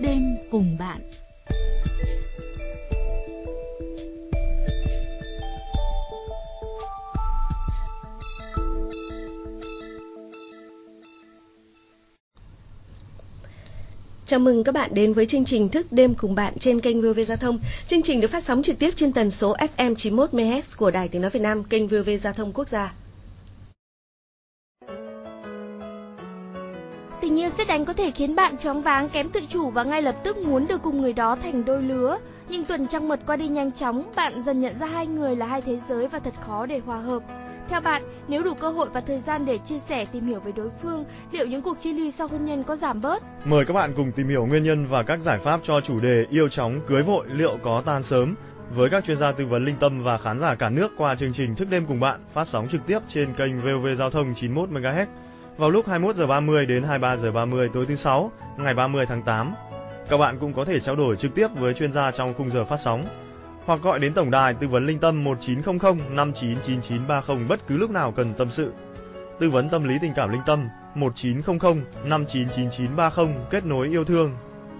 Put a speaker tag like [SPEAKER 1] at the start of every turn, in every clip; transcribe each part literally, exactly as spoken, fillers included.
[SPEAKER 1] đêm cùng bạn.
[SPEAKER 2] Chào mừng các bạn đến với chương trình Thức đêm cùng bạn trên kênh vê o vê Giao thông. Chương trình được phát sóng trực tiếp trên tần số ép em chín mươi mốt mê ga héc của Đài Tiếng nói Việt Nam, kênh vê o vê Giao thông Quốc gia.
[SPEAKER 3] Tình yêu sét đánh có thể khiến bạn choáng váng, kém tự chủ và ngay lập tức muốn được cùng người đó thành đôi lứa. Nhưng tuần trăng mật qua đi nhanh chóng, bạn dần nhận ra hai người là hai thế giới và thật khó để hòa hợp. Theo bạn, nếu đủ cơ hội và thời gian để chia sẻ, tìm hiểu về đối phương, liệu những cuộc chia ly sau hôn nhân có giảm bớt?
[SPEAKER 4] Mời các bạn cùng tìm hiểu nguyên nhân và các giải pháp cho chủ đề yêu chóng cưới vội liệu có tan sớm với các chuyên gia tư vấn linh tâm và khán giả cả nước qua chương trình Thức đêm cùng bạn phát sóng trực tiếp trên kênh vê o vê Giao thông chín mươi mốt mê ga héc vào lúc hai mươi mốt giờ ba mươi đến hai mươi ba giờ ba mươi tối thứ sáu ngày ba mươi tháng tám. Các bạn cũng có thể trao đổi trực tiếp với chuyên gia trong khung giờ phát sóng hoặc gọi đến tổng đài tư vấn linh tâm một chín không không năm chín chín chín ba không bất cứ lúc nào cần tâm sự. Tư vấn tâm lý tình cảm linh tâm một chín không không năm chín chín chín ba không, kết nối yêu thương.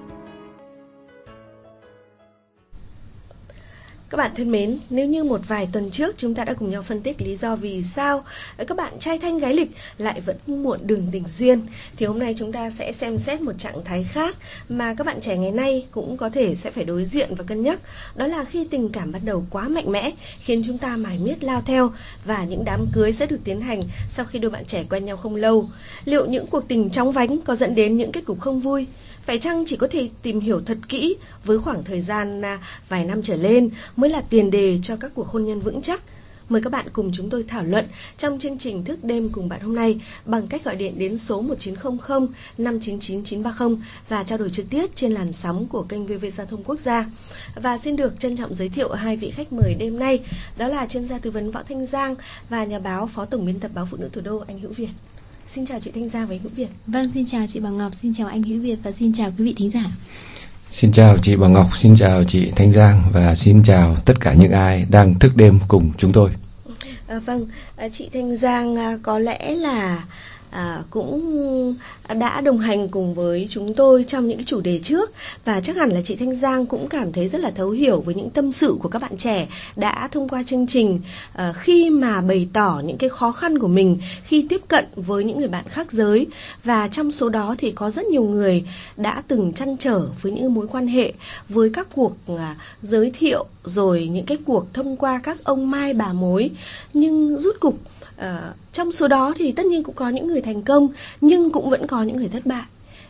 [SPEAKER 2] Các bạn thân mến, nếu như một vài tuần trước chúng ta đã cùng nhau phân tích lý do vì sao các bạn trai thanh gái lịch lại vẫn muộn đường tình duyên, thì hôm nay chúng ta sẽ xem xét một trạng thái khác mà các bạn trẻ ngày nay cũng có thể sẽ phải đối diện và cân nhắc. Đó là khi tình cảm bắt đầu quá mạnh mẽ, khiến chúng ta mải miết lao theo, và những đám cưới sẽ được tiến hành sau khi đôi bạn trẻ quen nhau không lâu. Liệu những cuộc tình chóng vánh có dẫn đến những kết cục không vui? Phải chăng chỉ có thể tìm hiểu thật kỹ với khoảng thời gian vài năm trở lên mới là tiền đề cho các cuộc hôn nhân vững chắc? Mời các bạn cùng chúng tôi thảo luận trong chương trình Thức đêm cùng bạn hôm nay bằng cách gọi điện đến số một chín không không năm chín chín chín ba không và trao đổi trực tiếp trên làn sóng của kênh vê o vê Giao thông Quốc gia. Và xin được trân trọng giới thiệu hai vị khách mời đêm nay, đó là chuyên gia tư vấn Võ Thanh Giang và nhà báo, phó tổng biên tập báo Phụ nữ Thủ đô anh Hữu Việt. Xin chào chị Thanh Giang và anh Hữu Việt.
[SPEAKER 5] Vâng, xin chào chị Bảo Ngọc, xin chào anh Hữu Việt và xin chào quý vị thính giả.
[SPEAKER 6] Xin chào chị Bảo Ngọc, xin chào chị Thanh Giang và xin chào tất cả những ai đang thức đêm cùng chúng tôi.
[SPEAKER 2] À, vâng, à, chị Thanh Giang à, có lẽ là à, cũng đã đồng hành cùng với chúng tôi trong những cái chủ đề trước, và chắc hẳn là chị Thanh Giang cũng cảm thấy rất là thấu hiểu với những tâm sự của các bạn trẻ đã thông qua chương trình à, khi mà bày tỏ những cái khó khăn của mình khi tiếp cận với những người bạn khác giới. Và trong số đó thì có rất nhiều người đã từng trăn trở với những mối quan hệ, với các cuộc à, giới thiệu, rồi những cái cuộc thông qua các ông mai bà mối. Nhưng rút cục Uh, trong số đó thì tất nhiên cũng có những người thành công, nhưng cũng vẫn có những người thất bại.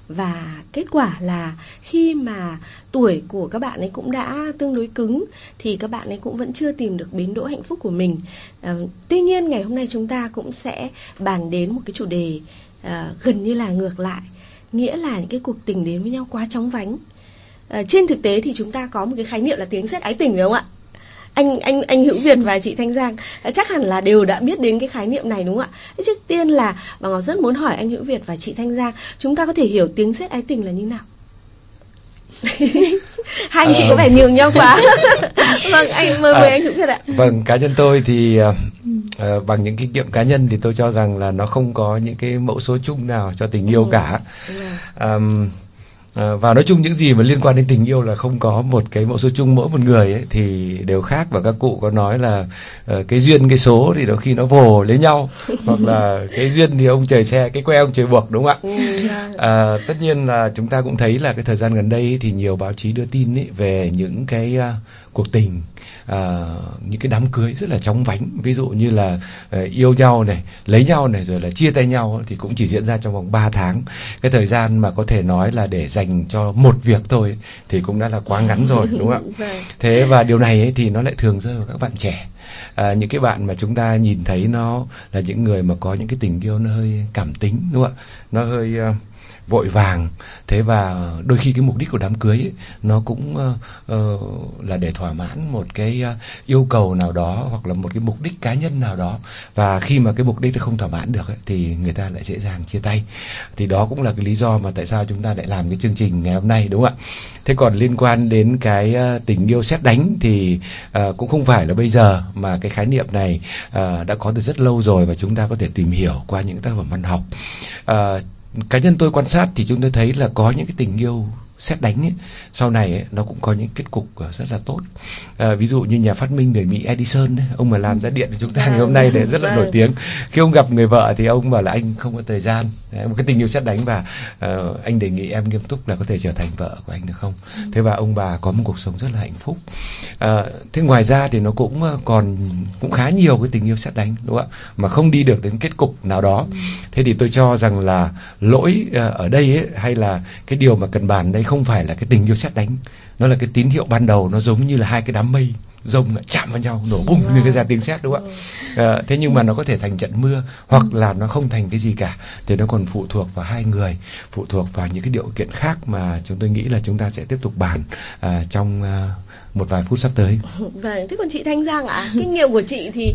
[SPEAKER 2] Và kết quả là khi mà tuổi của các bạn ấy cũng đã tương đối cứng thì các bạn ấy cũng vẫn chưa tìm được bến đỗ hạnh phúc của mình. uh, Tuy nhiên ngày hôm nay chúng ta cũng sẽ bàn đến một cái chủ đề uh, gần như là ngược lại, nghĩa là những cái cuộc tình đến với nhau quá chóng vánh. uh, Trên thực tế thì chúng ta có một cái khái niệm là tiếng sét ái tình, phải không ạ? Anh anh anh Hữu Việt và chị Thanh Giang chắc hẳn là đều đã biết đến cái khái niệm này, đúng không ạ? Trước tiên là bà Ngọc rất muốn hỏi anh Hữu Việt và chị Thanh Giang, chúng ta có thể hiểu tiếng sét ái tình là như nào? Hai anh chị à... có vẻ nhường nhau quá. Vâng, anh mời mời à, anh Hữu Việt ạ.
[SPEAKER 6] Vâng, cá nhân tôi thì uh, uh, bằng những kinh nghiệm cá nhân thì tôi cho rằng là nó không có những cái mẫu số chung nào cho tình yêu ừ. cả. Um, À, và nói chung những gì mà liên quan đến tình yêu là không có một cái mẫu số chung, mỗi một người ấy thì đều khác. Và các cụ có nói là uh, cái duyên cái số thì đôi khi nó vồ lấy nhau, hoặc là cái duyên thì ông trời xe, cái que ông trời buộc, đúng không ạ? À, tất nhiên là chúng ta cũng thấy là cái thời gian gần đây thì nhiều báo chí đưa tin ấy về những cái uh, cuộc tình, uh, những cái đám cưới rất là chóng vánh. Ví dụ như là uh, yêu nhau này, lấy nhau này, rồi là chia tay nhau thì cũng chỉ diễn ra trong vòng ba tháng. Cái thời gian mà có thể nói là để dành cho một việc thôi thì cũng đã là quá ngắn rồi, đúng không ạ? Thế và điều này ấy thì nó lại thường rơi vào các bạn trẻ. À, những cái bạn mà chúng ta nhìn thấy nó là những người mà có những cái tình yêu nó hơi cảm tính, đúng không ạ? Nó hơi uh, vội vàng. Thế và đôi khi cái mục đích của đám cưới ấy, nó cũng uh, uh, là để thỏa mãn một cái uh, yêu cầu nào đó, hoặc là một cái mục đích cá nhân nào đó. Và khi mà cái mục đích nó không thỏa mãn được ấy, thì người ta lại dễ dàng chia tay. Thì đó cũng là cái lý do mà tại sao chúng ta lại làm cái chương trình ngày hôm nay, đúng không ạ? Thế còn liên quan đến cái uh, tình yêu sét đánh thì uh, cũng không phải là bây giờ, mà cái khái niệm này uh, đã có từ rất lâu rồi, và chúng ta có thể tìm hiểu qua những tác phẩm văn học. Uh, cá nhân tôi quan sát thì chúng tôi thấy là có những cái tình yêu sét đánh ấy, sau này ấy, nó cũng có những kết cục rất là tốt. À, ví dụ như nhà phát minh người Mỹ Edison ấy, ông mà làm ra điện của chúng ta ngày hôm nay để rất là nổi tiếng. Khi ông gặp người vợ thì ông bảo là anh không có thời gian, đấy, một cái tình yêu sét đánh, và uh, anh đề nghị em nghiêm túc là có thể trở thành vợ của anh được không? Ừ. Thế và ông bà có một cuộc sống rất là hạnh phúc. À, thế ngoài ra thì nó cũng còn cũng khá nhiều cái tình yêu sét đánh, đúng không ạ? Mà không đi được đến kết cục nào đó. Ừ. Thế thì tôi cho rằng là lỗi uh, ở đây ấy, hay là cái điều mà cần bàn đây không phải là cái tình yêu sét đánh, nó là cái tín hiệu ban đầu, nó giống như là hai cái đám mây rông chạm vào nhau nổ bùng như cái ra tiếng sét, đúng không ạ? À, thế nhưng mà nó có thể thành trận mưa hoặc là nó không thành cái gì cả, thì nó còn phụ thuộc vào hai người, phụ thuộc vào những cái điều kiện khác mà chúng tôi nghĩ là chúng ta sẽ tiếp tục bàn à, trong à, một vài phút sắp tới.
[SPEAKER 2] Vâng, thế còn chị Thanh Giang ạ, à, kinh nghiệm của chị thì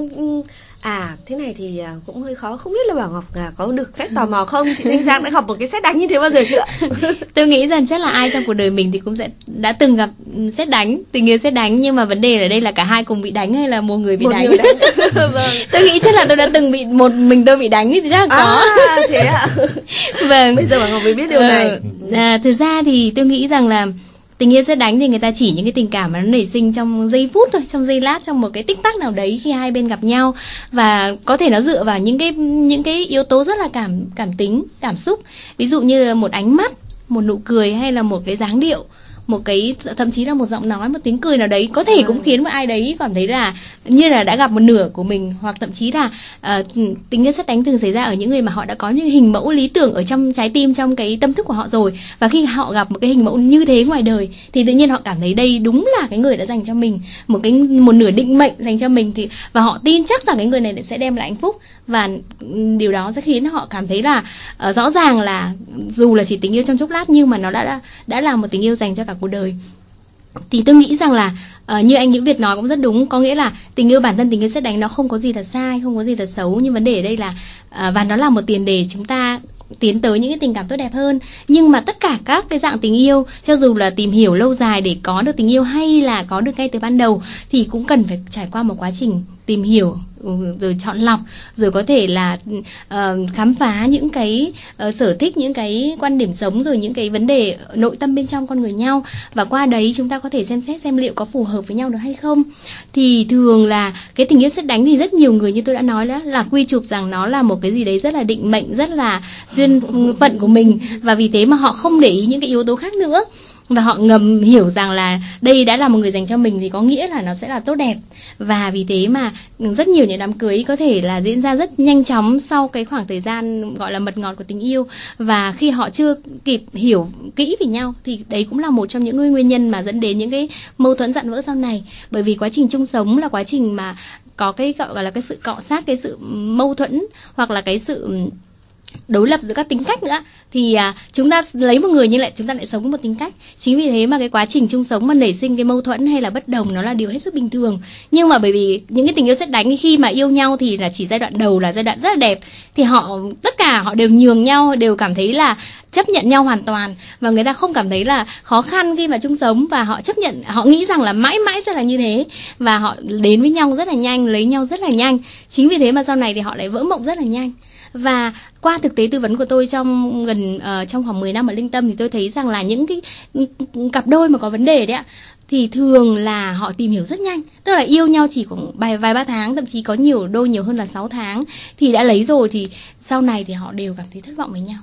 [SPEAKER 2] à thế này thì cũng hơi khó, không biết là Bảo Ngọc có được phép tò mò không? Chị Thanh Giang đã gặp một cái sét đánh như thế bao giờ chưa?
[SPEAKER 5] Tôi nghĩ rằng chắc là ai trong cuộc đời mình thì cũng sẽ đã từng gặp sét đánh, tình yêu sét đánh, nhưng mà vấn đề ở đây là cả hai cùng bị đánh hay là một người bị
[SPEAKER 2] một
[SPEAKER 5] đánh.
[SPEAKER 2] Người đánh. Vâng.
[SPEAKER 5] Tôi nghĩ chắc là tôi đã từng bị một mình tôi bị đánh thì chắc là có.
[SPEAKER 2] À, thế ạ.
[SPEAKER 5] Vâng.
[SPEAKER 2] Bây giờ Bảo Ngọc mới biết điều ờ, này.
[SPEAKER 5] À, thực ra thì tôi nghĩ rằng là tình yêu sét đánh thì người ta chỉ những cái tình cảm mà nó nảy sinh trong giây phút thôi, trong giây lát, trong một cái tích tắc nào đấy khi hai bên gặp nhau, và có thể nó dựa vào những cái những cái yếu tố rất là cảm cảm tính, cảm xúc, ví dụ như một ánh mắt, một nụ cười, hay là một cái dáng điệu, một cái thậm chí là một giọng nói, một tiếng cười nào đấy có thể cũng khiến một ai đấy cảm thấy là như là đã gặp một nửa của mình, hoặc thậm chí là uh, tình yêu sét đánh thường xảy ra ở những người mà họ đã có những hình mẫu lý tưởng ở trong trái tim, trong cái tâm thức của họ rồi, và khi họ gặp một cái hình mẫu như thế ngoài đời thì tự nhiên họ cảm thấy đây đúng là cái người đã dành cho mình một cái một nửa định mệnh dành cho mình, thì và họ tin chắc rằng cái người này sẽ đem lại hạnh phúc, và điều đó sẽ khiến họ cảm thấy là uh, rõ ràng là dù là chỉ tình yêu trong chốc lát nhưng mà nó đã đã, đã là một tình yêu dành cho cả cuộc đời. Thì tôi nghĩ rằng là uh, như anh Hữu Việt nói cũng rất đúng, có nghĩa là tình yêu bản thân, tình yêu sét đánh nó không có gì là sai, không có gì là xấu, nhưng vấn đề ở đây là uh, và nó là một tiền đề chúng ta tiến tới những cái tình cảm tốt đẹp hơn. Nhưng mà tất cả các cái dạng tình yêu, cho dù là tìm hiểu lâu dài để có được tình yêu hay là có được ngay từ ban đầu, thì cũng cần phải trải qua một quá trình tìm hiểu, rồi chọn lọc, rồi có thể là uh, khám phá những cái uh, sở thích, những cái quan điểm sống, rồi những cái vấn đề nội tâm bên trong con người nhau, và qua đấy chúng ta có thể xem xét xem liệu có phù hợp với nhau được hay không. Thì thường là cái tình yêu sét đánh thì rất nhiều người, như tôi đã nói đó, là quy chụp rằng nó là một cái gì đấy rất là định mệnh, rất là duyên phận của mình, và vì thế mà họ không để ý những cái yếu tố khác nữa, và họ ngầm hiểu rằng là đây đã là một người dành cho mình thì có nghĩa là nó sẽ là tốt đẹp. Và vì thế mà rất nhiều những đám cưới có thể là diễn ra rất nhanh chóng sau cái khoảng thời gian gọi là mật ngọt của tình yêu, và khi họ chưa kịp hiểu kỹ về nhau thì đấy cũng là một trong những nguyên nhân mà dẫn đến những cái mâu thuẫn rạn vỡ sau này. Bởi vì quá trình chung sống là quá trình mà có cái gọi là cái sự cọ sát, cái sự mâu thuẫn, hoặc là cái sự đối lập giữa các tính cách nữa, thì à, chúng ta lấy một người nhưng lại chúng ta lại sống với một tính cách. Chính vì thế mà cái quá trình chung sống mà nảy sinh cái mâu thuẫn hay là bất đồng nó là điều hết sức bình thường. Nhưng mà bởi vì những cái tình yêu sét đánh khi mà yêu nhau thì là chỉ giai đoạn đầu là giai đoạn rất là đẹp, thì họ tất cả họ đều nhường nhau, đều cảm thấy là chấp nhận nhau hoàn toàn, và người ta không cảm thấy là khó khăn khi mà chung sống, và họ chấp nhận, họ nghĩ rằng là mãi mãi sẽ là như thế, và họ đến với nhau rất là nhanh, lấy nhau rất là nhanh. Chính vì thế mà sau này thì họ lại vỡ mộng rất là nhanh. Và qua thực tế tư vấn của tôi trong gần uh, trong khoảng mười năm ở Linh Tâm, thì tôi thấy rằng là những cái cặp đôi mà có vấn đề đấy ạ, thì thường là họ tìm hiểu rất nhanh. Tức là yêu nhau chỉ khoảng vài vài ba tháng, thậm chí có nhiều đôi nhiều hơn là sáu tháng thì đã lấy rồi, thì sau này thì họ đều cảm thấy thất vọng với nhau.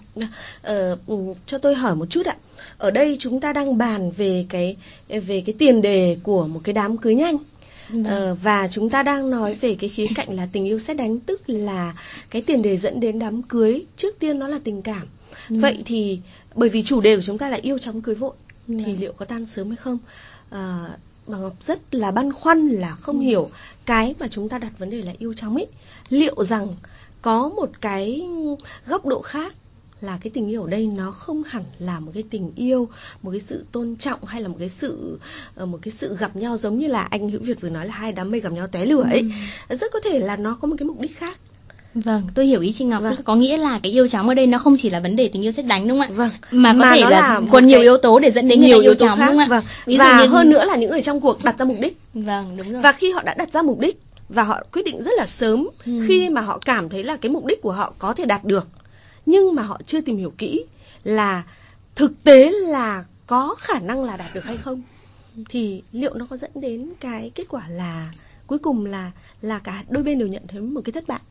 [SPEAKER 2] Ờ, cho tôi hỏi một chút ạ. Ở đây chúng ta đang bàn về cái về cái tiền đề của một cái đám cưới nhanh. Ờ, và chúng ta đang nói về cái khía cạnh là tình yêu sét đánh, tức là cái tiền đề dẫn đến đám cưới trước tiên nó là tình cảm. Ừ. Vậy thì bởi vì chủ đề của chúng ta là yêu chóng cưới vội, ừ. thì liệu có tan sớm hay không? À, Bà Ngọc rất là băn khoăn là không ừ. hiểu cái mà chúng ta đặt vấn đề là yêu chóng ấy, liệu rằng có một cái góc độ khác là cái tình yêu ở đây nó không hẳn là một cái tình yêu, một cái sự tôn trọng, hay là một cái sự một cái sự gặp nhau giống như là anh Hữu Việt vừa nói là hai đám mây gặp nhau tóe lửa ấy. Ừ. Rất có thể là nó có một cái mục đích khác.
[SPEAKER 5] Vâng, tôi hiểu ý chị Ngọc. Vâng. Có nghĩa là cái yêu chóng ở đây nó không chỉ là vấn đề tình yêu sét đánh, đúng không ạ?
[SPEAKER 2] Vâng.
[SPEAKER 5] Mà có mà thể là, là còn nhiều yếu tố để dẫn đến người ta yêu chóng, đúng không ạ?
[SPEAKER 2] Vâng. Ví dụ và như... hơn nữa là những người trong cuộc đặt ra mục đích.
[SPEAKER 5] Vâng, đúng rồi.
[SPEAKER 2] Và khi họ đã đặt ra mục đích và họ quyết định rất là sớm, ừ. khi mà họ cảm thấy là cái mục đích của họ có thể đạt được, nhưng mà họ chưa tìm hiểu kỹ là thực tế là có khả năng là đạt được hay không, thì liệu nó có dẫn đến cái kết quả là cuối cùng là là cả đôi bên đều nhận thấy một cái thất bại?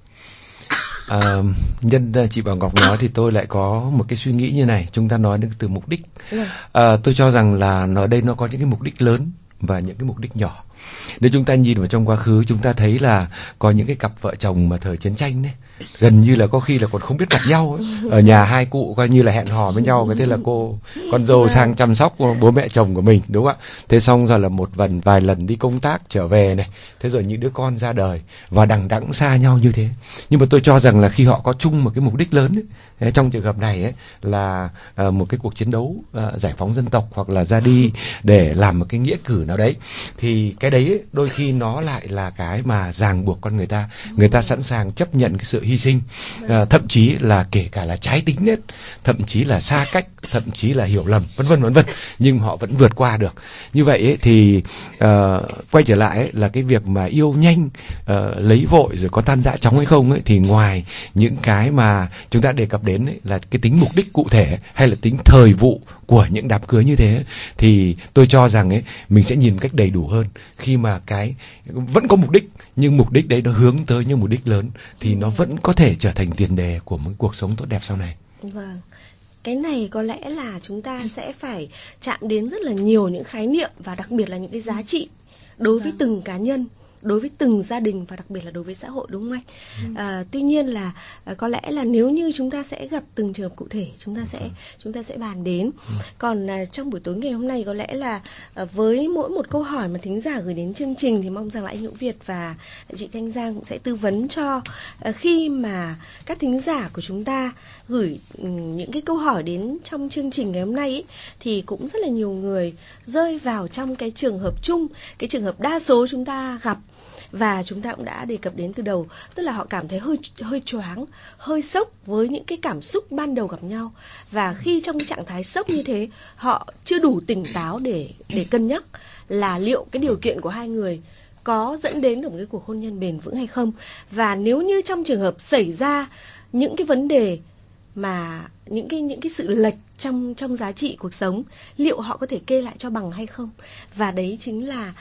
[SPEAKER 6] À, nhân chị Bảo Ngọc nói thì tôi lại có một cái suy nghĩ như này. Chúng ta nói đến từ mục đích. À, tôi cho rằng là nó đây nó có những cái mục đích lớn và những cái mục đích nhỏ. Nếu chúng ta nhìn vào trong quá khứ, chúng ta thấy là có những cái cặp vợ chồng mà thời chiến tranh đấy, gần như là có khi là còn không biết gặp nhau ấy. Ở nhà hai cụ coi như là hẹn hò với nhau, cái thế là cô con dâu sang chăm sóc bố mẹ chồng của mình, đúng không ạ? Thế xong rồi là một vần vài lần đi công tác trở về này, thế rồi những đứa con ra đời và đằng đẵng xa nhau như thế. Nhưng mà tôi cho rằng là khi họ có chung một cái mục đích lớn ấy, trong trường hợp này ấy, là uh, một cái cuộc chiến đấu uh, giải phóng dân tộc, hoặc là ra đi để làm một cái nghĩa cử nào đấy, thì cái đấy ấy, đôi khi nó lại là cái mà ràng buộc con người ta. Người ta sẵn sàng chấp nhận cái sự hy sinh, uh, thậm chí là kể cả là trái tính nết, thậm chí là xa cách, thậm chí là hiểu lầm, vân vân vân vân, nhưng họ vẫn vượt qua được. Như vậy ấy, thì uh, quay trở lại ấy, là cái việc mà yêu nhanh, uh, lấy vội rồi có tan rã chóng hay không ấy, thì ngoài những cái mà chúng ta đề cập đến ấy, là cái tính mục đích cụ thể hay là tính thời vụ của những đám cưới như thế, thì tôi cho rằng ấy mình sẽ nhìn cách đầy đủ hơn. Khi mà cái vẫn có mục đích, nhưng mục đích đấy nó hướng tới những mục đích lớn, thì nó vẫn có thể trở thành tiền đề của một cuộc sống tốt đẹp sau này.
[SPEAKER 2] Vâng. Cái này có lẽ là chúng ta sẽ phải chạm đến rất là nhiều những khái niệm, và đặc biệt là những cái giá trị đối với từng cá nhân, đối với từng gia đình, và đặc biệt là đối với xã hội, đúng không anh? Ừ. À, tuy nhiên là à, có lẽ là nếu như chúng ta sẽ gặp từng trường hợp cụ thể, chúng ta sẽ ừ. chúng ta sẽ bàn đến. Ừ. Còn à, trong buổi tối ngày hôm nay có lẽ là à, với mỗi một câu hỏi mà thính giả gửi đến chương trình, thì mong rằng là anh Hữu Việt và chị Thanh Giang cũng sẽ tư vấn cho à, khi mà các thính giả của chúng ta gửi um, những cái câu hỏi đến trong chương trình ngày hôm nay ấy, thì cũng rất là nhiều người rơi vào trong cái trường hợp chung, cái trường hợp đa số chúng ta gặp. Và chúng ta cũng đã đề cập đến từ đầu, tức là họ cảm thấy hơi hơi choáng, hơi sốc với những cái cảm xúc ban đầu gặp nhau. Và khi trong cái trạng thái sốc như thế, họ chưa đủ tỉnh táo để để cân nhắc là liệu cái điều kiện của hai người có dẫn đến được một cái cuộc hôn nhân bền vững hay không. Và nếu như trong trường hợp xảy ra những cái vấn đề mà những cái những cái sự lệch trong trong giá trị cuộc sống, liệu họ có thể kê lại cho bằng hay không? Và đấy chính là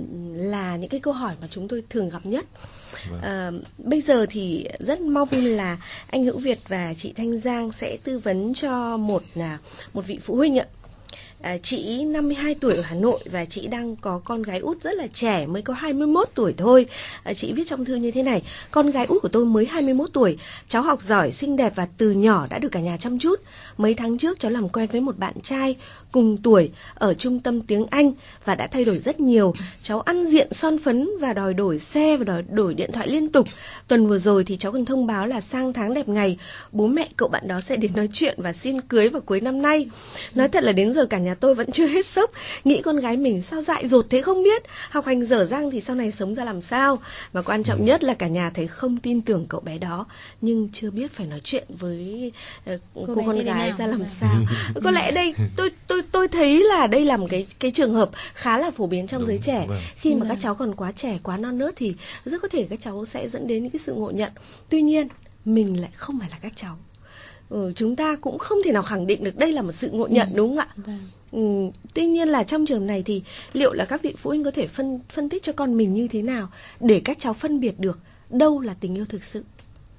[SPEAKER 2] là những cái câu hỏi mà chúng tôi thường gặp nhất. Vâng. À, bây giờ thì rất mong là anh Hữu Việt và chị Thanh Giang sẽ tư vấn cho một là một vị phụ huynh ạ. À, chị năm mươi hai tuổi ở Hà Nội và chị đang có con gái út rất là trẻ, mới có hai mươi mốt tuổi thôi. À, chị viết trong thư như thế này: con gái út của tôi mới hai mươi mốt tuổi, cháu học giỏi, xinh đẹp và từ nhỏ đã được cả nhà chăm chút. Mấy tháng trước cháu làm quen với một bạn trai cùng tuổi ở trung tâm tiếng Anh và đã thay đổi rất nhiều. Cháu ăn diện son phấn và đòi đổi xe và đòi đổi điện thoại liên tục. Tuần vừa rồi thì cháu còn thông báo là sang tháng đẹp ngày, bố mẹ cậu bạn đó sẽ đến nói chuyện và xin cưới vào cuối năm nay. Nói thật là đến giờ cả nhà tôi vẫn chưa hết sốc, nghĩ con gái mình sao dại dột thế không biết, học hành dở dang thì sau này sống ra làm sao. Mà quan trọng nhất là cả nhà thấy không tin tưởng cậu bé đó, nhưng chưa biết phải nói chuyện với uh, cô, cô con gái ra làm sao. Có lẽ đây tôi tôi tôi thấy là đây là một cái cái trường hợp khá là phổ biến trong Đúng, giới trẻ. Vâng. Khi mà vâng. các cháu còn quá trẻ, quá non nớt thì rất có thể các cháu sẽ dẫn đến những cái sự ngộ nhận. Tuy nhiên mình lại không phải là các cháu. Ừ, chúng ta cũng không thể nào khẳng định được đây là một sự ngộ nhận, ừ. đúng không ạ? Vâng. Ừ, tuy nhiên là trong trường này thì liệu là các vị phụ huynh có thể phân phân tích cho con mình như thế nào để các cháu phân biệt được đâu là tình yêu thực sự?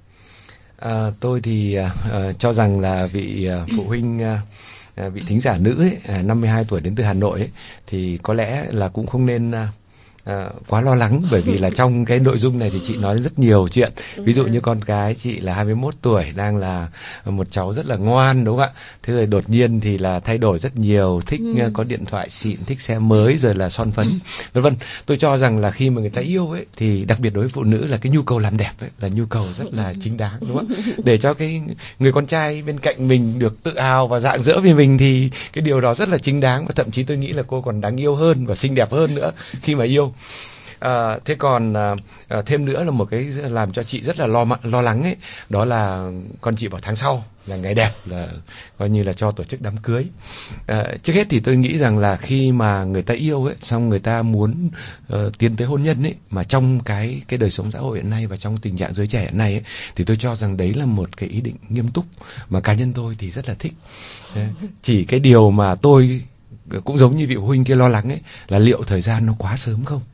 [SPEAKER 6] À, tôi thì uh, cho rằng là vị uh, phụ huynh uh, vị thính giả nữ ấy, năm mươi hai tuổi đến từ Hà Nội ấy, thì có lẽ là cũng không nên uh, À, quá lo lắng, bởi vì là trong cái nội dung này thì chị nói rất nhiều chuyện. Ví dụ như con gái chị là hai mươi mốt tuổi, đang là một cháu rất là ngoan, đúng không ạ? Thế rồi đột nhiên thì là thay đổi rất nhiều, thích ừ. có điện thoại xịn, thích xe mới, rồi là son phấn, vân vân. Tôi cho rằng là khi mà người ta yêu ấy, thì đặc biệt đối với phụ nữ là cái nhu cầu làm đẹp ấy, là nhu cầu rất là chính đáng, đúng không? Để cho cái người con trai bên cạnh mình được tự hào và rạng rỡ vì mình, thì cái điều đó rất là chính đáng, và thậm chí tôi nghĩ là cô còn đáng yêu hơn và xinh đẹp hơn nữa khi mà yêu. À, thế còn à, thêm nữa là một cái làm cho chị rất là lo lo lắng ấy, đó là con chị bảo tháng sau là ngày đẹp, là coi như là cho tổ chức đám cưới. À, trước hết thì tôi nghĩ rằng là khi mà người ta yêu ấy, xong người ta muốn uh, tiến tới hôn nhân ấy, mà trong cái cái đời sống xã hội hiện nay và trong tình trạng giới trẻ hiện nay ấy, thì tôi cho rằng đấy là một cái ý định nghiêm túc mà cá nhân tôi thì rất là thích. Chỉ cái điều mà tôi cũng giống như vị phụ huynh kia lo lắng ấy, là liệu thời gian nó quá sớm không?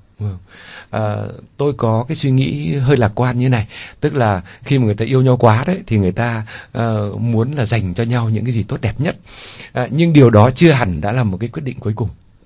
[SPEAKER 6] À, tôi có cái suy nghĩ hơi lạc quan như này, tức là khi mà người ta yêu nhau quá đấy thì người ta uh, muốn là dành cho nhau những cái gì tốt đẹp nhất, à, nhưng điều đó chưa hẳn đã là một cái quyết định cuối cùng.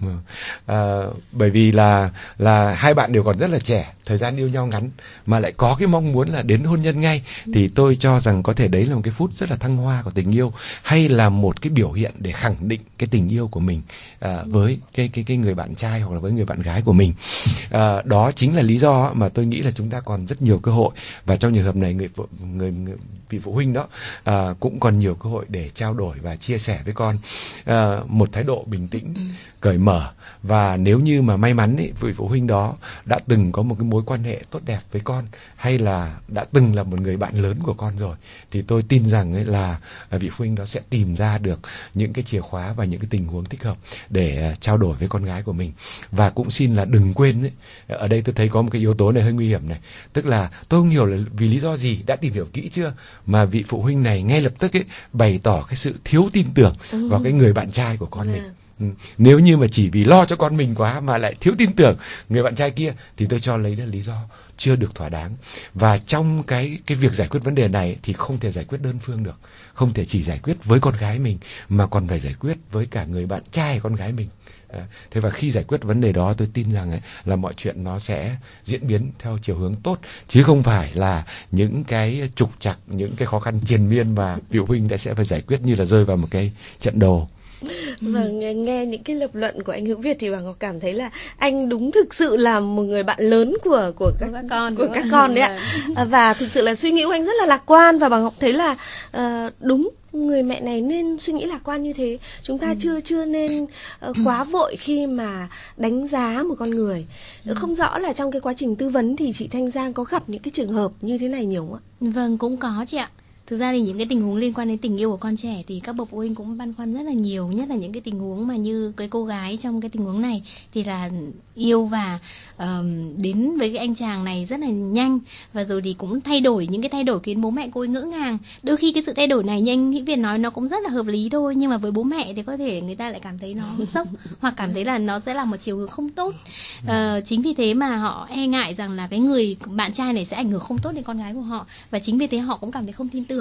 [SPEAKER 6] À, bởi vì là là hai bạn đều còn rất là trẻ, thời gian yêu nhau ngắn mà lại có cái mong muốn là đến hôn nhân ngay, thì tôi cho rằng có thể đấy là một cái phút rất là thăng hoa của tình yêu, hay là một cái biểu hiện để khẳng định cái tình yêu của mình à, với cái cái cái người bạn trai hoặc là với người bạn gái của mình. À, đó chính là lý do mà tôi nghĩ là chúng ta còn rất nhiều cơ hội, và trong trường hợp này người người, người vị phụ huynh đó à, cũng còn nhiều cơ hội để trao đổi và chia sẻ với con à, một thái độ bình tĩnh, cởi mở. Và nếu như mà may mắn ý, vị phụ huynh đó đã từng có một cái mối quan hệ tốt đẹp với con, hay là đã từng là một người bạn lớn của con rồi, thì tôi tin rằng ấy là vị phụ huynh đó sẽ tìm ra được những cái chìa khóa và những cái tình huống thích hợp để uh, trao đổi với con gái của mình. Và cũng xin là đừng quên ấy, ở đây tôi thấy có một cái yếu tố này hơi nguy hiểm này, tức là tôi không hiểu là vì lý do gì, đã tìm hiểu kỹ chưa, mà vị phụ huynh này ngay lập tức ấy bày tỏ cái sự thiếu tin tưởng ừ. vào cái người bạn trai của con ừ. mình. Ừ. Nếu như mà chỉ vì lo cho con mình quá mà lại thiếu tin tưởng người bạn trai kia, thì tôi cho lấy là lý do chưa được thỏa đáng. Và trong cái cái việc giải quyết vấn đề này thì không thể giải quyết đơn phương được, không thể chỉ giải quyết với con gái mình mà còn phải giải quyết với cả người bạn trai con gái mình. À, thế và khi giải quyết vấn đề đó, tôi tin rằng ấy, là mọi chuyện nó sẽ diễn biến theo chiều hướng tốt, chứ không phải là những cái trục trặc, những cái khó khăn triền miên mà vị phụ huynh sẽ phải giải quyết như là rơi vào một cái trận đồ.
[SPEAKER 2] Vâng, nghe, nghe những cái lập luận của anh Hữu Việt thì bà Ngọc cảm thấy là anh đúng thực sự là một người bạn lớn của của các,
[SPEAKER 5] các con
[SPEAKER 2] của các con đấy ạ. Và thực sự là suy nghĩ của anh rất là lạc quan, và bà Ngọc thấy là uh, đúng, người mẹ này nên suy nghĩ lạc quan như thế. Chúng ta ừ. chưa chưa nên uh, quá vội khi mà đánh giá một con người. Ừ. Không rõ là trong cái quá trình tư vấn thì chị Thanh Giang có gặp những cái trường hợp như thế này nhiều không ạ?
[SPEAKER 5] Vâng, cũng có chị ạ. Thực ra thì những cái tình huống liên quan đến tình yêu của con trẻ thì các bậc phụ huynh cũng băn khoăn rất là nhiều, nhất là những cái tình huống mà như cái cô gái trong cái tình huống này thì là yêu và uh, đến với cái anh chàng này rất là nhanh, và rồi thì cũng thay đổi những cái thay đổi khiến bố mẹ cô ấy ngỡ ngàng. Đôi khi cái sự thay đổi này như anh Hữu Việt nói nó cũng rất là hợp lý thôi, nhưng mà với bố mẹ thì có thể người ta lại cảm thấy nó sốc hoặc cảm thấy là nó sẽ là một chiều hướng không tốt. Uh, chính vì thế mà họ e ngại rằng là cái người bạn trai này sẽ ảnh hưởng không tốt đến con gái của họ, và chính vì thế họ cũng cảm thấy không tin tưởng.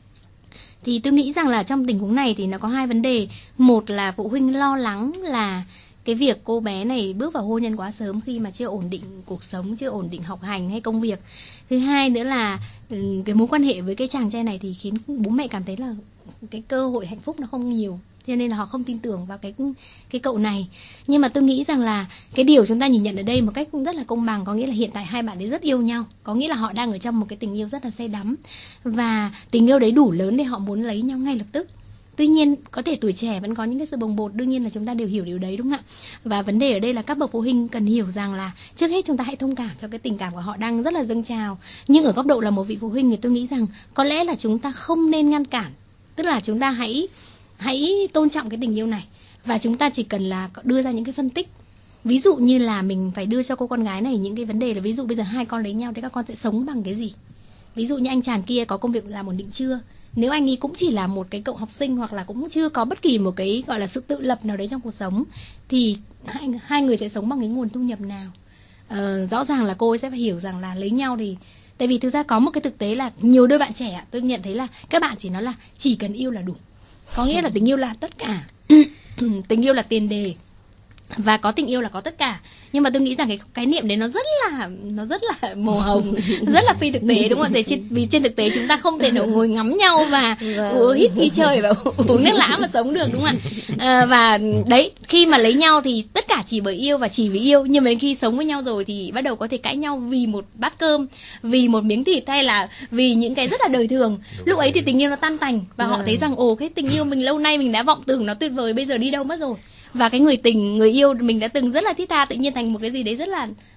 [SPEAKER 5] Thì tôi nghĩ rằng là trong tình huống này thì nó có hai vấn đề. Một là phụ huynh lo lắng là cái việc cô bé này bước vào hôn nhân quá sớm khi mà chưa ổn định cuộc sống, chưa ổn định học hành hay công việc. Thứ hai nữa là cái mối quan hệ với cái chàng trai này thì khiến bố mẹ cảm thấy là cái cơ hội hạnh phúc nó không nhiều, cho nên là họ không tin tưởng vào cái cái cậu này. Nhưng mà tôi nghĩ rằng là cái điều chúng ta nhìn nhận ở đây một cách rất là công bằng, có nghĩa là hiện tại hai bạn ấy rất yêu nhau, có nghĩa là họ đang ở trong một cái tình yêu rất là say đắm, và tình yêu đấy đủ lớn để họ muốn lấy nhau ngay lập tức. Tuy nhiên có thể tuổi trẻ vẫn có những cái sự bồng bột, đương nhiên là chúng ta đều hiểu điều đấy, đúng không ạ? Và vấn đề ở đây là các bậc phụ huynh cần hiểu rằng là trước hết chúng ta hãy thông cảm cho cái tình cảm của họ đang rất là dâng trào. Nhưng ở góc độ là một vị phụ huynh thì tôi nghĩ rằng có lẽ là chúng ta không nên ngăn cản, tức là chúng ta hãy hãy tôn trọng cái tình yêu này, và chúng ta chỉ cần là đưa ra những cái phân tích. Ví dụ như là mình phải đưa cho cô con gái này những cái vấn đề là ví dụ bây giờ hai con lấy nhau thì các con sẽ sống bằng cái gì. Ví dụ như anh chàng kia có công việc làm ổn định chưa? Nếu anh ấy cũng chỉ là một cái cậu học sinh hoặc là cũng chưa có bất kỳ một cái gọi là sự tự lập nào đấy trong cuộc sống, thì hai, hai người sẽ sống bằng cái nguồn thu nhập nào? Ờ, rõ ràng là cô ấy sẽ phải hiểu rằng là lấy nhau thì, tại vì thực ra có một cái thực tế là nhiều đôi bạn trẻ tôi nhận thấy là các bạn chỉ nói là chỉ cần yêu là đủ, có nghĩa là tình yêu là tất cả. Tình yêu là tiền đề, và có tình yêu là có tất cả. Nhưng mà tôi nghĩ rằng cái cái niệm đấy nó rất là nó rất là màu hồng, rất là phi thực tế, đúng không ạ? Vì trên thực tế chúng ta không thể nào ngồi ngắm nhau và vâng. hít khí trời và uống nước lã mà sống được, đúng không ạ? À, và đấy, khi mà lấy nhau thì tất cả chỉ bởi yêu và chỉ vì yêu, nhưng mà khi sống với nhau rồi thì bắt đầu có thể cãi nhau vì một bát cơm, vì một miếng thịt, hay là vì những cái rất là đời thường. Lúc ấy thì tình yêu nó tan tành, và vâng. họ thấy rằng ồ, cái tình yêu mình lâu nay mình đã vọng tưởng nó tuyệt vời, bây giờ đi đâu mất rồi. Và cái người tình, người yêu mình đã từng rất là thiết tha tự nhiên thành một cái gì đấy rất là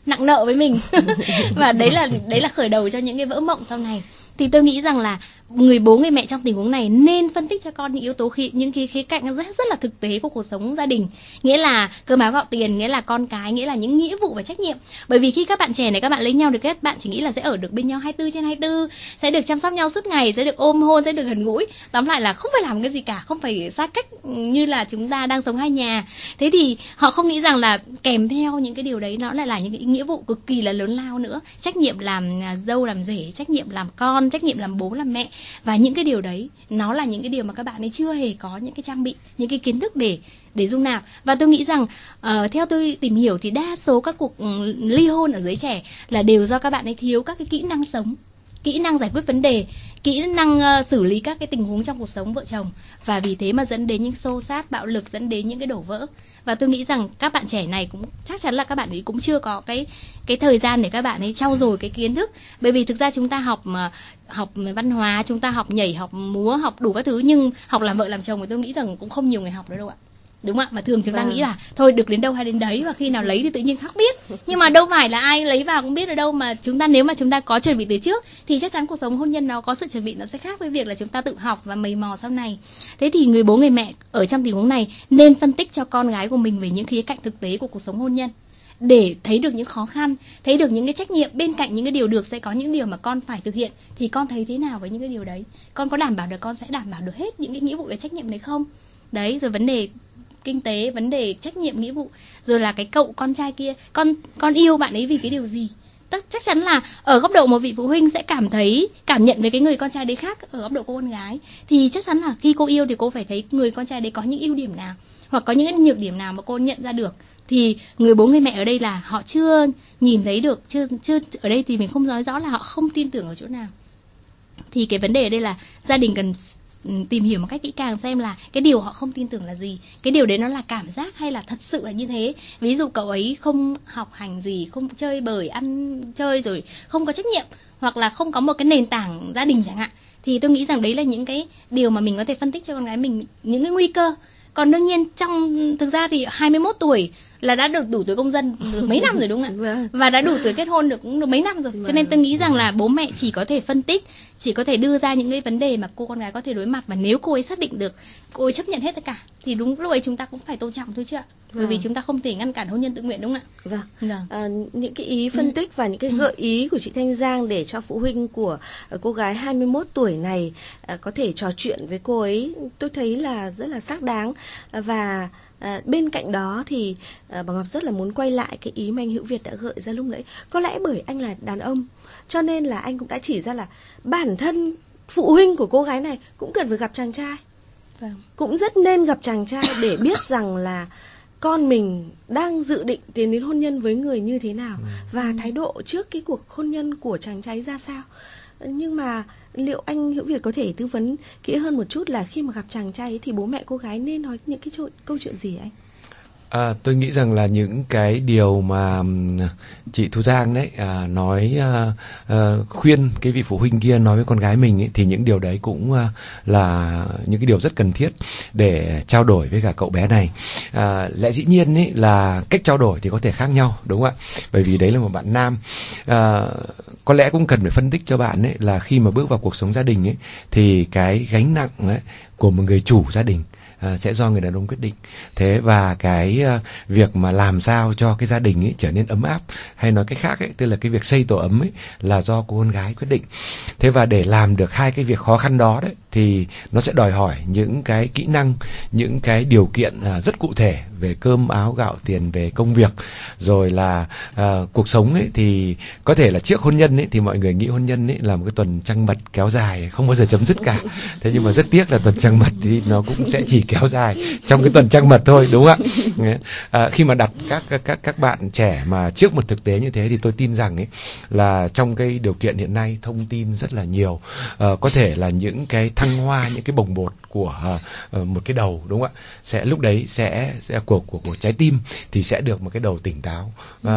[SPEAKER 5] nặng nợ với mình. Và đấy là đấy là khởi đầu cho những cái vỡ mộng sau này. Thì tôi nghĩ rằng là người bố người mẹ trong tình huống này nên phân tích cho con những yếu tố khi những cái khía cạnh rất rất là thực tế của cuộc sống gia đình, nghĩa là cơm áo gạo tiền, nghĩa là con cái, nghĩa là những nghĩa vụ và trách nhiệm. Bởi vì khi các bạn trẻ này các bạn lấy nhau được, các bạn chỉ nghĩ là sẽ ở được bên nhau hai mươi tư trên hai mươi tư, sẽ được chăm sóc nhau suốt ngày, sẽ được ôm hôn, sẽ được gần gũi, tóm lại là không phải làm cái gì cả, không phải xa cách như là chúng ta đang sống hai nhà. Thế thì họ không nghĩ rằng là kèm theo những cái điều đấy nó lại là những cái nghĩa vụ cực kỳ là lớn lao nữa, trách nhiệm làm dâu làm rể, trách nhiệm làm con, trách nhiệm làm bố làm mẹ. Và những cái điều đấy nó là những cái điều mà các bạn ấy chưa hề có những cái trang bị, những cái kiến thức để để dung nạp. Và tôi nghĩ rằng uh, theo tôi tìm hiểu thì đa số các cuộc uh, ly hôn ở giới trẻ là đều do các bạn ấy thiếu các cái kỹ năng sống, kỹ năng giải quyết vấn đề, kỹ năng uh, xử lý các cái tình huống trong cuộc sống vợ chồng, và vì thế mà dẫn đến những xô xát, bạo lực, dẫn đến những cái đổ vỡ. Và tôi nghĩ rằng các bạn trẻ này cũng chắc chắn là các bạn ấy cũng chưa có cái cái thời gian để các bạn ấy trau dồi cái kiến thức. Bởi vì thực ra chúng ta học mà học văn hóa, chúng ta học nhảy, học múa, học đủ các thứ, nhưng học làm vợ làm chồng thì tôi nghĩ rằng cũng không nhiều người học nữa đâu ạ. Đúng không ạ? Mà thường chúng ta nghĩ là thôi được đến đâu hay đến đấy, và khi nào lấy thì tự nhiên khác biết. Nhưng mà đâu phải là ai lấy vào cũng biết ở đâu, mà chúng ta nếu mà chúng ta có chuẩn bị từ trước thì chắc chắn cuộc sống hôn nhân nó có sự chuẩn bị, nó sẽ khác với việc là chúng ta tự học và mày mò sau này. Thế thì người bố người mẹ ở trong tình huống này nên phân tích cho con gái của mình về những khía cạnh thực tế của cuộc sống hôn nhân, để thấy được những khó khăn, thấy được những cái trách nhiệm, bên cạnh những cái điều được sẽ có những điều mà con phải thực hiện. Thì con thấy thế nào với những cái điều đấy? Con có đảm bảo được con sẽ đảm bảo được hết những cái nghĩa vụ và trách nhiệm đấy không? Đấy, rồi vấn đề kinh tế, vấn đề trách nhiệm nghĩa vụ, rồi là cái cậu con trai kia, con con yêu bạn ấy vì cái điều gì? Tất chắc chắn là ở góc độ một vị phụ huynh sẽ cảm thấy cảm nhận với cái người con trai đấy khác ở góc độ cô con gái. Thì chắc chắn là khi cô yêu thì cô phải thấy người con trai đấy có những ưu điểm nào, hoặc có những cái nhược điểm nào mà cô nhận ra được. Thì người bố người mẹ ở đây là họ chưa nhìn thấy được, chưa chưa ở đây thì mình không nói rõ là họ không tin tưởng ở chỗ nào. Thì cái vấn đề ở đây là gia đình cần tìm hiểu một cách kỹ càng xem là cái điều họ không tin tưởng là gì. Cái điều đấy nó là cảm giác hay là thật sự là như thế. Ví dụ cậu ấy không học hành gì, không chơi bời, ăn chơi, rồi không có trách nhiệm, hoặc là không có một cái nền tảng gia đình chẳng hạn. Thì tôi nghĩ rằng đấy là những cái điều mà mình có thể phân tích cho con gái mình, những cái nguy cơ. Còn đương nhiên trong thực ra thì hai mươi mốt tuổi là đã được đủ tuổi công dân được mấy năm rồi đúng không ạ? Và đã đủ tuổi kết hôn được cũng được mấy năm rồi. Cho nên tôi nghĩ rằng là bố mẹ chỉ có thể phân tích, chỉ có thể đưa ra những cái vấn đề mà cô con gái có thể đối mặt, và nếu cô ấy xác định được, cô ấy chấp nhận hết tất cả thì đúng lúc ấy chúng ta cũng phải tôn trọng thôi chứ ạ. Bởi vì chúng ta không thể ngăn cản hôn nhân tự nguyện, đúng không ạ?
[SPEAKER 2] Vâng.
[SPEAKER 5] Vâng.
[SPEAKER 2] À, những cái ý phân tích và những cái gợi ý của chị Thanh Giang để cho phụ huynh của cô gái hai mươi mốt tuổi này à, có thể trò chuyện với cô ấy, tôi thấy là rất là xác đáng. Và à, bên cạnh đó thì à, bà Ngọc rất là muốn quay lại cái ý mà anh Hữu Việt đã gợi ra lúc nãy. Có lẽ bởi anh là đàn ông, cho nên là anh cũng đã chỉ ra là bản thân phụ huynh của cô gái này cũng cần phải gặp chàng trai.
[SPEAKER 5] Vâng. Cũng
[SPEAKER 2] rất nên gặp chàng trai để biết rằng là con mình đang dự định tiến đến hôn nhân với người như thế nào, và thái độ trước cái cuộc hôn nhân của chàng trai ra sao. Nhưng mà liệu anh Hữu Việt có thể tư vấn kỹ hơn một chút là khi mà gặp chàng trai ấy, thì bố mẹ cô gái nên nói những cái câu chuyện gì anh?
[SPEAKER 6] À, tôi nghĩ rằng là những cái điều mà chị Thu Giang đấy à, nói à, à, khuyên cái vị phụ huynh kia nói với con gái mình ấy, thì những điều đấy cũng à, là những cái điều rất cần thiết để trao đổi với cả cậu bé này. À, lẽ dĩ nhiên ấy là cách trao đổi thì có thể khác nhau, đúng không ạ? Bởi vì đấy là một bạn nam. À, có lẽ cũng cần phải phân tích cho bạn ấy là khi mà bước vào cuộc sống gia đình ấy thì cái gánh nặng ấy của một người chủ gia đình À, sẽ do người đàn ông quyết định. Thế và cái uh, việc mà làm sao cho cái gia đình ấy trở nên ấm áp, hay nói cách khác ấy, tức là cái việc xây tổ ấm ấy là do cô con gái quyết định. Thế và để làm được hai cái việc khó khăn đó đấy thì nó sẽ đòi hỏi những cái kỹ năng, những cái điều kiện uh, rất cụ thể về cơm áo gạo tiền, về công việc, rồi là uh, cuộc sống ấy. Thì có thể là trước hôn nhân ấy thì mọi người nghĩ hôn nhân ấy là một cái tuần trăng mật kéo dài không bao giờ chấm dứt cả. Thế nhưng mà rất tiếc là tuần trăng mật thì nó cũng sẽ chỉ kéo dài trong cái tuần trăng mật thôi, đúng không ạ? À, khi mà đặt các các các bạn trẻ mà trước một thực tế như thế thì tôi tin rằng ấy là trong cái điều kiện hiện nay thông tin rất là nhiều, à, có thể là những cái thăng hoa, những cái bồng bột của uh, một cái đầu, đúng không ạ? Sẽ lúc đấy sẽ sẽ của của của trái tim thì sẽ được một cái đầu tỉnh táo,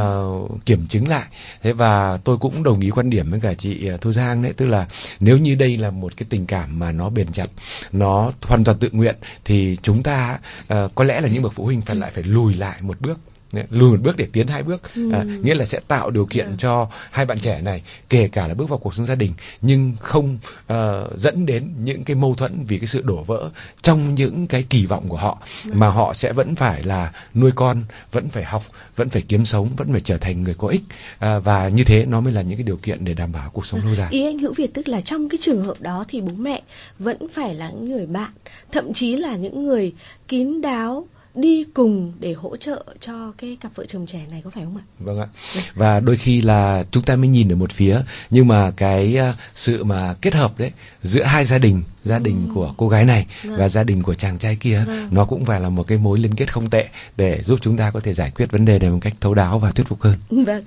[SPEAKER 6] uh, kiểm chứng lại. Thế và tôi cũng đồng ý quan điểm với cả chị Thu Giang đấy, tức là nếu như đây là một cái tình cảm mà nó bền chặt, nó hoàn toàn tự nguyện thì chúng ta uh, có lẽ là những bậc phụ huynh phải lại phải lùi lại một bước. lùi một bước để tiến hai bước,
[SPEAKER 2] ừ.
[SPEAKER 6] à, nghĩa là sẽ tạo điều kiện ừ. cho hai bạn trẻ này kể cả là bước vào cuộc sống gia đình nhưng không uh, dẫn đến những cái mâu thuẫn vì cái sự đổ vỡ trong những cái kỳ vọng của họ, ừ. mà họ sẽ vẫn phải là nuôi con, vẫn phải học, vẫn phải kiếm sống, vẫn phải trở thành người có ích, à, và như thế nó mới là những cái điều kiện để đảm bảo cuộc sống lâu dài.
[SPEAKER 2] Ý anh Hữu Việt tức là trong cái trường hợp đó thì bố mẹ vẫn phải là những người bạn, thậm chí là những người kín đáo đi cùng để hỗ trợ cho cái cặp vợ chồng trẻ này, có phải không ạ?
[SPEAKER 6] Vâng ạ. Và đôi khi là chúng ta mới nhìn ở một phía, nhưng mà cái uh, sự mà kết hợp đấy giữa hai gia đình, gia đình ừ. của cô gái này vâng. và gia đình của chàng trai kia, vâng. nó cũng phải là một cái mối liên kết không tệ để giúp chúng ta có thể giải quyết vấn đề này một cách thấu đáo và thuyết phục hơn.
[SPEAKER 2] Vâng.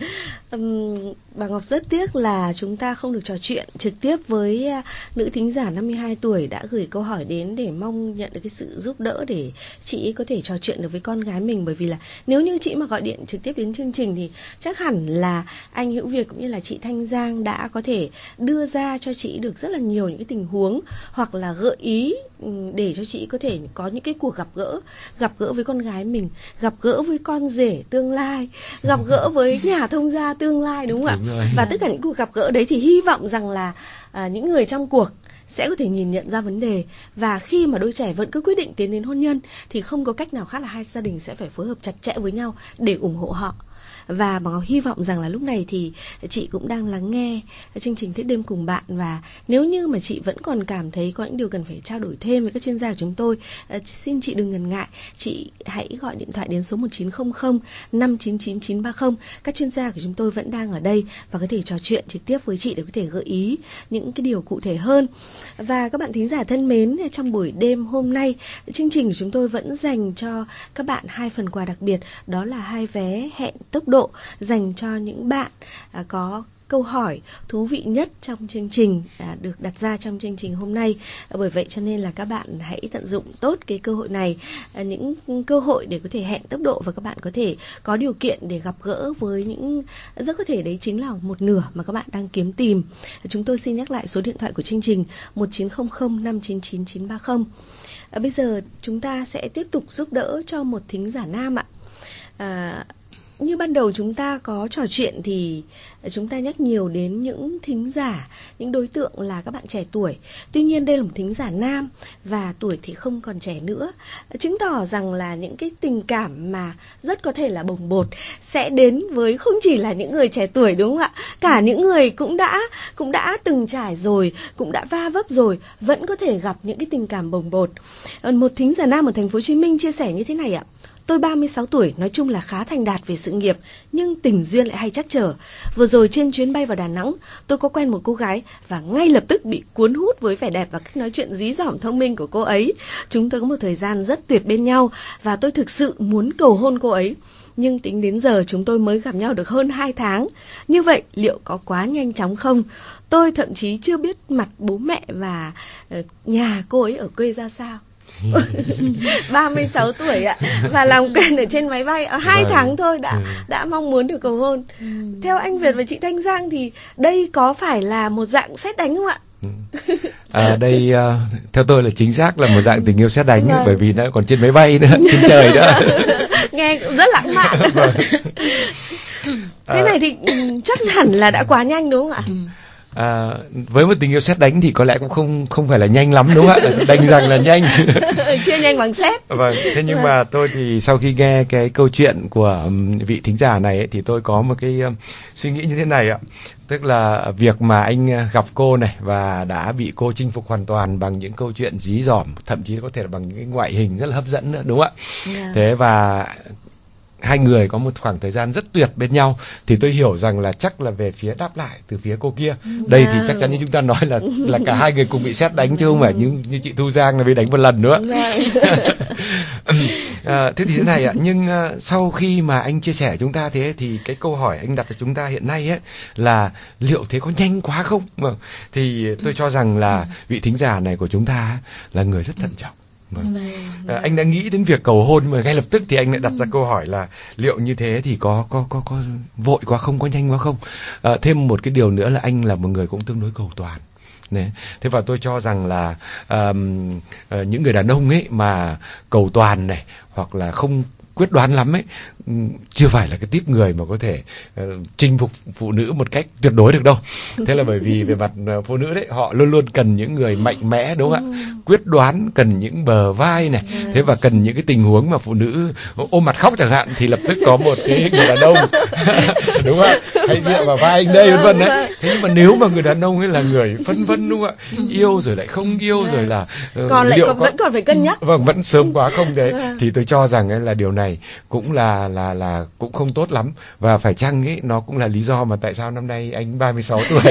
[SPEAKER 2] Um, bà Ngọc rất tiếc là chúng ta không được trò chuyện trực tiếp với uh, nữ thính giả năm mươi hai tuổi đã gửi câu hỏi đến để mong nhận được cái sự giúp đỡ để chị có thể trò chuyện được với con gái mình, bởi vì là nếu như chị mà gọi điện trực tiếp đến chương trình thì chắc hẳn là anh Hữu Việt cũng như là chị Thanh Giang đã có thể đưa ra cho chị được rất là nhiều những cái tình huống hoặc là gợi ý để cho chị có thể có những cái cuộc gặp gỡ, gặp gỡ với con gái mình, gặp gỡ với con rể tương lai, gặp gỡ với nhà thông gia tương lai, đúng không
[SPEAKER 6] đúng
[SPEAKER 2] ạ? Và tất cả những cuộc gặp gỡ đấy thì hy vọng rằng là à, những người trong cuộc sẽ có thể nhìn nhận ra vấn đề, và khi mà đôi trẻ vẫn cứ quyết định tiến đến hôn nhân thì không có cách nào khác là hai gia đình sẽ phải phối hợp chặt chẽ với nhau để ủng hộ họ. Và bà Ngọc hy vọng rằng là lúc này thì chị cũng đang lắng nghe chương trình Thức Đêm Cùng Bạn, và nếu như mà chị vẫn còn cảm thấy có những điều cần phải trao đổi thêm với các chuyên gia của chúng tôi, xin chị đừng ngần ngại, chị hãy gọi điện thoại đến số một chín không không năm chín chín chín ba không. Các chuyên gia của chúng tôi vẫn đang ở đây và có thể trò chuyện trực tiếp với chị để có thể gợi ý những cái điều cụ thể hơn. Và các bạn thính giả thân mến, trong buổi đêm hôm nay, chương trình của chúng tôi vẫn dành cho các bạn hai phần quà đặc biệt, đó là hai vé hẹn tốc độ dành cho những bạn à, có câu hỏi thú vị nhất trong chương trình à, được đặt ra trong chương trình hôm nay. À, bởi vậy cho nên là các bạn hãy tận dụng tốt cái cơ hội này, à, những cơ hội để có thể hẹn tốc độ, và các bạn có thể có điều kiện để gặp gỡ với những, rất có thể đấy chính là một nửa mà các bạn đang kiếm tìm. À, chúng tôi xin nhắc lại số điện thoại của chương trình một chín không không năm chín chín chín ba không. À, bây giờ chúng ta sẽ tiếp tục giúp đỡ cho một thính giả nam ạ. À, Như ban đầu chúng ta có trò chuyện thì chúng ta nhắc nhiều đến những thính giả, những đối tượng là các bạn trẻ tuổi. Tuy nhiên đây là một thính giả nam và tuổi thì không còn trẻ nữa, chứng tỏ rằng là những cái tình cảm mà rất có thể là bồng bột sẽ đến với không chỉ là những người trẻ tuổi, đúng không ạ? Cả những người cũng đã cũng đã từng trải rồi, cũng đã va vấp rồi, vẫn có thể gặp những cái tình cảm bồng bột. Một thính giả nam ở thành phố Hồ Chí Minh chia sẻ như thế này ạ: tôi ba mươi sáu tuổi, nói chung là khá thành đạt về sự nghiệp, nhưng tình duyên lại hay trắc trở. Vừa rồi trên chuyến bay vào Đà Nẵng, tôi có quen một cô gái và ngay lập tức bị cuốn hút với vẻ đẹp và cách nói chuyện dí dỏm thông minh của cô ấy. Chúng tôi có một thời gian rất tuyệt bên nhau và tôi thực sự muốn cầu hôn cô ấy. Nhưng tính đến giờ chúng tôi mới gặp nhau được hơn hai tháng. Như vậy liệu có quá nhanh chóng không? Tôi thậm chí chưa biết mặt bố mẹ và uh, nhà cô ấy ở quê ra sao. ba mươi sáu tuổi ạ, và làm quen ở trên máy bay ở hai tháng thôi đã đã mong muốn được cầu hôn. Theo anh Việt và chị Thanh Giang thì đây có phải là một dạng sét đánh không ạ?
[SPEAKER 6] À, đây uh, theo tôi là chính xác là một dạng tình yêu sét đánh, vâng. Bởi vì nó còn trên máy bay nữa, trên trời nữa.
[SPEAKER 2] Nghe cũng rất lãng mạn. Vâng. Thế này thì chắc hẳn là đã quá nhanh đúng không ạ?
[SPEAKER 6] À, với một tình yêu sét đánh thì có lẽ cũng không không phải là nhanh lắm đúng không ạ? Đành rằng là nhanh.
[SPEAKER 2] Chưa nhanh bằng sét.
[SPEAKER 6] Vâng. Thế nhưng mà tôi thì sau khi nghe cái câu chuyện của vị thính giả này ấy, thì tôi có một cái um, suy nghĩ như thế này ạ. Tức là việc mà anh gặp cô này và đã bị cô chinh phục hoàn toàn bằng những câu chuyện dí dỏm, thậm chí có thể là bằng những cái ngoại hình rất là hấp dẫn nữa, đúng không ạ? Yeah. Thế và hai người có một khoảng thời gian rất tuyệt bên nhau, thì tôi hiểu rằng là chắc là về phía đáp lại từ phía cô kia. Đây wow. Thì chắc chắn như chúng ta nói là là cả hai người cùng bị sét đánh, chứ không phải như như chị Thu Giang là bị đánh một lần nữa. À, thế thì thế này ạ, nhưng uh, sau khi mà anh chia sẻ chúng ta thế thì cái câu hỏi anh đặt cho chúng ta hiện nay ấy là liệu thế có nhanh quá không? Vâng. Thì tôi cho rằng là vị thính giả này của chúng ta là người rất thận trọng. Vâng. À, anh đã nghĩ đến việc cầu hôn mà ngay lập tức thì anh lại đặt ra câu hỏi là liệu như thế thì có có có có vội quá không, có nhanh quá không? À, thêm một cái điều nữa là anh là một người cũng tương đối cầu toàn. Đấy. Thế và tôi cho rằng là um, uh, những người đàn ông ấy mà cầu toàn này, hoặc là không quyết đoán lắm ấy, chưa phải là cái típ người mà có thể uh, chinh phục phụ nữ một cách tuyệt đối được đâu. Thế là bởi vì về mặt uh, phụ nữ đấy, họ luôn luôn cần những người mạnh mẽ, đúng không ạ? Quyết đoán, cần những bờ vai này, thế và cần những cái tình huống mà phụ nữ ôm mặt khóc chẳng hạn, thì lập tức có một cái người đàn ông đúng không ạ, hãy dựa vào vai anh đây, vân vân đấy. Thế nhưng mà nếu mà người đàn ông ấy là người phân vân, đúng không ạ, yêu rồi lại không yêu, rồi là uh,
[SPEAKER 2] còn lại còn, có... vẫn còn phải cân nhắc,
[SPEAKER 6] vâng, vẫn sớm quá không đấy, thì tôi cho rằng ấy là điều này cũng là là là cũng không tốt lắm. Và phải chăng ấy nó cũng là lý do mà tại sao năm nay anh ba mươi sáu tuổi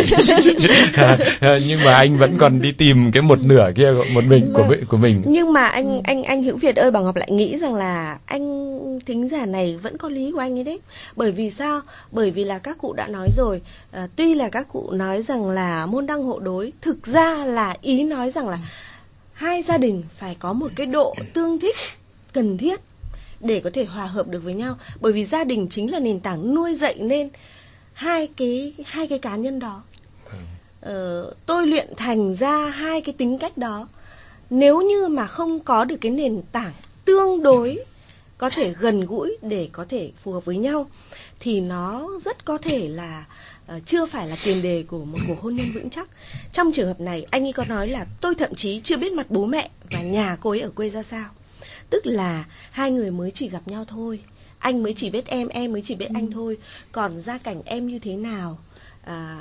[SPEAKER 6] nhưng mà anh vẫn còn đi tìm cái một nửa kia một mình của mình của mình.
[SPEAKER 2] Nhưng mà anh anh anh Hữu Việt ơi, Bảo Ngọc lại nghĩ rằng là anh thính giả này vẫn có lý của anh ấy đấy. Bởi vì sao? Bởi vì là các cụ đã nói rồi, à, tuy là các cụ nói rằng là môn đăng hộ đối, thực ra là ý nói rằng là hai gia đình phải có một cái độ tương thích cần thiết để có thể hòa hợp được với nhau. Bởi vì gia đình chính là nền tảng nuôi dạy nên hai cái hai cái cá nhân đó. Ờ, tôi luyện thành ra hai cái tính cách đó. Nếu như mà không có được cái nền tảng tương đối có thể gần gũi để có thể phù hợp với nhau, thì nó rất có thể là uh, chưa phải là tiền đề của một cuộc hôn nhân vững chắc. Trong trường hợp này, anh ấy có nói là tôi thậm chí chưa biết mặt bố mẹ và nhà cô ấy ở quê ra sao. Tức là hai người mới chỉ gặp nhau thôi, anh mới chỉ biết em, em mới chỉ biết ừ. anh thôi. Còn gia cảnh em như thế nào, à,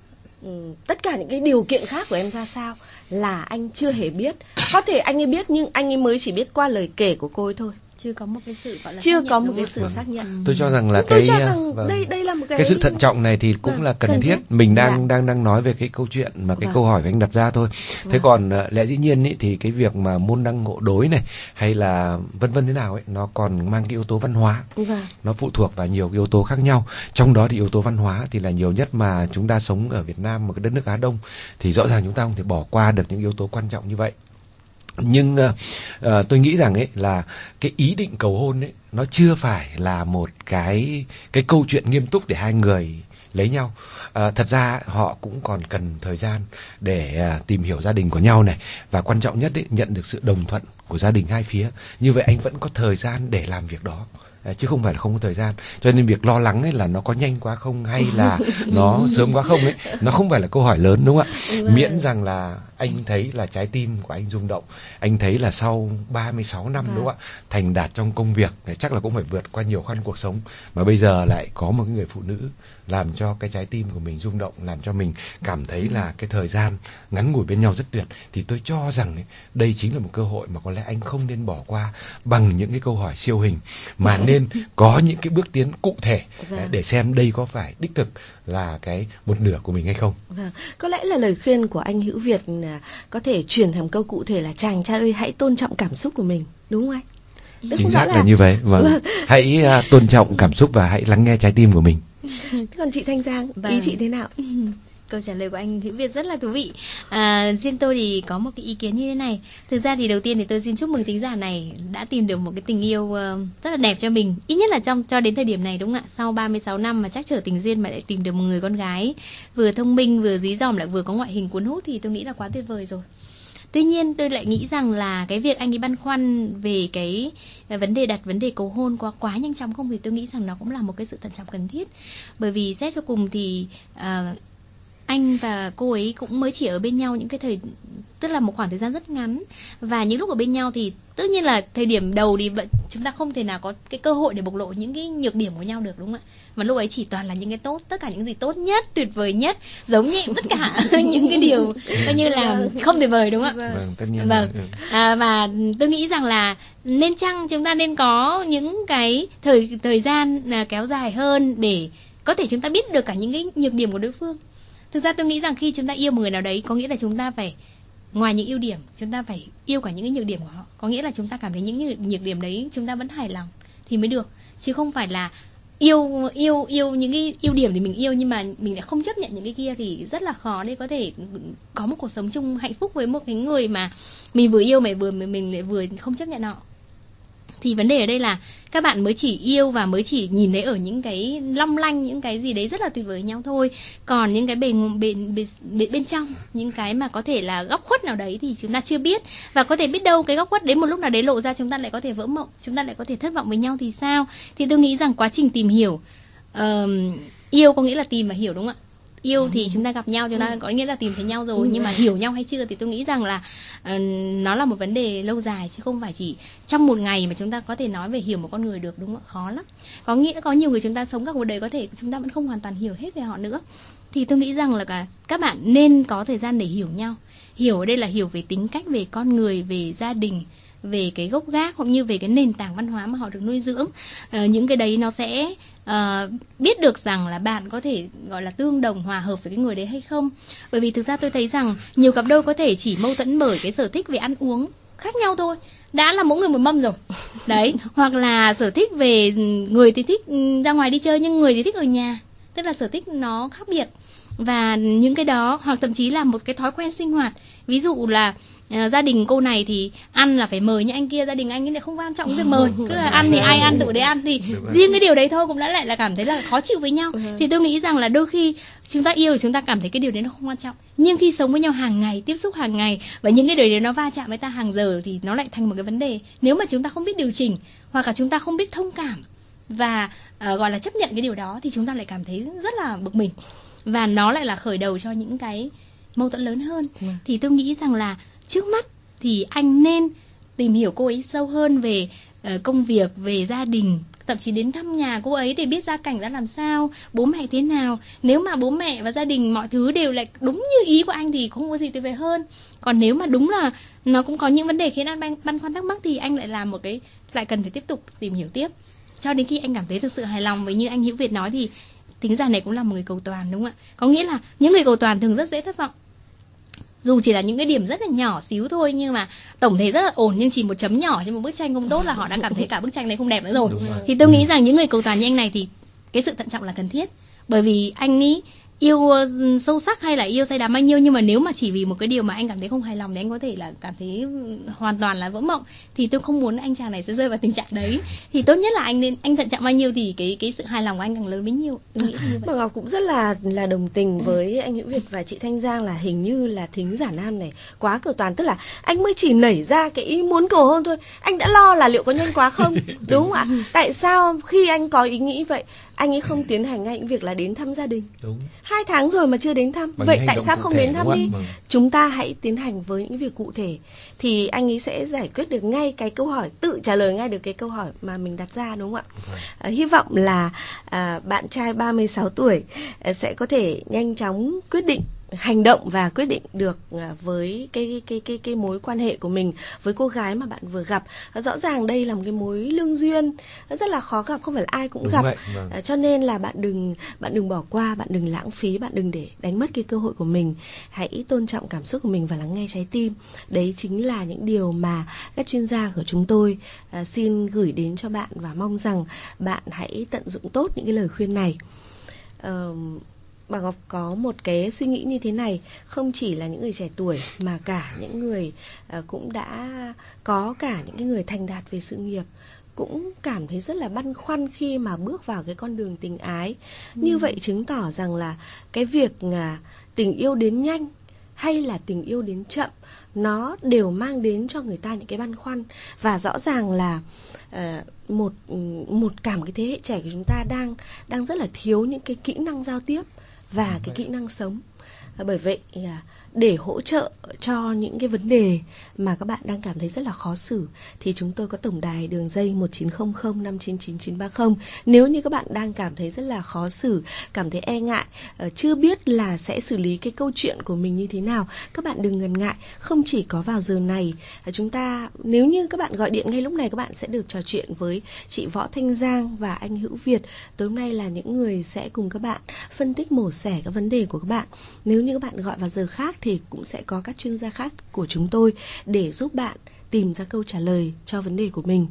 [SPEAKER 2] ừ, tất cả những cái điều kiện khác của em ra sao là anh chưa hề biết. Có thể anh ấy biết nhưng anh ấy mới chỉ biết qua lời kể của cô ấy thôi.
[SPEAKER 5] Chưa có một cái sự gọi là
[SPEAKER 2] chưa
[SPEAKER 5] xác
[SPEAKER 2] có
[SPEAKER 5] nhận,
[SPEAKER 2] một cái
[SPEAKER 5] không?
[SPEAKER 2] sự
[SPEAKER 6] vâng.
[SPEAKER 2] xác nhận.
[SPEAKER 6] Tôi cho rằng là
[SPEAKER 2] tôi
[SPEAKER 6] cái
[SPEAKER 2] cho rằng
[SPEAKER 6] vâng.
[SPEAKER 2] đây đây là một cái
[SPEAKER 6] cái sự thận trọng này thì cũng vâng. là cần, cần thiết. thiết. Mình đang dạ. đang đang nói về cái câu chuyện mà cái vâng. câu hỏi của anh đặt ra thôi. Vâng. Thế còn uh, lẽ dĩ nhiên ý, thì cái việc mà môn đăng hộ đối này hay là vân vân thế nào ấy, nó còn mang cái yếu tố văn hóa. Vâng. Nó phụ thuộc vào nhiều yếu tố khác nhau. Trong đó thì yếu tố văn hóa thì là nhiều nhất, mà chúng ta sống ở Việt Nam, một cái đất nước Á Đông, thì rõ ràng chúng ta không thể bỏ qua được những yếu tố quan trọng như vậy. Nhưng uh, uh, tôi nghĩ rằng ấy là cái ý định cầu hôn ấy nó chưa phải là một cái cái câu chuyện nghiêm túc để hai người lấy nhau. À, thật ra họ cũng còn cần thời gian để uh, tìm hiểu gia đình của nhau này, và quan trọng nhất ấy, nhận được sự đồng thuận của gia đình hai phía. Như vậy anh vẫn có thời gian để làm việc đó, à, chứ không phải là không có thời gian. Cho nên việc lo lắng ấy là nó có nhanh quá không hay là nó sớm quá không ấy, nó không phải là câu hỏi lớn, đúng không ạ? Miễn rằng là anh thấy là trái tim của anh rung động, anh thấy là sau ba mươi sáu năm đúng không ạ, thành đạt trong công việc, chắc là cũng phải vượt qua nhiều khó khăn cuộc sống, mà bây giờ lại có một người phụ nữ làm cho cái trái tim của mình rung động, làm cho mình cảm thấy là cái thời gian ngắn ngủi bên nhau rất tuyệt, thì tôi cho rằng ấy, đây chính là một cơ hội mà có lẽ anh không nên bỏ qua bằng những cái câu hỏi siêu hình, mà nên có những cái bước tiến cụ thể để xem đây có phải đích thực là cái một nửa của mình hay không.
[SPEAKER 2] Vâng. Có lẽ là lời khuyên của anh Hữu Việt là có thể chuyển thành câu cụ thể là chàng trai ơi hãy tôn trọng cảm xúc của mình, đúng không anh? Đúng
[SPEAKER 6] chính xác là...
[SPEAKER 2] là
[SPEAKER 6] như vậy. Vâng. Vâng. Hãy uh, tôn trọng cảm xúc và hãy lắng nghe trái tim của mình.
[SPEAKER 2] Thế còn chị Thanh Giang, vâng. ý chị thế nào?
[SPEAKER 5] Câu trả lời của anh Hữu Việt rất là thú vị. À, riêng tôi thì có một cái ý kiến như thế này. Thực ra thì đầu tiên thì tôi xin chúc mừng thính giả này đã tìm được một cái tình yêu uh, rất là đẹp cho mình. Ít nhất là trong cho đến thời điểm này, đúng không ạ? Sau ba mươi sáu năm mà chắc trở tình duyên mà lại tìm được một người con gái vừa thông minh, vừa dí dỏm, lại vừa có ngoại hình cuốn hút thì tôi nghĩ là quá tuyệt vời rồi. Tuy nhiên tôi lại nghĩ rằng là cái việc anh ấy băn khoăn về cái vấn đề đặt vấn đề cầu hôn quá quá nhanh chóng không, thì tôi nghĩ rằng nó cũng là một cái sự thận trọng cần thiết. Bởi vì xét cho cùng thì uh, anh và cô ấy cũng mới chỉ ở bên nhau những cái thời, tức là một khoảng thời gian rất ngắn, và những lúc ở bên nhau thì tất nhiên là thời điểm đầu thì chúng ta không thể nào có cái cơ hội để bộc lộ những cái nhược điểm của nhau được, đúng không ạ? Mà lúc ấy chỉ toàn là những cái tốt, tất cả những gì tốt nhất, tuyệt vời nhất, giống như tất cả những cái điều coi như là không tuyệt vời, đúng không ạ?
[SPEAKER 6] Vâng, tất nhiên.
[SPEAKER 5] Vâng. À, và tôi nghĩ rằng là nên chăng chúng ta nên có những cái thời thời gian là kéo dài hơn để có thể chúng ta biết được cả những cái nhược điểm của đối phương. Thực ra tôi nghĩ rằng khi chúng ta yêu một người nào đấy, có nghĩa là chúng ta phải, ngoài những ưu điểm, chúng ta phải yêu cả những cái nhược điểm của họ. Có nghĩa là chúng ta cảm thấy những nhược điểm đấy chúng ta vẫn hài lòng thì mới được, chứ không phải là yêu yêu yêu những cái ưu điểm thì mình yêu nhưng mà mình lại không chấp nhận những cái kia, thì rất là khó để có thể có một cuộc sống chung hạnh phúc với một cái người mà mình vừa yêu mà vừa mình lại vừa không chấp nhận họ. Thì vấn đề ở đây là các bạn mới chỉ yêu và mới chỉ nhìn thấy ở những cái long lanh, những cái gì đấy rất là tuyệt vời với nhau thôi. Còn những cái bên, bên, bên, bên trong, những cái mà có thể là góc khuất nào đấy thì chúng ta chưa biết. Và có thể biết đâu cái góc khuất đến một lúc nào đấy lộ ra chúng ta lại có thể vỡ mộng, chúng ta lại có thể thất vọng với nhau thì sao. Thì tôi nghĩ rằng quá trình tìm hiểu, uh, yêu có nghĩa là tìm và hiểu, đúng không ạ? Yêu thì chúng ta gặp nhau, chúng ta có nghĩa là tìm thấy nhau rồi, nhưng mà hiểu nhau hay chưa thì tôi nghĩ rằng là uh, nó là một vấn đề lâu dài, chứ không phải chỉ trong một ngày mà chúng ta có thể nói về hiểu một con người được, đúng không ạ? Khó lắm. Có nghĩa có nhiều người chúng ta sống cả cuộc đời có thể chúng ta vẫn không hoàn toàn hiểu hết về họ nữa. Thì tôi nghĩ rằng là cả, các bạn nên có thời gian để hiểu nhau. Hiểu ở đây là hiểu về tính cách, về con người, về gia đình, về cái gốc gác cũng như về cái nền tảng văn hóa mà họ được nuôi dưỡng. Uh, những cái đấy nó sẽ uh, biết được rằng là bạn có thể gọi là tương đồng, hòa hợp với cái người đấy hay không. Bởi vì thực ra tôi thấy rằng nhiều cặp đôi có thể chỉ mâu thuẫn bởi cái sở thích về ăn uống khác nhau thôi, đã là mỗi người một mâm rồi đấy. Hoặc là sở thích về, người thì thích ra ngoài đi chơi nhưng người thì thích ở nhà, tức là sở thích nó khác biệt. Và những cái đó, hoặc thậm chí là một cái thói quen sinh hoạt. Ví dụ là uh, gia đình cô này thì ăn là phải mời, nhưng anh kia gia đình anh ấy lại không quan trọng cái việc mời, tức là ăn thì ai ăn tự đấy ăn, thì riêng cái điều đấy thôi cũng đã lại là cảm thấy là khó chịu với nhau. Thì tôi nghĩ rằng là đôi khi chúng ta yêu thì chúng ta cảm thấy cái điều đấy nó không quan trọng, nhưng khi sống với nhau hàng ngày, tiếp xúc hàng ngày và những cái điều đấy nó va chạm với ta hàng giờ thì nó lại thành một cái vấn đề. Nếu mà chúng ta không biết điều chỉnh, hoặc là chúng ta không biết thông cảm và uh, gọi là chấp nhận cái điều đó, thì chúng ta lại cảm thấy rất là bực mình, và nó lại là khởi đầu cho những cái mâu thuẫn lớn hơn. Ừ. Thì tôi nghĩ rằng là trước mắt thì anh nên tìm hiểu cô ấy sâu hơn về uh, công việc, về gia đình, thậm chí đến thăm nhà cô ấy để biết gia cảnh ra làm sao, bố mẹ thế nào. Nếu mà bố mẹ và gia đình mọi thứ đều lại đúng như ý của anh thì không có gì tuyệt vời hơn. Còn nếu mà đúng là nó cũng có những vấn đề khiến anh băn, băn khoăn thắc mắc thì anh lại làm một cái, lại cần phải tiếp tục tìm hiểu tiếp cho đến khi anh cảm thấy thực sự hài lòng. Với như anh Hữu Việt nói thì tính giả này cũng là một người cầu toàn, đúng không ạ? Có nghĩa là những người cầu toàn thường rất dễ thất vọng. Dù chỉ là những cái điểm rất là nhỏ xíu thôi, nhưng mà tổng thể rất là ổn, nhưng chỉ một chấm nhỏ trên một bức tranh không tốt là họ đã cảm thấy cả bức tranh này không đẹp nữa rồi. rồi. Thì tôi nghĩ rằng những người cầu toàn như anh này thì cái sự thận trọng là cần thiết. Bởi vì anh ấy yêu sâu sắc hay là yêu say đắm bao nhiêu, nhưng mà nếu mà chỉ vì một cái điều mà anh cảm thấy không hài lòng thì anh có thể là cảm thấy hoàn toàn là vỡ mộng. Thì tôi không muốn anh chàng này sẽ rơi vào tình trạng đấy. Thì tốt nhất là anh nên anh thận trọng bao nhiêu thì cái cái sự hài lòng của anh càng lớn bấy nhiêu. Tôi nghĩ như vậy.
[SPEAKER 2] Bà Ngọc cũng rất là là đồng tình với anh Hữu Việt và chị Thanh Giang là hình như là thính giả nam này quá cầu toàn, tức là anh mới chỉ nảy ra cái ý muốn cầu hôn thôi, anh đã lo là liệu có nhanh quá không, đúng không ạ? Tại sao khi anh có ý nghĩ vậy anh ấy không tiến hành ngay những việc là đến thăm gia đình? Đúng. Hai tháng rồi mà chưa đến thăm. Bằng vậy tại sao không đến thăm đi? Vâng. Chúng ta hãy tiến hành với những việc cụ thể thì anh ấy sẽ giải quyết được ngay cái câu hỏi, tự trả lời ngay được cái câu hỏi mà mình đặt ra, đúng không ạ? Vâng. À, hy vọng là à, bạn trai ba mươi sáu tuổi à, sẽ có thể nhanh chóng quyết định hành động và quyết định được với cái cái cái cái mối quan hệ của mình với cô gái mà bạn vừa gặp. Rõ ràng đây là một cái mối lương duyên rất là khó gặp, không phải là ai cũng Đúng gặp. Vậy, vâng. à, cho nên là bạn đừng bạn đừng bỏ qua, bạn đừng lãng phí, bạn đừng để đánh mất cái cơ hội của mình. Hãy tôn trọng cảm xúc của mình và lắng nghe trái tim. Đấy chính là những điều mà các chuyên gia của chúng tôi à, xin gửi đến cho bạn, và mong rằng bạn hãy tận dụng tốt những cái lời khuyên này. Uh, Bà Ngọc có một cái suy nghĩ như thế này, không chỉ là những người trẻ tuổi mà cả những người uh, cũng đã có cả những cái người thành đạt về sự nghiệp cũng cảm thấy rất là băn khoăn khi mà bước vào cái con đường tình ái. Ừ. Như vậy chứng tỏ rằng là cái việc uh, tình yêu đến nhanh hay là tình yêu đến chậm nó đều mang đến cho người ta những cái băn khoăn. Và rõ ràng là uh, một một cả một cái thế hệ trẻ của chúng ta đang đang rất là thiếu những cái kỹ năng giao tiếp và cái kỹ năng sống. Bởi vậy để hỗ trợ cho những cái vấn đề mà các bạn đang cảm thấy rất là khó xử thì chúng tôi có tổng đài đường dây một chín không không năm chín chín chín ba không. Nếu như các bạn đang cảm thấy rất là khó xử, cảm thấy e ngại, chưa biết là sẽ xử lý cái câu chuyện của mình như thế nào, các bạn đừng ngần ngại. Không chỉ có vào giờ này, chúng ta nếu như các bạn gọi điện ngay lúc này, các bạn sẽ được trò chuyện với chị Võ Thanh Giang và anh Hữu Việt. Tối hôm nay là những người sẽ cùng các bạn phân tích mổ xẻ các vấn đề của các bạn. Nếu như các bạn gọi vào giờ khác thì cũng sẽ có các chuyên gia khác của chúng tôi để giúp bạn tìm ra câu trả lời cho vấn đề của mình.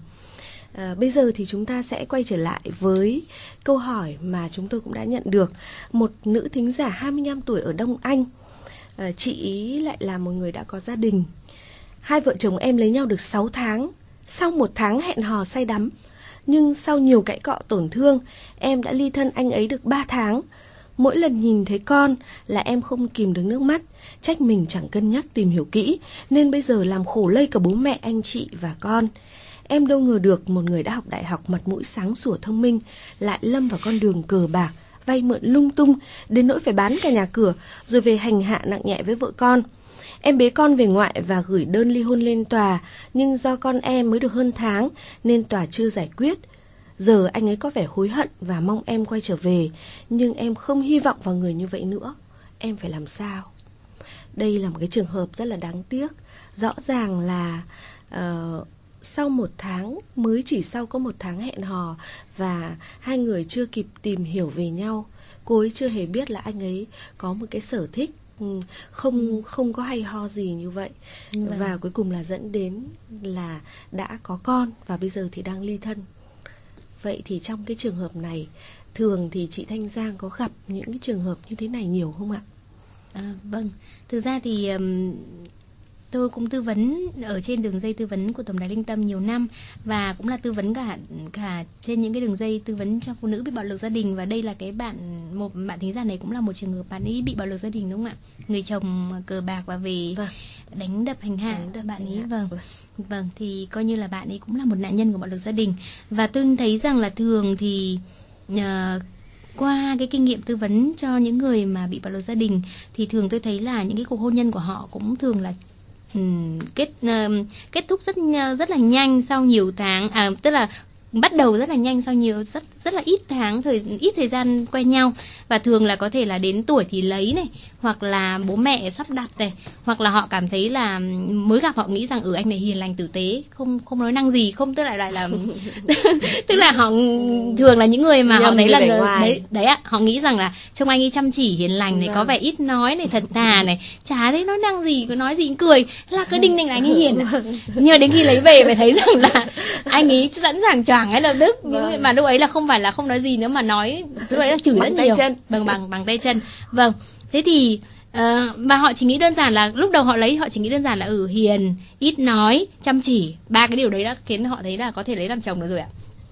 [SPEAKER 2] À, bây giờ thì chúng ta sẽ quay trở lại với câu hỏi mà chúng tôi cũng đã nhận được. Một nữ thính giả hai mươi lăm tuổi ở Đông Anh. À, chị ý lại là một người đã có gia đình. Hai vợ chồng em lấy nhau được sáu tháng Sau một tháng hẹn hò say đắm, nhưng sau nhiều cãi cọ tổn thương, em đã ly thân anh ấy được ba tháng. Mỗi lần nhìn thấy con là em không kìm được nước mắt, trách mình chẳng cân nhắc tìm hiểu kỹ, nên bây giờ làm khổ lây cả bố mẹ, anh chị và con. Em đâu ngờ được một người đã học đại học, mặt mũi sáng sủa thông minh, lại lâm vào con đường cờ bạc, vay mượn lung tung, đến nỗi phải bán cả nhà cửa, rồi về hành hạ nặng nhẹ với vợ con. Em bế con về ngoại và gửi đơn ly hôn lên tòa, nhưng do con em mới được hơn tháng nên tòa chưa giải quyết. Giờ anh ấy có vẻ hối hận và mong em quay trở về, nhưng em không hy vọng vào người như vậy nữa. Em phải làm sao? Đây là một cái trường hợp rất là đáng tiếc. Rõ ràng là uh, sau một tháng, mới chỉ sau có một tháng hẹn hò và hai người chưa kịp tìm hiểu về nhau. Cô ấy chưa hề biết là anh ấy có một cái sở thích không không có hay ho gì như vậy. Vâng. Và cuối cùng là dẫn đến là đã có con và bây giờ thì đang ly thân. Vậy thì trong cái trường hợp này, thường thì chị Thanh Giang có gặp những cái trường hợp như thế này nhiều không ạ?
[SPEAKER 5] À, vâng, thực ra thì um, tôi cũng tư vấn ở trên đường dây tư vấn của Tổng đài Linh Tâm nhiều năm, và cũng là tư vấn cả cả trên những cái đường dây tư vấn cho phụ nữ bị bạo lực gia đình. Và đây là cái bạn một bạn thính giả này cũng là một trường hợp bạn ấy bị bạo lực gia đình, đúng không ạ? Người chồng cờ bạc và về vâng. đánh đập hành hạ đập bạn ấy. Vâng. vâng vâng thì coi như là bạn ấy cũng là một nạn nhân của bạo lực gia đình. Và tôi thấy rằng là thường thì uh, qua cái kinh nghiệm tư vấn cho những người mà bị bạo lực gia đình thì thường tôi thấy là những cái cuộc hôn nhân của họ cũng thường là um, kết uh, kết thúc rất rất là nhanh sau nhiều tháng, à, tức là bắt đầu rất là nhanh sau nhiều rất rất là ít tháng thời ít thời gian quen nhau, và thường là có thể là đến tuổi thì lấy này, hoặc là bố mẹ sắp đặt này, hoặc là họ cảm thấy là mới gặp họ nghĩ rằng ừ anh này hiền lành tử tế, không không nói năng gì, không tức lại lại là tức là họ thường là những người mà Nhầm họ thấy là người, đấy đấy ạ, họ nghĩ rằng là trông anh ấy chăm chỉ hiền lành này, vâng. có vẻ ít nói này, thật thà này, chả thấy nói năng gì, cứ nói gì cũng cười, là cứ đinh ninh là anh ấy hiền. Nhưng mà đến khi lấy về phải thấy rằng là anh ấy sẵn sàng choảng hay lập tức, những vâng. mà lúc ấy là không phải là không nói gì nữa mà nói lúc ấy là chửi rất nhiều chân. bằng bằng bằng tay chân. Vâng, thế thì uh, mà họ chỉ nghĩ đơn giản là lúc đầu họ lấy họ chỉ nghĩ đơn giản là ừ hiền, ít nói, chăm chỉ, ba cái điều đấy đã khiến họ thấy là có thể lấy làm chồng được rồi ạ.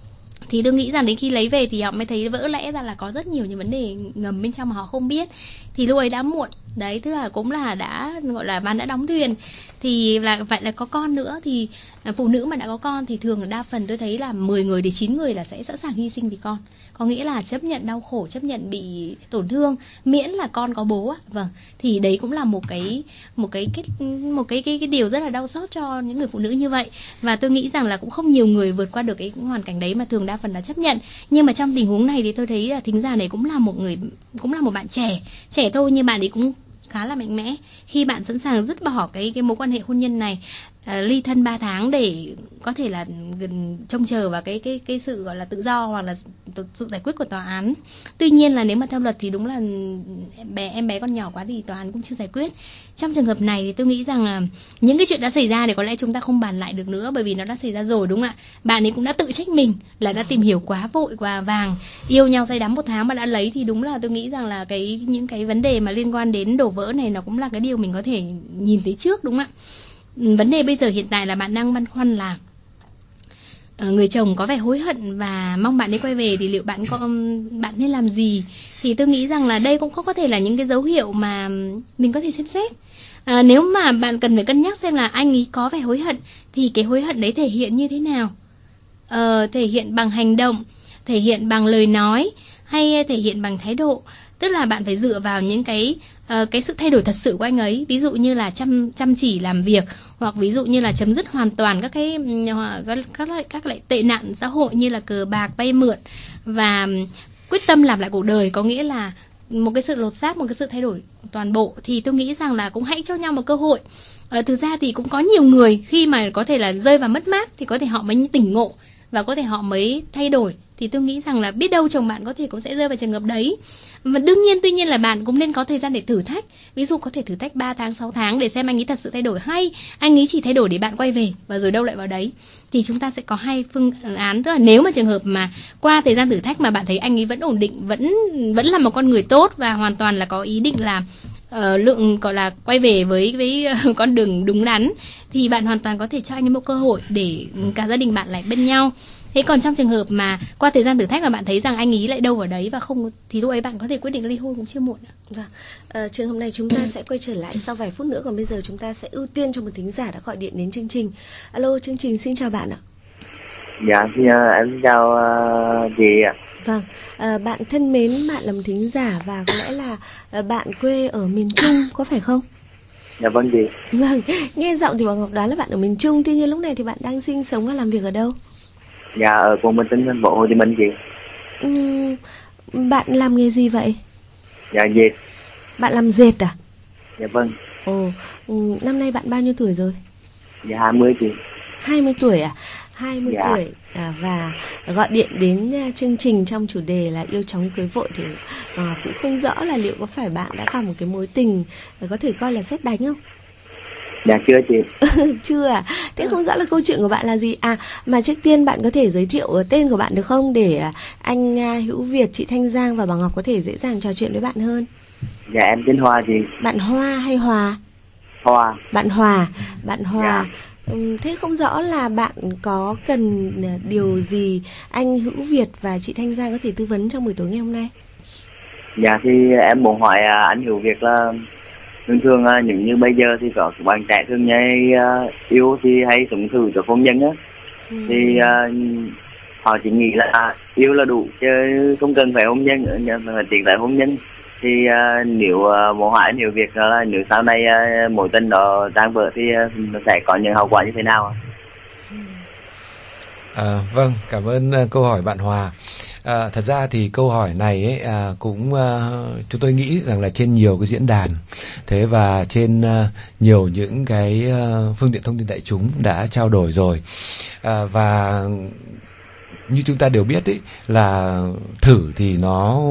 [SPEAKER 5] Thì tôi nghĩ rằng đến khi lấy về thì họ mới thấy vỡ lẽ ra là có rất nhiều những vấn đề ngầm bên trong mà họ không biết, thì lúc ấy đã muộn. Đấy, tức là cũng là đã gọi là ván đã đóng thuyền. Thì là vậy là có con nữa, thì phụ nữ mà đã có con thì thường là đa phần tôi thấy là mười người đến chín người là sẽ sẵn sàng hy sinh vì con. Có nghĩa là chấp nhận đau khổ, chấp nhận bị tổn thương, miễn là con có bố á. Vâng, thì đấy cũng là một cái một cái kết một cái cái cái điều rất là đau xót cho những người phụ nữ như vậy. Và tôi nghĩ rằng là cũng không nhiều người vượt qua được cái hoàn cảnh đấy, mà thường đa phần là chấp nhận. Nhưng mà trong tình huống này thì tôi thấy là thính giả này cũng là một người cũng là một bạn trẻ, trẻ thôi nhưng bạn ấy cũng khá là mạnh mẽ khi bạn sẵn sàng dứt bỏ cái cái mối quan hệ hôn nhân này, uh, ly thân ba tháng để có thể là gần trông chờ vào cái cái cái sự gọi là tự do hoặc là sự giải quyết của tòa án. Tuy nhiên là nếu mà theo luật thì đúng là em bé em bé còn nhỏ quá thì tòa án cũng chưa giải quyết. Trong trường hợp này thì tôi nghĩ rằng là những cái chuyện đã xảy ra thì có lẽ chúng ta không bàn lại được nữa, bởi vì nó đã xảy ra rồi, đúng không ạ? Bạn ấy cũng đã tự trách mình là đã tìm hiểu quá vội quá vàng, yêu nhau say đắm một tháng mà đã lấy, thì đúng là tôi nghĩ rằng là cái những cái vấn đề mà liên quan đến đổ vỡ này nó cũng là cái điều mình có thể nhìn thấy trước, đúng không ạ? Vấn đề bây giờ hiện tại là bạn đang băn khoăn là người chồng có vẻ hối hận và mong bạn ấy quay về, thì liệu bạn có bạn nên làm gì? Thì tôi nghĩ rằng là đây cũng có thể là những cái dấu hiệu mà mình có thể xem xét. À, nếu mà bạn cần phải cân nhắc xem là anh ấy có vẻ hối hận thì cái hối hận đấy thể hiện như thế nào? Ờ, thể hiện bằng hành động, thể hiện bằng lời nói, hay thể hiện bằng thái độ? Tức là bạn phải dựa vào những cái uh, cái sự thay đổi thật sự của anh ấy, ví dụ như là chăm chăm chỉ làm việc, hoặc ví dụ như là chấm dứt hoàn toàn các cái các các loại, các loại tệ nạn xã hội như là cờ bạc, vay mượn, và quyết tâm làm lại cuộc đời, có nghĩa là một cái sự lột xác, một cái sự thay đổi toàn bộ. Thì tôi nghĩ rằng là cũng hãy cho nhau một cơ hội. Uh, thực ra thì cũng có nhiều người khi mà có thể là rơi vào mất mát thì có thể họ mới tỉnh ngộ và có thể họ mới thay đổi. Thì tôi nghĩ rằng là biết đâu chồng bạn có thể cũng sẽ rơi vào trường hợp đấy. Và đương nhiên, tuy nhiên là bạn cũng nên có thời gian để thử thách. Ví dụ có thể thử thách ba tháng, sáu tháng để xem anh ấy thật sự thay đổi, hay anh ấy chỉ thay đổi để bạn quay về và rồi đâu lại vào đấy. Thì chúng ta sẽ có hai phương án. Tức là nếu mà trường hợp mà qua thời gian thử thách mà bạn thấy anh ấy vẫn ổn định, vẫn vẫn là một con người tốt và hoàn toàn là có ý định là uh, Lượng gọi là quay về với với uh, con đường đúng đắn, thì bạn hoàn toàn có thể cho anh ấy một cơ hội để cả gia đình bạn lại bên nhau. Thế còn trong trường hợp mà qua thời gian thử thách mà bạn thấy rằng anh ấy lại đâu ở đấy và không, thì lúc ấy bạn có thể quyết định ly hôn cũng chưa muộn.
[SPEAKER 2] Vâng, à, trường hợp này chúng ta sẽ quay trở lại sau vài phút nữa, còn bây giờ chúng ta sẽ ưu tiên cho một thính giả đã gọi điện đến chương trình. Alo, chương trình xin chào bạn ạ.
[SPEAKER 1] Dạ, xin uh, em xin chào uh, chị ạ.
[SPEAKER 2] Vâng, à, bạn thân mến, bạn là một thính giả và có lẽ là à, bạn quê ở miền Trung, có phải không?
[SPEAKER 1] Dạ vâng chị.
[SPEAKER 2] Vâng, nghe giọng thì Hoàng Ngọc đoán là bạn ở miền Trung, tuy nhiên lúc này thì bạn đang sinh sống và làm việc ở đâu?
[SPEAKER 1] Dạ, ở quận Bình Tân, thành phố Hồ Chí Minh chị.
[SPEAKER 2] Uhm, bạn làm nghề gì vậy?
[SPEAKER 1] Dạ, dệt.
[SPEAKER 2] Bạn làm dệt à?
[SPEAKER 1] Dạ vâng.
[SPEAKER 2] Ồ, um, năm nay bạn bao nhiêu tuổi rồi?
[SPEAKER 1] Dạ hai mươi chị.
[SPEAKER 2] hai mươi tuổi à? hai mươi
[SPEAKER 1] Dạ.
[SPEAKER 2] tuổi à, và gọi điện đến uh, chương trình trong chủ đề là yêu chóng cưới vội thì uh, cũng không rõ là liệu có phải bạn đã gặp một cái mối tình uh, có thể coi là sét đánh không?
[SPEAKER 1] Dạ chưa chị.
[SPEAKER 2] Chưa à? Thế không rõ là câu chuyện của bạn là gì? À, mà trước tiên bạn có thể giới thiệu tên của bạn được không, để uh, anh uh, Hữu Việt, chị Thanh Giang và bà Ngọc có thể dễ dàng trò chuyện với bạn hơn.
[SPEAKER 1] Dạ em tên Hoa chị.
[SPEAKER 2] Bạn Hoa hay Hòa?
[SPEAKER 1] Hoa.
[SPEAKER 2] Bạn Hòa. Bạn Hòa.
[SPEAKER 1] Dạ.
[SPEAKER 2] Ừ, thế không rõ là bạn có cần điều gì anh Hữu Việt và chị Thanh Giang có thể tư vấn trong buổi tối ngày hôm nay?
[SPEAKER 1] Dạ thì em muốn hỏi uh, anh Hữu Việt là thường thường uh, những như bây giờ thì có các bạn trẻ thường nhảy uh, yêu thì hay sống thử cho hôn nhân á. Ừ. Thì uh, họ chỉ nghĩ là yêu là đủ chứ không cần phải hôn nhân nữa, nhưng mà tiến tới hôn nhân. Thì uh, nếu uh, muốn hỏi anh Hữu Việt là nếu sau này uh, mối tình đó tan vỡ thì uh, nó sẽ có những hậu quả như thế nào?
[SPEAKER 6] À, vâng, cảm ơn uh, câu hỏi bạn Hòa. À, thật ra thì câu hỏi này ấy, à, cũng uh, chúng tôi nghĩ rằng là trên nhiều cái diễn đàn, thế và trên uh, nhiều những cái uh, phương tiện thông tin đại chúng đã trao đổi rồi, à, và như chúng ta đều biết ấy, là thử thì nó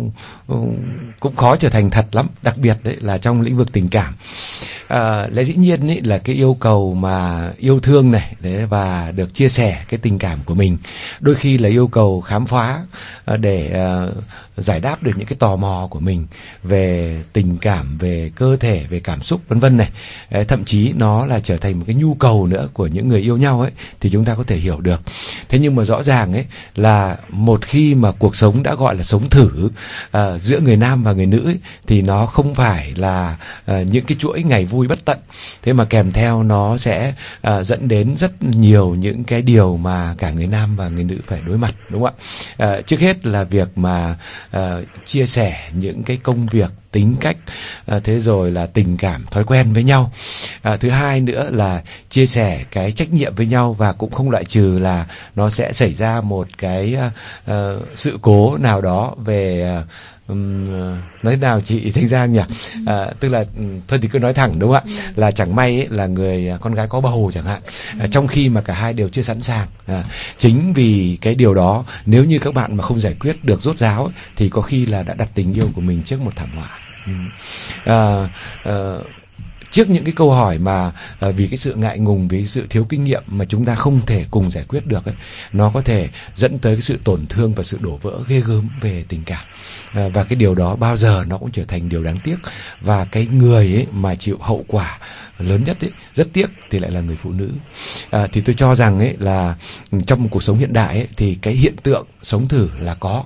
[SPEAKER 6] cũng khó trở thành thật lắm, đặc biệt đấy là trong lĩnh vực tình cảm. À, lẽ dĩ nhiên ấy là cái yêu cầu mà yêu thương này đấy, và được chia sẻ cái tình cảm của mình, đôi khi là yêu cầu khám phá để uh, giải đáp được những cái tò mò của mình về tình cảm, về cơ thể, về cảm xúc vân vân này. Đấy, thậm chí nó là trở thành một cái nhu cầu nữa của những người yêu nhau ấy, thì chúng ta có thể hiểu được. Thế nhưng mà rõ ràng ấy là một khi mà cuộc sống đã gọi là sống thử uh, giữa người nam và người nữ ấy, thì nó không phải là uh, những cái chuỗi ngày vui bất tận. Thế mà kèm theo nó sẽ uh, dẫn đến rất nhiều những cái điều mà cả người nam và người nữ phải đối mặt, đúng không ạ? Uh, trước hết là việc mà uh, chia sẻ những cái công việc, tính cách, à, thế rồi là tình cảm, thói quen với nhau. À, thứ hai nữa là chia sẻ cái trách nhiệm với nhau, và cũng không loại trừ là nó sẽ xảy ra một cái uh, sự cố nào đó về uh, Um, nói nào chị Thanh Giang nhỉ? À, tức là thôi thì cứ nói thẳng, đúng không ạ? Là chẳng may ấy, là người con gái có bầu chẳng hạn, à, trong khi mà cả hai đều chưa sẵn sàng. À, chính vì cái điều đó, nếu như các bạn mà không giải quyết được rốt ráo ấy, thì có khi là đã đặt tình yêu của mình trước một thảm họa. Um, à, à, Trước những cái câu hỏi mà uh, vì cái sự ngại ngùng, vì cái sự thiếu kinh nghiệm mà chúng ta không thể cùng giải quyết được ấy, nó có thể dẫn tới cái sự tổn thương và sự đổ vỡ ghê gớm về tình cảm. Uh, và cái điều đó bao giờ nó cũng trở thành điều đáng tiếc. Và cái người ấy mà chịu hậu quả lớn nhất ấy, rất tiếc thì lại là người phụ nữ. À, thì tôi cho rằng ấy là trong một cuộc sống hiện đại ấy, thì cái hiện tượng sống thử là có.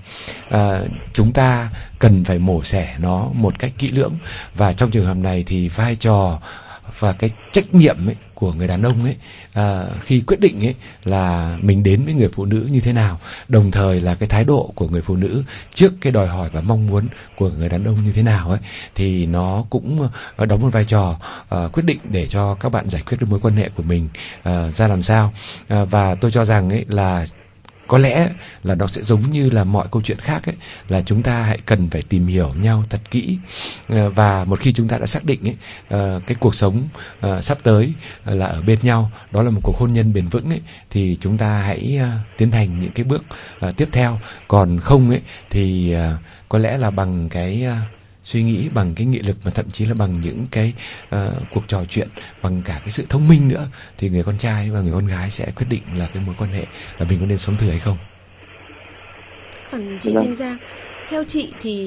[SPEAKER 6] À, chúng ta cần phải mổ xẻ nó một cách kỹ lưỡng, và trong trường hợp này thì vai trò và cái trách nhiệm ấy của người đàn ông ấy, à, khi quyết định ấy là mình đến với người phụ nữ như thế nào, đồng thời là cái thái độ của người phụ nữ trước cái đòi hỏi và mong muốn của người đàn ông như thế nào ấy, thì nó cũng đóng một vai trò uh, quyết định để cho các bạn giải quyết được mối quan hệ của mình uh, ra làm sao. Uh, và tôi cho rằng ấy là có lẽ là nó sẽ giống như là mọi câu chuyện khác ấy, là chúng ta hãy cần phải tìm hiểu nhau thật kỹ. Và một khi chúng ta đã xác định ấy, cái cuộc sống sắp tới là ở bên nhau, đó là một cuộc hôn nhân bền vững ấy, thì chúng ta hãy tiến hành những cái bước tiếp theo. Còn không ấy thì có lẽ là bằng cái suy nghĩ, bằng cái nghị lực, mà thậm chí là bằng những cái uh, cuộc trò chuyện, bằng cả cái sự thông minh nữa, thì người con trai và người con gái sẽ quyết định là cái mối quan hệ là mình có nên sống thử hay không.
[SPEAKER 2] Còn chị Thanh Giang, theo chị thì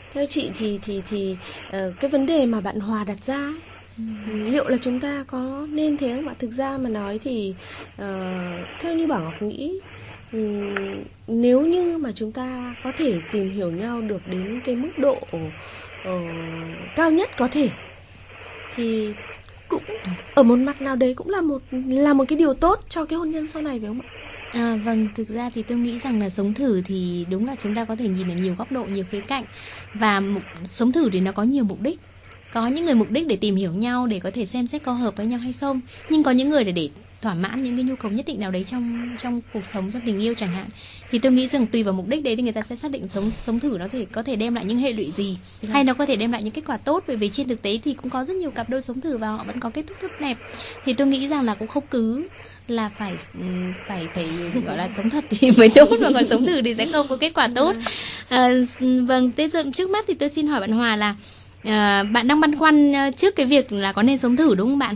[SPEAKER 2] theo chị thì thì thì uh, cái vấn đề mà bạn Hòa đặt ra ấy, ừ. liệu là chúng ta có nên thế không ạ? Thực ra mà nói thì uh, theo như Bảo Ngọc nghĩ, um, nếu như mà chúng ta có thể tìm hiểu nhau được đến cái mức độ uh, cao nhất có thể, thì cũng ở một mặt nào đấy cũng là một là một cái điều tốt cho cái hôn nhân sau này, phải không ạ?
[SPEAKER 5] À, vâng, thực ra thì tôi nghĩ rằng là sống thử thì đúng là chúng ta có thể nhìn ở nhiều góc độ, nhiều khía cạnh. Và mục, sống thử thì nó có nhiều mục đích. Có những người mục đích để tìm hiểu nhau, để có thể xem xét có hợp với nhau hay không. Nhưng có những người để để thỏa mãn những cái nhu cầu nhất định nào đấy trong trong cuộc sống, trong tình yêu chẳng hạn. Thì tôi nghĩ rằng tùy vào mục đích đấy thì người ta sẽ xác định sống sống thử nó thể có thể đem lại những hệ lụy gì, ừ. hay nó có thể đem lại những kết quả tốt. Bởi vì trên thực tế thì cũng có rất nhiều cặp đôi sống thử và họ vẫn có kết thúc tốt đẹp. Thì tôi nghĩ rằng là cũng không cứ là phải phải phải gọi là sống thật thì mới tốt, mà còn sống thử thì sẽ không có kết quả tốt. À, vâng, thế trước mắt thì tôi xin hỏi bạn Hòa là à, bạn đang băn khoăn trước cái việc là có nên sống thử đúng không bạn?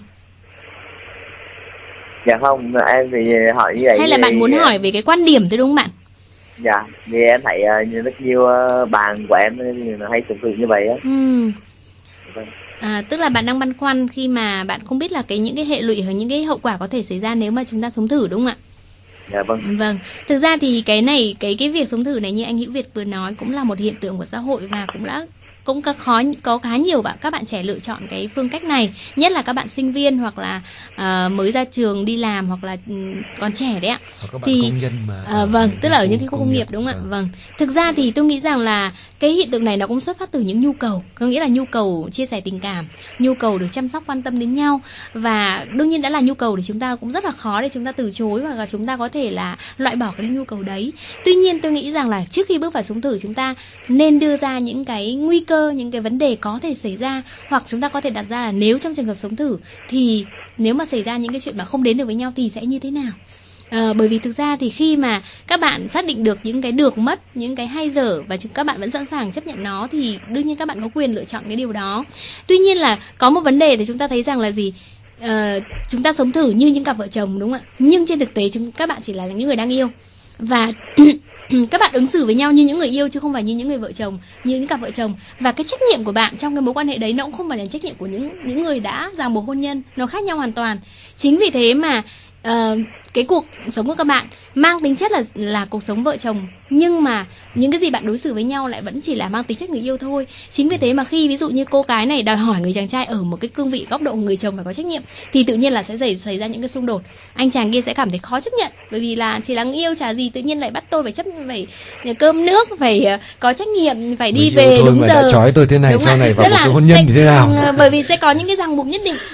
[SPEAKER 1] Dạ không, em thì hỏi như vậy.
[SPEAKER 5] Hay là bạn muốn hỏi về cái quan điểm thôi đúng không bạn?
[SPEAKER 1] Dạ, vì em thấy uh, rất nhiều uh, bạn của em thì hay sống thử như vậy á.
[SPEAKER 5] Ừ. Vâng. À, tức là bạn đang băn khoăn khi mà bạn không biết là cái những cái hệ lụy hoặc những cái hậu quả có thể xảy ra nếu mà chúng ta sống thử đúng không ạ?
[SPEAKER 1] Dạ vâng.
[SPEAKER 5] Vâng. Thực ra thì cái này cái cái việc sống thử này như anh Hữu Việt vừa nói cũng là một hiện tượng của xã hội và cũng đã cũng có khó có khá nhiều bạn các bạn trẻ lựa chọn cái phương cách này, nhất là các bạn sinh viên hoặc là uh, mới ra trường đi làm hoặc là um, còn trẻ đấy ạ.
[SPEAKER 6] Các bạn
[SPEAKER 5] thì
[SPEAKER 6] công nhân mà
[SPEAKER 5] uh, vâng, tức là ở những cái khu công nghiệp, nghiệp đúng không ạ? Vâng. Thực ra thì tôi nghĩ rằng là cái hiện tượng này nó cũng xuất phát từ những nhu cầu, có nghĩa là nhu cầu chia sẻ tình cảm, nhu cầu được chăm sóc quan tâm đến nhau, và đương nhiên đã là nhu cầu thì chúng ta cũng rất là khó để chúng ta từ chối hoặc là chúng ta có thể là loại bỏ cái nhu cầu đấy. Tuy nhiên tôi nghĩ rằng là trước khi bước vào sống thử chúng ta nên đưa ra những cái nguy cơ, những cái vấn đề có thể xảy ra, hoặc chúng ta có thể đặt ra là nếu trong trường hợp sống thử thì nếu mà xảy ra những cái chuyện mà không đến được với nhau thì sẽ như thế nào. À, bởi vì thực ra thì khi mà các bạn xác định được những cái được mất, những cái hay dở và các bạn vẫn sẵn sàng chấp nhận nó thì đương nhiên các bạn có quyền lựa chọn cái điều đó. Tuy nhiên là có một vấn đề thì chúng ta thấy rằng là gì? À, chúng ta sống thử như những cặp vợ chồng đúng không ạ? Nhưng trên thực tế chúng các bạn chỉ là những người đang yêu và các bạn ứng xử với nhau như những người yêu chứ không phải như những người vợ chồng, như những cặp vợ chồng. Và cái trách nhiệm của bạn trong cái mối quan hệ đấy nó cũng không phải là trách nhiệm của những những người đã ràng buộc hôn nhân, nó khác nhau hoàn toàn. Chính vì thế mà uh, cái cuộc sống của các bạn mang tính chất là là cuộc sống vợ chồng, nhưng mà những cái gì bạn đối xử với nhau lại vẫn chỉ là mang tính chất người yêu thôi. Chính vì thế mà khi ví dụ như cô gái này đòi hỏi người chàng trai ở một cái cương vị góc độ người chồng phải có trách nhiệm thì tự nhiên là sẽ xảy xảy ra những cái xung đột. Anh chàng kia sẽ cảm thấy khó chấp nhận bởi vì là chỉ là người yêu chả gì, tự nhiên lại bắt tôi phải chấp phải cơm nước, phải có trách nhiệm, phải đi về đúng
[SPEAKER 6] mà
[SPEAKER 5] giờ.
[SPEAKER 6] Đã trói tôi thế này, đúng sau này vào một số hôn nhân
[SPEAKER 5] sẽ,
[SPEAKER 6] thì thế nào?
[SPEAKER 5] Bởi vì sẽ có những cái ràng buộc nhất định,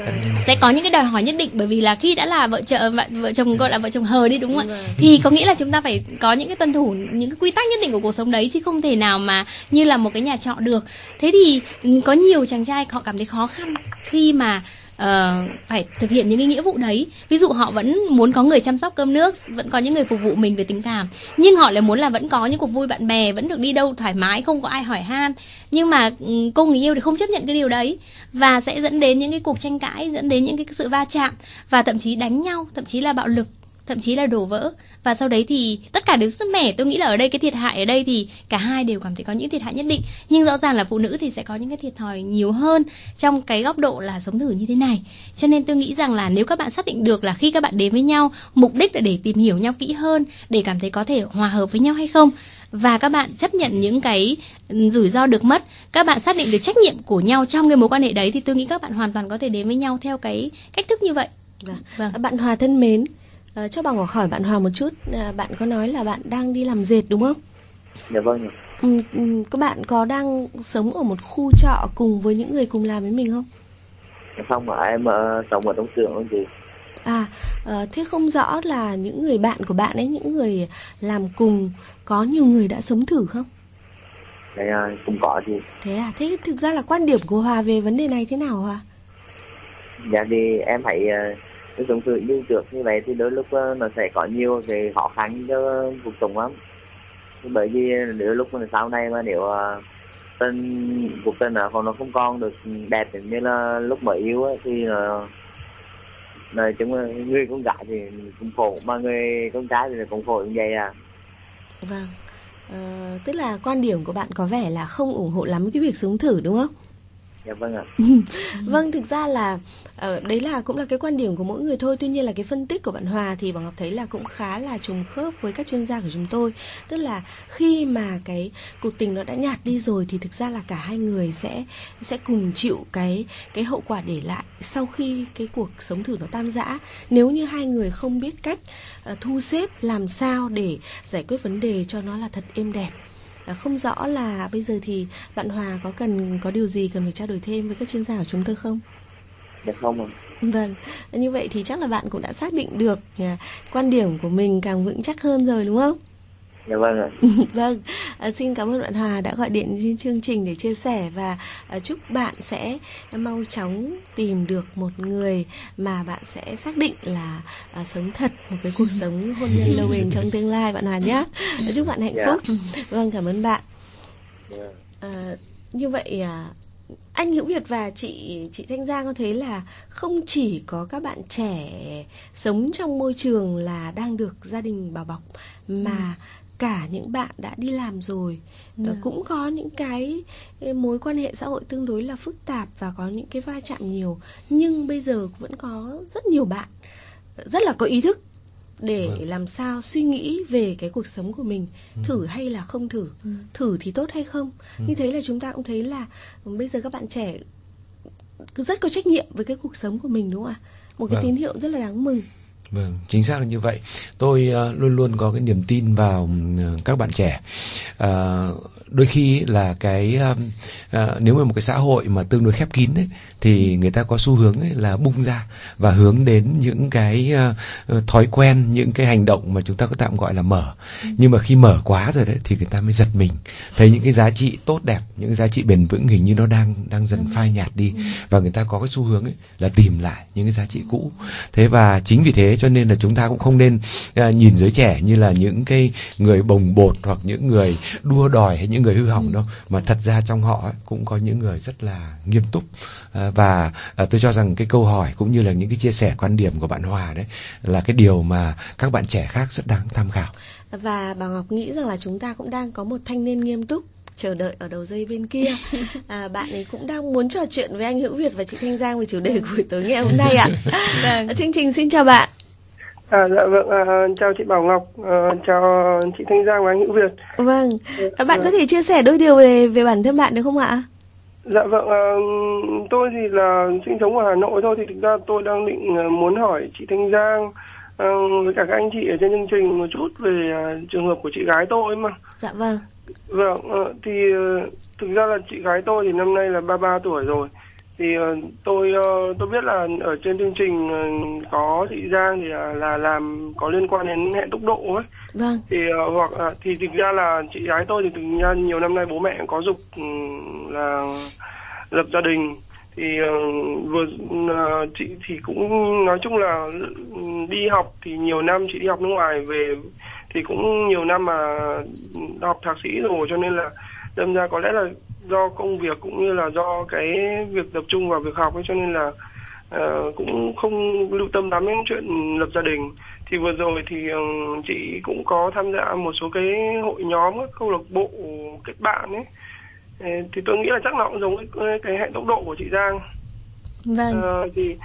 [SPEAKER 5] sẽ có những cái đòi hỏi nhất định, bởi vì là khi đã là vợ chồng vợ chồng gọi là vợ chồng hờ đi đúng không ạ? Thì có nghĩa là chúng ta phải có những cái tuân thủ những cái quy tắc nhất định của cuộc sống đấy, chứ không thể nào mà như là một cái nhà trọ được. Thế thì có nhiều chàng trai họ cảm thấy khó khăn khi mà uh, phải thực hiện những cái nghĩa vụ đấy. Ví dụ họ vẫn muốn có người chăm sóc cơm nước, vẫn có những người phục vụ mình về tình cảm, nhưng họ lại muốn là vẫn có những cuộc vui bạn bè, vẫn được đi đâu thoải mái, không có ai hỏi han. Nhưng mà cô người yêu thì không chấp nhận cái điều đấy và sẽ dẫn đến những cái cuộc tranh cãi, dẫn đến những cái sự va chạm và thậm chí đánh nhau, thậm chí là bạo lực, thậm chí là đổ vỡ. Và sau đấy thì tất cả đều rất mẻ. Tôi nghĩ là ở đây cái thiệt hại ở đây thì cả hai đều cảm thấy có những thiệt hại nhất định, nhưng rõ ràng là phụ nữ thì sẽ có những cái thiệt thòi nhiều hơn trong cái góc độ là sống thử như thế này. Cho nên tôi nghĩ rằng là nếu các bạn xác định được là khi các bạn đến với nhau, mục đích là để tìm hiểu nhau kỹ hơn, để cảm thấy có thể hòa hợp với nhau hay không, và các bạn chấp nhận những cái rủi ro được mất, các bạn xác định được trách nhiệm của nhau trong cái mối quan hệ đấy, thì tôi nghĩ các bạn hoàn toàn có thể đến với nhau theo cái cách thức như vậy.
[SPEAKER 2] Vâng. Vâng. Bạn Hòa thân mến, Uh, cho Bảo Ngọc hỏi bạn Hòa một chút, uh, bạn có nói là bạn đang đi làm dệt đúng không?
[SPEAKER 1] Dạ vâng.
[SPEAKER 2] Ừ, ừ, các bạn có đang sống ở một khu trọ cùng với những người cùng làm với mình không?
[SPEAKER 1] Không ạ, em uh, sống ở trong xưởng không chị.
[SPEAKER 2] À, uh, thế không rõ là những người bạn của bạn ấy, những người làm cùng, có nhiều người đã sống thử không?
[SPEAKER 1] Dạ, uh, cũng có chị.
[SPEAKER 2] Thế à, thế thực ra là quan điểm của Hòa về vấn đề này thế nào Hòa?
[SPEAKER 1] Dạ thì em thấy uh, cái sống thử như trước như vậy thì đôi lúc uh, nó sẽ có nhiều cái khó khăn cho cuộc sống lắm. Bởi vì đôi lúc mà sau này mà nếu uh, tình cuộc tình nào còn nó không còn được đẹp như là lúc mới yêu ấy, thì uh, nói chung là người con gái thì cũng khổ, mà người con trai thì cũng khổ như vậy à.
[SPEAKER 2] Vâng. uh, tức là quan điểm của bạn có vẻ là không ủng hộ lắm cái việc sống thử đúng không?
[SPEAKER 1] Dạ vâng ạ.
[SPEAKER 2] Vâng, thực ra là uh, đấy là cũng là cái quan điểm của mỗi người thôi. Tuy nhiên là cái phân tích của bạn Hòa thì Bảo Ngọc thấy là cũng khá là trùng khớp với các chuyên gia của chúng tôi. Tức là khi mà cái cuộc tình nó đã nhạt đi rồi thì thực ra là cả hai người sẽ sẽ cùng chịu cái cái hậu quả để lại sau khi cái cuộc sống thử nó tan rã. Nếu như hai người không biết cách uh, thu xếp làm sao để giải quyết vấn đề cho nó là thật êm đẹp. Không rõ là bây giờ thì bạn Hòa có cần có điều gì cần phải trao đổi thêm với các chuyên gia của chúng tôi không?
[SPEAKER 1] Dạ không ạ.
[SPEAKER 2] Vâng, như vậy thì chắc là bạn cũng đã xác định được quan điểm của mình càng vững chắc hơn rồi đúng không?
[SPEAKER 1] Dạ vâng ạ.
[SPEAKER 2] Vâng, à, xin cảm ơn bạn Hòa đã gọi điện trên chương trình để chia sẻ và à, chúc bạn sẽ mau chóng tìm được một người mà bạn sẽ xác định là à, sống thật một cái cuộc sống hôn nhân lâu bền trong tương lai bạn Hòa nhé. Chúc bạn hạnh
[SPEAKER 1] Dạ.
[SPEAKER 2] phúc. Vâng, cảm ơn bạn.
[SPEAKER 1] Dạ.
[SPEAKER 2] À, như vậy à, anh Hữu Việt và chị chị Thanh Giang có thấy là không chỉ có các bạn trẻ sống trong môi trường là đang được gia đình bảo bọc mà ừ. cả những bạn đã đi làm rồi ừ. cũng có những cái mối quan hệ xã hội tương đối là phức tạp và có những cái va chạm nhiều, nhưng bây giờ vẫn có rất nhiều bạn rất là có ý thức để vâng. làm sao suy nghĩ về cái cuộc sống của mình, ừ. thử hay là không thử, ừ. thử thì tốt hay không. ừ. Như thế là chúng ta cũng thấy là bây giờ các bạn trẻ rất có trách nhiệm với cái cuộc sống của mình, đúng không ạ? Một cái vâng. tín hiệu rất là đáng mừng.
[SPEAKER 6] Vâng, chính xác là như vậy. Tôi uh, luôn luôn có cái niềm tin vào uh, các bạn trẻ. Uh, đôi khi là cái uh, uh, nếu mà một cái xã hội mà tương đối khép kín ấy, thì người ta có xu hướng ấy là bung ra và hướng đến những cái uh, thói quen, những cái hành động mà chúng ta có tạm gọi là mở. Ừ. Nhưng mà khi mở quá rồi đấy thì người ta mới giật mình, thấy những cái giá trị tốt đẹp, những cái giá trị bền vững hình như nó đang đang dần phai nhạt đi. Ừ. Và người ta có cái xu hướng ấy là tìm lại những cái giá trị cũ. Thế và chính vì thế cho nên là chúng ta cũng không nên uh, nhìn giới trẻ như là những cái người bồng bột hoặc những người đua đòi hay những người hư hỏng đâu, mà thật ra trong họ ấy, cũng có những người rất là nghiêm túc. Uh, và uh, tôi cho rằng cái câu hỏi cũng như là những cái chia sẻ quan điểm của bạn Hòa đấy là cái điều mà các bạn trẻ khác rất đáng tham khảo.
[SPEAKER 2] Và bà Ngọc nghĩ rằng là chúng ta cũng đang có một thanh niên nghiêm túc chờ đợi ở đầu dây bên kia. À, bạn ấy cũng đang muốn trò chuyện với anh Hữu Việt và chị Thanh Giang về chủ đề của buổi tối ngày hôm nay ạ. À, chương trình xin chào bạn.
[SPEAKER 7] À, dạ vâng, à, chào chị Bảo Ngọc, à, chào chị Thanh Giang và anh Hữu Việt.
[SPEAKER 2] Vâng, à, bạn có thể chia sẻ đôi điều về về bản thân bạn được không ạ?
[SPEAKER 7] Dạ vâng, à, tôi thì là sinh sống ở Hà Nội thôi, thì thực ra tôi đang định muốn hỏi chị Thanh Giang à, với cả các anh chị ở trên chương trình một chút về à, trường hợp của chị gái tôi mà.
[SPEAKER 2] Dạ vâng.
[SPEAKER 7] Vâng, à, thì thực ra là chị gái tôi thì năm nay là ba mươi ba tuổi rồi. Thì uh, tôi uh, tôi biết là ở trên chương trình uh, có chị Giang thì uh, là làm có liên quan đến hẹn tốc độ ấy.
[SPEAKER 2] Vâng.
[SPEAKER 7] Thì uh, hoặc uh, thì thực ra là chị gái tôi thì thực ra nhiều năm nay bố mẹ có giục um, là lập gia đình. Thì uh, vừa uh, chị thì cũng nói chung là đi học thì nhiều năm, chị đi học nước ngoài về thì cũng nhiều năm mà học thạc sĩ rồi, cho nên là đâm ra có lẽ là do công việc cũng như là do cái việc tập trung vào việc học ấy, cho nên là uh, cũng không lưu tâm lắm đến chuyện lập gia đình. Thì vừa rồi thì um, chị cũng có tham gia một số cái hội nhóm, các câu lạc bộ kết bạn ấy. Thì tôi nghĩ là chắc nó cũng giống cái, cái hẹn tốc độ của chị Giang.
[SPEAKER 2] Vâng.
[SPEAKER 7] Uh, thì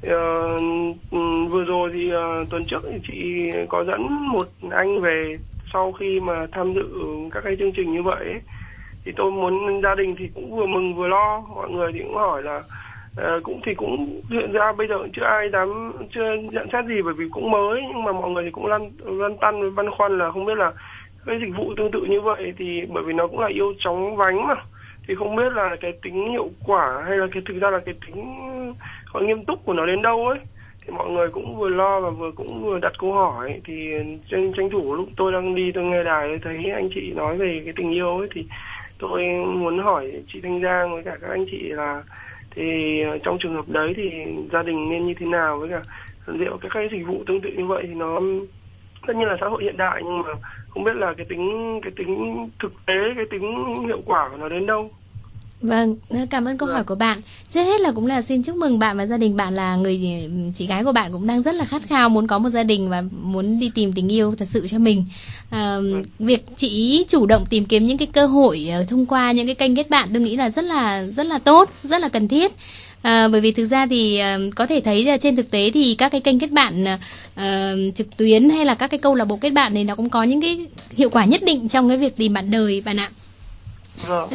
[SPEAKER 7] uh, vừa rồi thì uh, tuần trước thì chị có dẫn một anh về sau khi mà tham dự các cái chương trình như vậy ấy. Thì tôi muốn gia đình thì cũng vừa mừng vừa lo, mọi người thì cũng hỏi là uh, cũng thì cũng hiện ra bây giờ chưa ai dám chưa nhận xét gì, bởi vì cũng mới, nhưng mà mọi người thì cũng lăn lăn tăn với băn khoăn là không biết là cái dịch vụ tương tự như vậy thì bởi vì nó cũng là yêu chóng vánh mà, thì không biết là cái tính hiệu quả hay là cái thực ra là cái tính có nghiêm túc của nó đến đâu ấy. Thì mọi người cũng vừa lo và vừa cũng vừa đặt câu hỏi. Thì tranh, tranh thủ lúc tôi đang đi tôi nghe đài thấy anh chị nói về cái tình yêu ấy, thì tôi muốn hỏi chị Thanh Giang với cả các anh chị là thì trong trường hợp đấy thì gia đình nên như thế nào, với cả liệu các cái dịch vụ tương tự như vậy thì nó tất nhiên là xã hội hiện đại, nhưng mà không biết là cái tính cái tính thực tế, cái tính hiệu quả của nó đến đâu.
[SPEAKER 5] Vâng, cảm ơn câu hỏi của bạn. Trước hết là cũng là xin chúc mừng bạn và gia đình bạn, là người chị gái của bạn cũng đang rất là khát khao muốn có một gia đình và muốn đi tìm tình yêu thật sự cho mình. À, việc chị chủ động tìm kiếm những cái cơ hội thông qua những cái kênh kết bạn, tôi nghĩ là rất là rất là tốt, rất là cần thiết. À, bởi vì thực ra thì uh, có thể thấy là trên thực tế thì các cái kênh kết bạn uh, trực tuyến hay là các cái câu lạc bộ kết bạn này nó cũng có những cái hiệu quả nhất định trong cái việc tìm bạn đời bạn ạ.
[SPEAKER 7] Vâng.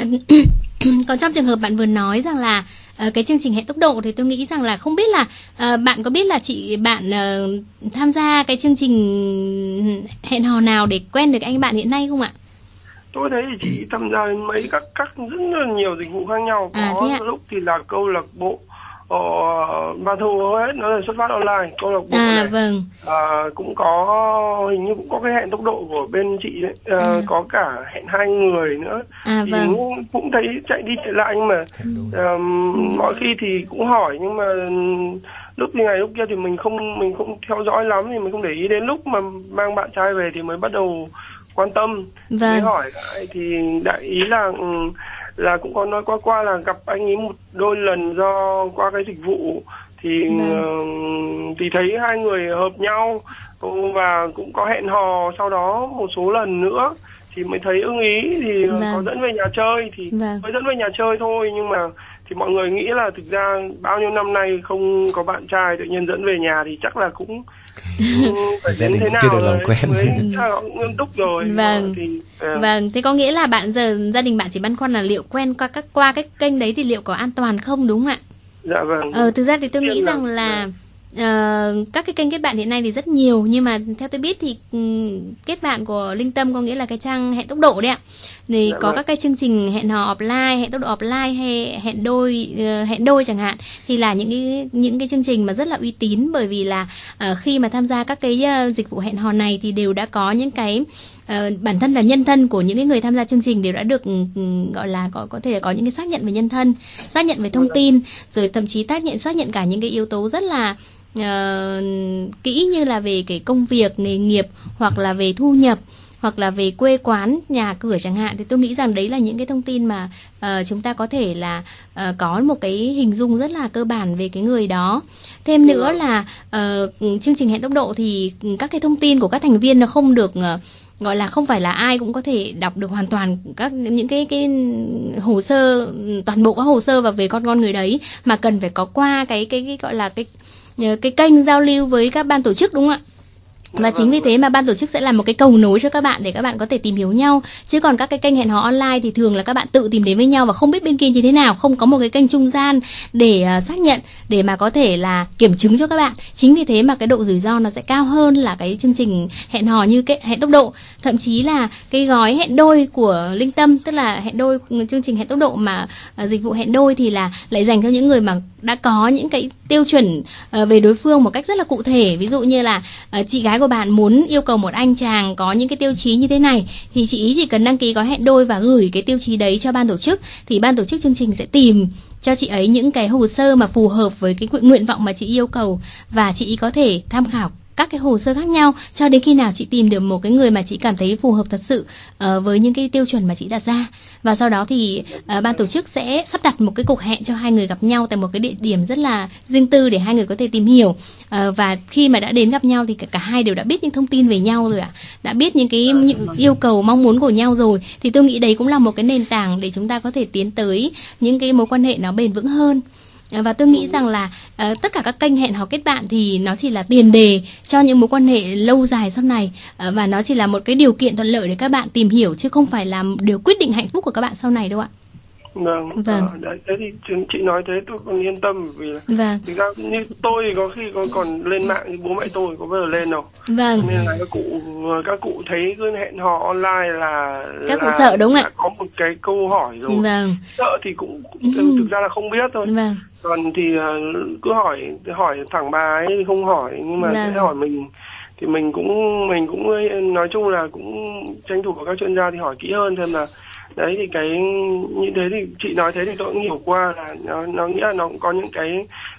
[SPEAKER 5] Còn trong trường hợp bạn vừa nói rằng là uh, cái chương trình hẹn tốc độ thì tôi nghĩ rằng là không biết là uh, bạn có biết là chị bạn uh, tham gia cái chương trình hẹn hò nào để quen được anh bạn hiện nay không ạ?
[SPEAKER 7] Tôi thấy thì chị tham gia mấy các các rất là nhiều dịch vụ khác nhau. Có à, lúc thì là câu lạc bộ Ờ, và thu hết nó là xuất phát online, câu lạc bộ
[SPEAKER 5] à,
[SPEAKER 7] này.
[SPEAKER 5] Vâng.
[SPEAKER 7] À, cũng có hình như cũng có cái hẹn tốc độ của bên chị đấy, à, à. Có cả hẹn hai người nữa.
[SPEAKER 5] À,
[SPEAKER 7] thì
[SPEAKER 5] vâng.
[SPEAKER 7] cũng, cũng thấy chạy đi chạy lại, nhưng mà um, ừ. mọi khi thì cũng hỏi, nhưng mà lúc thì ngày lúc kia thì mình không mình không theo dõi lắm, thì mình không để ý, đến lúc mà mang bạn trai về thì mới bắt đầu quan tâm. Vâng. Mới hỏi lại thì đại ý là là cũng có nói qua qua là gặp anh ấy một đôi lần do qua cái dịch vụ, thì vâng. uh, thì thấy hai người hợp nhau và cũng có hẹn hò sau đó một số lần nữa thì mới thấy ưng ý, thì vâng. có dẫn về nhà chơi, thì vâng. mới dẫn về nhà chơi thôi, nhưng mà thì mọi người nghĩ là thực ra bao nhiêu năm nay không có bạn trai tự nhiên dẫn về nhà thì chắc là cũng phải
[SPEAKER 6] gia đình
[SPEAKER 7] thế nào
[SPEAKER 6] chưa được làm quen,
[SPEAKER 7] mới nghiêm túc rồi.
[SPEAKER 5] Vâng. Thì, uh... vâng, thế có nghĩa là bạn giờ gia đình bạn chỉ băn khoăn là liệu quen qua các qua cái kênh đấy thì liệu có an toàn không, đúng không ạ?
[SPEAKER 7] Dạ vâng.
[SPEAKER 5] Ờ, thực ra thì tôi nghĩ rằng là Uh, các cái kênh kết bạn hiện nay thì rất nhiều, nhưng mà theo tôi biết thì um, kết bạn của Linh Tâm có nghĩa là cái trang hẹn tốc độ đấy ạ. Thì dạ có vâng. các cái chương trình hẹn hò offline, hẹn tốc độ offline hay hẹn đôi uh, hẹn đôi chẳng hạn, thì là những cái những cái chương trình mà rất là uy tín, bởi vì là uh, khi mà tham gia các cái uh, dịch vụ hẹn hò này thì đều đã có những cái uh, bản thân là nhân thân của những cái người tham gia chương trình đều đã được um, gọi là có có thể là có những cái xác nhận về nhân thân, xác nhận về thông tin, rồi thậm chí xác nhận xác nhận cả những cái yếu tố rất là Uh, kỹ, như là về cái công việc, nghề nghiệp, hoặc là về thu nhập, hoặc là về quê quán, nhà cửa chẳng hạn. Thì tôi nghĩ rằng đấy là những cái thông tin mà uh, chúng ta có thể là uh, có một cái hình dung rất là cơ bản về cái người đó. Thêm nữa là uh, chương trình hẹn tốc độ thì các cái thông tin của các thành viên nó không được uh, gọi là không phải là ai cũng có thể đọc được hoàn toàn các những cái cái hồ sơ, toàn bộ các hồ sơ và về con con người đấy, mà cần phải có qua cái cái, cái gọi là cái cái kênh giao lưu với các ban tổ chức, đúng không ạ? Và chính vì thế mà ban tổ chức sẽ làm một cái cầu nối cho các bạn để các bạn có thể tìm hiểu nhau. Chứ còn các cái kênh hẹn hò online thì thường là các bạn tự tìm đến với nhau và không biết bên kia như thế nào, không có một cái kênh trung gian để uh, xác nhận, để mà có thể là kiểm chứng cho các bạn. Chính vì thế mà cái độ rủi ro nó sẽ cao hơn là cái chương trình hẹn hò như cái hẹn tốc độ. Thậm chí là cái gói hẹn đôi của Linh Tâm, tức là hẹn đôi, chương trình hẹn tốc độ mà uh, dịch vụ hẹn đôi thì là lại dành cho những người mà đã có những cái tiêu chuẩn uh, về đối phương một cách rất là cụ thể. Ví dụ như là uh, chị gái của bạn muốn yêu cầu một anh chàng có những cái tiêu chí như thế này, thì chị ý chỉ cần đăng ký gói hẹn đôi và gửi cái tiêu chí đấy cho ban tổ chức, thì ban tổ chức chương trình sẽ tìm cho chị ấy những cái hồ sơ mà phù hợp với cái nguyện vọng mà chị yêu cầu, và chị ý có thể tham khảo các cái hồ sơ khác nhau cho đến khi nào chị tìm được một cái người mà chị cảm thấy phù hợp thật sự uh, với những cái tiêu chuẩn mà chị đặt ra. Và sau đó thì uh, ban tổ chức sẽ sắp đặt một cái cuộc hẹn cho hai người gặp nhau tại một cái địa điểm rất là riêng tư để hai người có thể tìm hiểu. Uh, và khi mà đã đến gặp nhau thì cả, cả hai đều đã biết những thông tin về nhau rồi ạ, à. đã biết những cái những yêu cầu mong muốn của nhau rồi, thì tôi nghĩ đấy cũng là một cái nền tảng để chúng ta có thể tiến tới những cái mối quan hệ nó bền vững hơn. Và tôi nghĩ rằng là uh, tất cả các kênh hẹn hò kết bạn thì nó chỉ là tiền đề cho những mối quan hệ lâu dài sau này, uh, và nó chỉ là một cái điều kiện thuận lợi để các bạn tìm hiểu, chứ không phải là điều quyết định hạnh phúc của các bạn sau này đâu ạ.
[SPEAKER 7] Vâng, vâng. À, đấy, thế thì chị nói thế tôi còn yên tâm, vì là
[SPEAKER 5] vâng.
[SPEAKER 7] thực ra như tôi thì có khi còn còn lên mạng thì bố mẹ tôi có bao giờ lên đâu.
[SPEAKER 5] Vâng.
[SPEAKER 7] Nên là các cụ các cụ thấy cứ hẹn hò online là
[SPEAKER 5] các cụ sợ, đúng không ạ?
[SPEAKER 7] Có một cái câu hỏi rồi.
[SPEAKER 5] Vâng.
[SPEAKER 7] Sợ thì cũng ừ. thực ra là không biết thôi.
[SPEAKER 5] Vâng.
[SPEAKER 7] Còn thì uh, cứ hỏi hỏi thẳng bà ấy thì không hỏi, nhưng mà vâng. sẽ hỏi mình thì mình cũng mình cũng nói chung là cũng tranh thủ của các chuyên gia thì hỏi kỹ hơn xem là đấy, thì cái như thế thì chị nói thế thì tôi cũng hiểu qua là nó nó nghĩa là nó cũng có những cái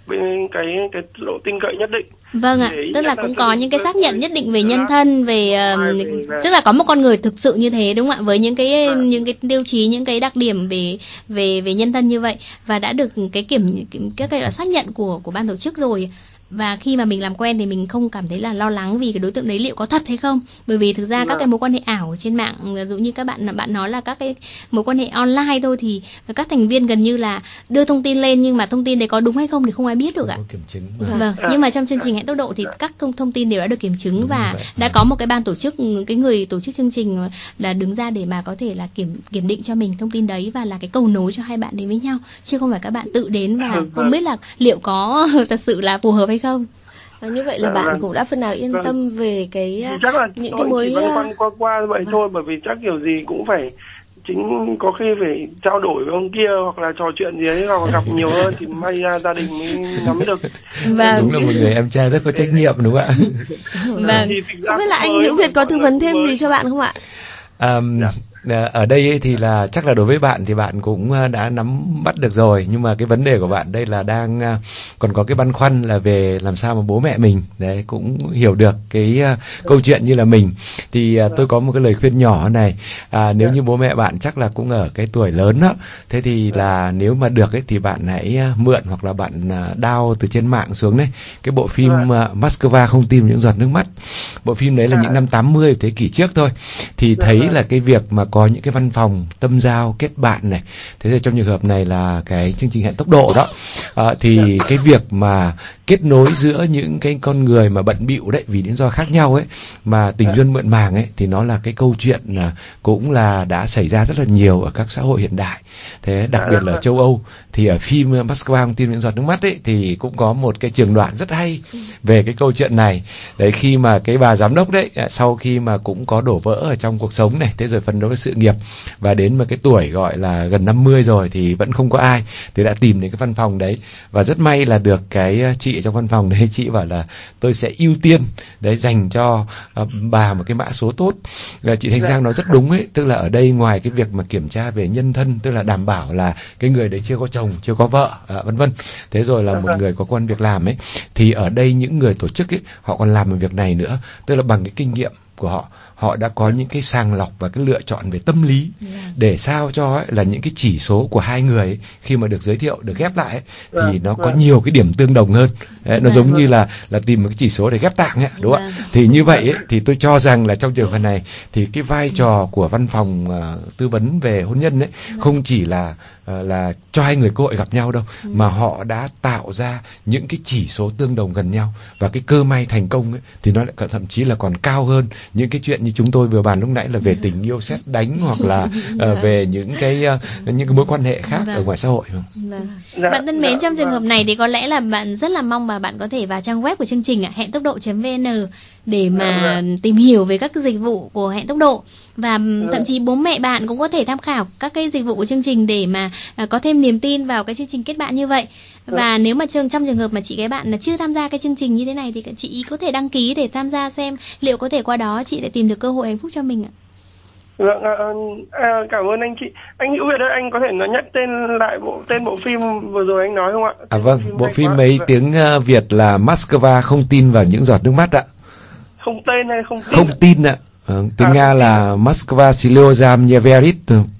[SPEAKER 7] bên cái cái độ tin cậy nhất định.
[SPEAKER 5] Vâng ạ, tức là cũng có những cái xác nhận nhất định về nhân thân, về uh, tức là có một con người thực sự như thế, đúng không ạ? Với những cái à. những cái tiêu chí, những cái đặc điểm về về về nhân thân như vậy, và đã được cái kiểm cái cái là xác nhận của của ban tổ chức rồi. Và khi mà mình làm quen thì mình không cảm thấy là lo lắng vì cái đối tượng đấy liệu có thật hay không, bởi vì thực ra các cái mối quan hệ ảo trên mạng, ví dụ như các bạn bạn nói là các cái mối quan hệ online thôi, thì các thành viên gần như là đưa thông tin lên, nhưng mà thông tin đấy có đúng hay không thì không ai biết được ạ.
[SPEAKER 6] Kiểm chứng.
[SPEAKER 5] Vâng, nhưng mà trong chương trình Hẹn Tốc Độ thì các thông tin đều đã được kiểm chứng, và đã có một cái ban tổ chức, cái người tổ chức chương trình là đứng ra để mà có thể là kiểm kiểm định cho mình thông tin đấy, và là cái cầu nối cho hai bạn đến với nhau, chứ không phải các bạn tự đến và không biết là liệu có thật sự là phù hợp hay không.
[SPEAKER 2] À, như vậy là
[SPEAKER 7] Dạ,
[SPEAKER 2] bạn
[SPEAKER 7] vâng.
[SPEAKER 2] cũng đã phần nào yên
[SPEAKER 7] Vâng.
[SPEAKER 2] tâm về cái
[SPEAKER 7] Chắc là
[SPEAKER 2] những
[SPEAKER 7] tôi
[SPEAKER 2] cái mối
[SPEAKER 7] chỉ băn khoăn qua qua vậy thôi, bởi vì chắc kiểu gì cũng phải chính có khi phải trao đổi với ông kia hoặc là trò chuyện gì ấy, hoặc là gặp nhiều hơn thì may ra gia đình mới nắm được.
[SPEAKER 5] Vâng.
[SPEAKER 6] Đúng là một người em trai rất có trách nhiệm, đúng không ạ?
[SPEAKER 5] Vâng.
[SPEAKER 7] Thì thực ra
[SPEAKER 2] Không biết là anh
[SPEAKER 7] mới-
[SPEAKER 2] Hữu Việt có tư vấn thêm
[SPEAKER 7] mới-
[SPEAKER 2] gì cho bạn không ạ?
[SPEAKER 6] Um, ở đây ấy thì là chắc là đối với bạn thì bạn cũng đã nắm bắt được rồi, nhưng mà cái vấn đề của bạn đây là đang còn có cái băn khoăn là về làm sao mà bố mẹ mình đấy cũng hiểu được cái uh, câu chuyện như là mình. Thì uh, tôi có một cái lời khuyên nhỏ này, à, nếu như bố mẹ bạn chắc là cũng ở cái tuổi lớn đó, thế thì là nếu mà được ấy thì bạn hãy mượn hoặc là bạn uh, download từ trên mạng xuống đấy cái bộ phim uh, Moscow không tin những giọt nước mắt. Bộ phim đấy là những năm tám mươi thế kỷ trước thôi, thì thấy là cái việc mà có những cái văn phòng tâm giao kết bạn này, thế thì trong trường hợp này là cái chương trình Hẹn Tốc Độ đó, à, thì cái việc mà kết nối giữa những cái con người mà bận bịu đấy vì lý do khác nhau ấy, mà tình duyên mượn màng ấy, thì nó là cái câu chuyện là cũng là đã xảy ra rất là nhiều ở các xã hội hiện đại. Thế đặc biệt là ở châu Âu thì ở phim Moscow không tin những giọt nước mắt ấy thì cũng có một cái trường đoạn rất hay về cái câu chuyện này. Đấy, khi mà cái bà giám đốc đấy sau khi mà cũng có đổ vỡ ở trong cuộc sống này, thế rồi phấn đấu với sự nghiệp, và đến một cái tuổi gọi là gần năm mươi rồi thì vẫn không có ai, thì đã tìm đến cái văn phòng đấy, và rất may là được cái chị ở trong văn phòng đấy, chị bảo là tôi sẽ ưu tiên đấy dành cho uh, bà một cái mã số tốt. Và chị Thanh Giang nói rất đúng ấy, tức là ở đây ngoài cái việc mà kiểm tra về nhân thân, tức là đảm bảo là cái người đấy chưa có chồng, chưa có vợ, uh, vân vân, thế rồi là một người có công ăn việc làm ấy, thì ở đây những người tổ chức ấy họ còn làm một việc này nữa, tức là bằng cái kinh nghiệm của họ, họ đã có những cái sàng lọc và cái lựa chọn về tâm lý, để sao cho ấy, là những cái chỉ số của hai người ấy, khi mà được giới thiệu, được ghép lại ấy, thì nó có nhiều cái điểm tương đồng hơn. Đấy, nó giống như là là tìm một cái chỉ số để ghép tạng ấy, đúng không ạ? Thì như vậy ấy, thì tôi cho rằng là trong trường hợp này thì cái vai trò của văn phòng uh, tư vấn về hôn nhân ấy không chỉ là uh, là cho hai người cơ hội gặp nhau đâu, mà họ đã tạo ra những cái chỉ số tương đồng gần nhau, và cái cơ may thành công ấy thì nó lại thậm chí là còn cao hơn những cái chuyện như chúng tôi vừa bàn lúc nãy là về tình yêu sét đánh, hoặc là uh, về những cái uh, những cái mối quan hệ khác
[SPEAKER 5] Vâng.
[SPEAKER 6] ở ngoài xã hội.
[SPEAKER 5] Vâng.
[SPEAKER 7] Dạ,
[SPEAKER 5] Bạn thân mến,
[SPEAKER 7] dạ,
[SPEAKER 5] trong trường
[SPEAKER 7] vâng.
[SPEAKER 5] hợp này thì có lẽ là bạn rất là mong mà bạn có thể vào trang web của chương trình ạ, hẹn tốc độ chấm vn để mà tìm hiểu về các cái dịch vụ của Hẹn Tốc Độ, và thậm chí bố mẹ bạn cũng có thể tham khảo các cái dịch vụ của chương trình để mà à, có thêm niềm tin vào cái chương trình kết bạn như vậy. Và nếu mà trường trong trường hợp mà chị gái bạn là chưa tham gia cái chương trình như thế này thì chị có thể đăng ký để tham gia xem liệu có thể qua đó chị lại tìm được cơ hội hạnh phúc cho mình ạ.
[SPEAKER 7] Vâng, à, à, cảm ơn anh chị. Anh Hữu Việt ơi, anh có thể nói nhắc tên lại bộ tên bộ phim vừa rồi anh nói không ạ?
[SPEAKER 6] À vâng, bộ
[SPEAKER 7] hay
[SPEAKER 6] phim
[SPEAKER 7] quá.
[SPEAKER 6] ấy
[SPEAKER 7] Vâng.
[SPEAKER 6] tiếng uh, Việt là Moscow không tin vào những giọt nước mắt ạ.
[SPEAKER 7] Không tên hay không tin?
[SPEAKER 6] Không tin ạ. Ờ, tiếng
[SPEAKER 7] À,
[SPEAKER 6] Nga
[SPEAKER 7] không
[SPEAKER 6] là Moskva Slezam не верит.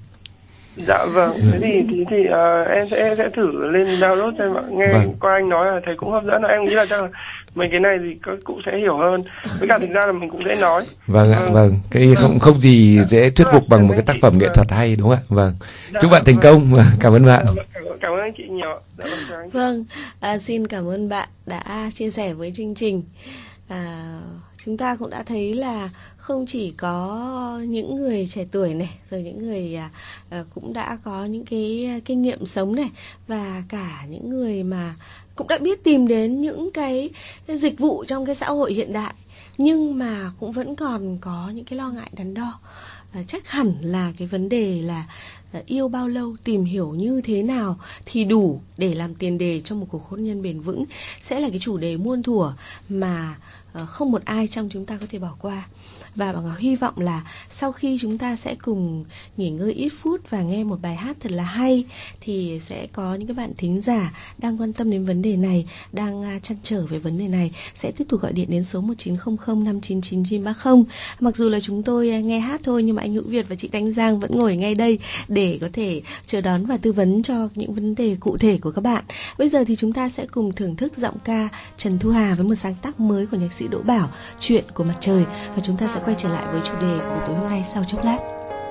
[SPEAKER 7] Dạ vâng, thế thì thì, thì uh, em sẽ em sẽ thử lên download xem ạ. Nghe
[SPEAKER 6] Vâng.
[SPEAKER 7] qua anh nói là thấy cũng hấp dẫn. Em nghĩ là chắc là mấy cái này thì các cụ sẽ hiểu hơn. Với cả thực ra là mình cũng dễ nói.
[SPEAKER 6] Vâng ạ,
[SPEAKER 7] Vâng.
[SPEAKER 6] vâng. Cái không không gì dễ thuyết phục bằng một cái tác phẩm nghệ thuật hay, đúng không ạ? Vâng. Chúc bạn thành công và cảm ơn bạn.
[SPEAKER 7] Dạ, vâng, cảm, ơn- cảm ơn anh chị nhiều. Dạ, vâng, chào anh.
[SPEAKER 2] Vâng, à, xin cảm ơn bạn đã chia sẻ với chương trình. À, chúng ta cũng đã thấy là không chỉ có những người trẻ tuổi này, rồi những người à, à, cũng đã có những cái kinh nghiệm sống này, và cả những người mà cũng đã biết tìm đến những cái dịch vụ trong cái xã hội hiện đại, nhưng mà cũng vẫn còn có những cái lo ngại đắn đo. À, chắc hẳn là cái vấn đề là yêu bao lâu, tìm hiểu như thế nào thì đủ để làm tiền đề cho một cuộc hôn nhân bền vững sẽ là cái chủ đề muôn thuở mà không một ai trong chúng ta có thể bỏ qua. Và Bảo Ngọc hy vọng là sau khi chúng ta sẽ cùng nghỉ ngơi ít phút và nghe một bài hát thật là hay thì sẽ có những các bạn thính giả đang quan tâm đến vấn đề này, đang trăn trở về vấn đề này sẽ tiếp tục gọi điện đến số một chín không không năm chín chín chín ba không. Mặc dù là chúng tôi nghe hát thôi nhưng mà anh Hữu Việt và chị Thanh Giang vẫn ngồi ngay đây để có thể chờ đón và tư vấn cho những vấn đề cụ thể của các bạn. Bây giờ thì chúng ta sẽ cùng thưởng thức giọng ca Trần Thu Hà với một sáng tác mới của nhạc sĩ Đỗ Bảo, Chuyện của mặt trời, và chúng ta sẽ quay trở lại với chủ đề của buổi tối hôm nay sau chốc lát.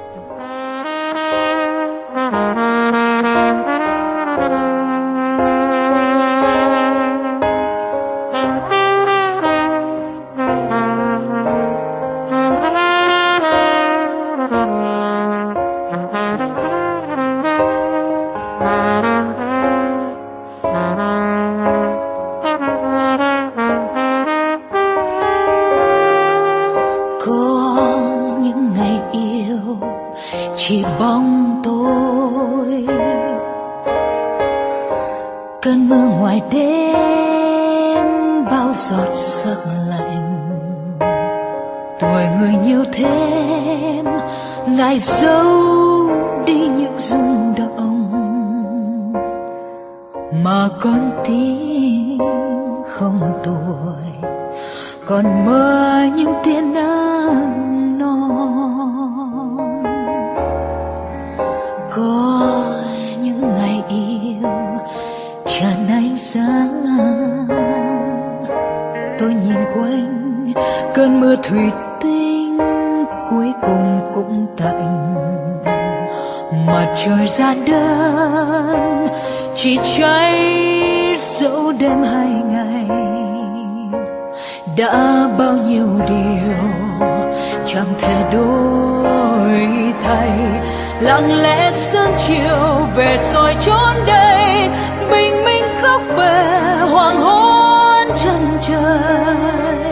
[SPEAKER 8] Đã bao nhiêu điều chẳng thể đổi thay, lặng lẽ sớm chiều về soi chốn đây, bình minh khóc về hoàng hôn chân trời.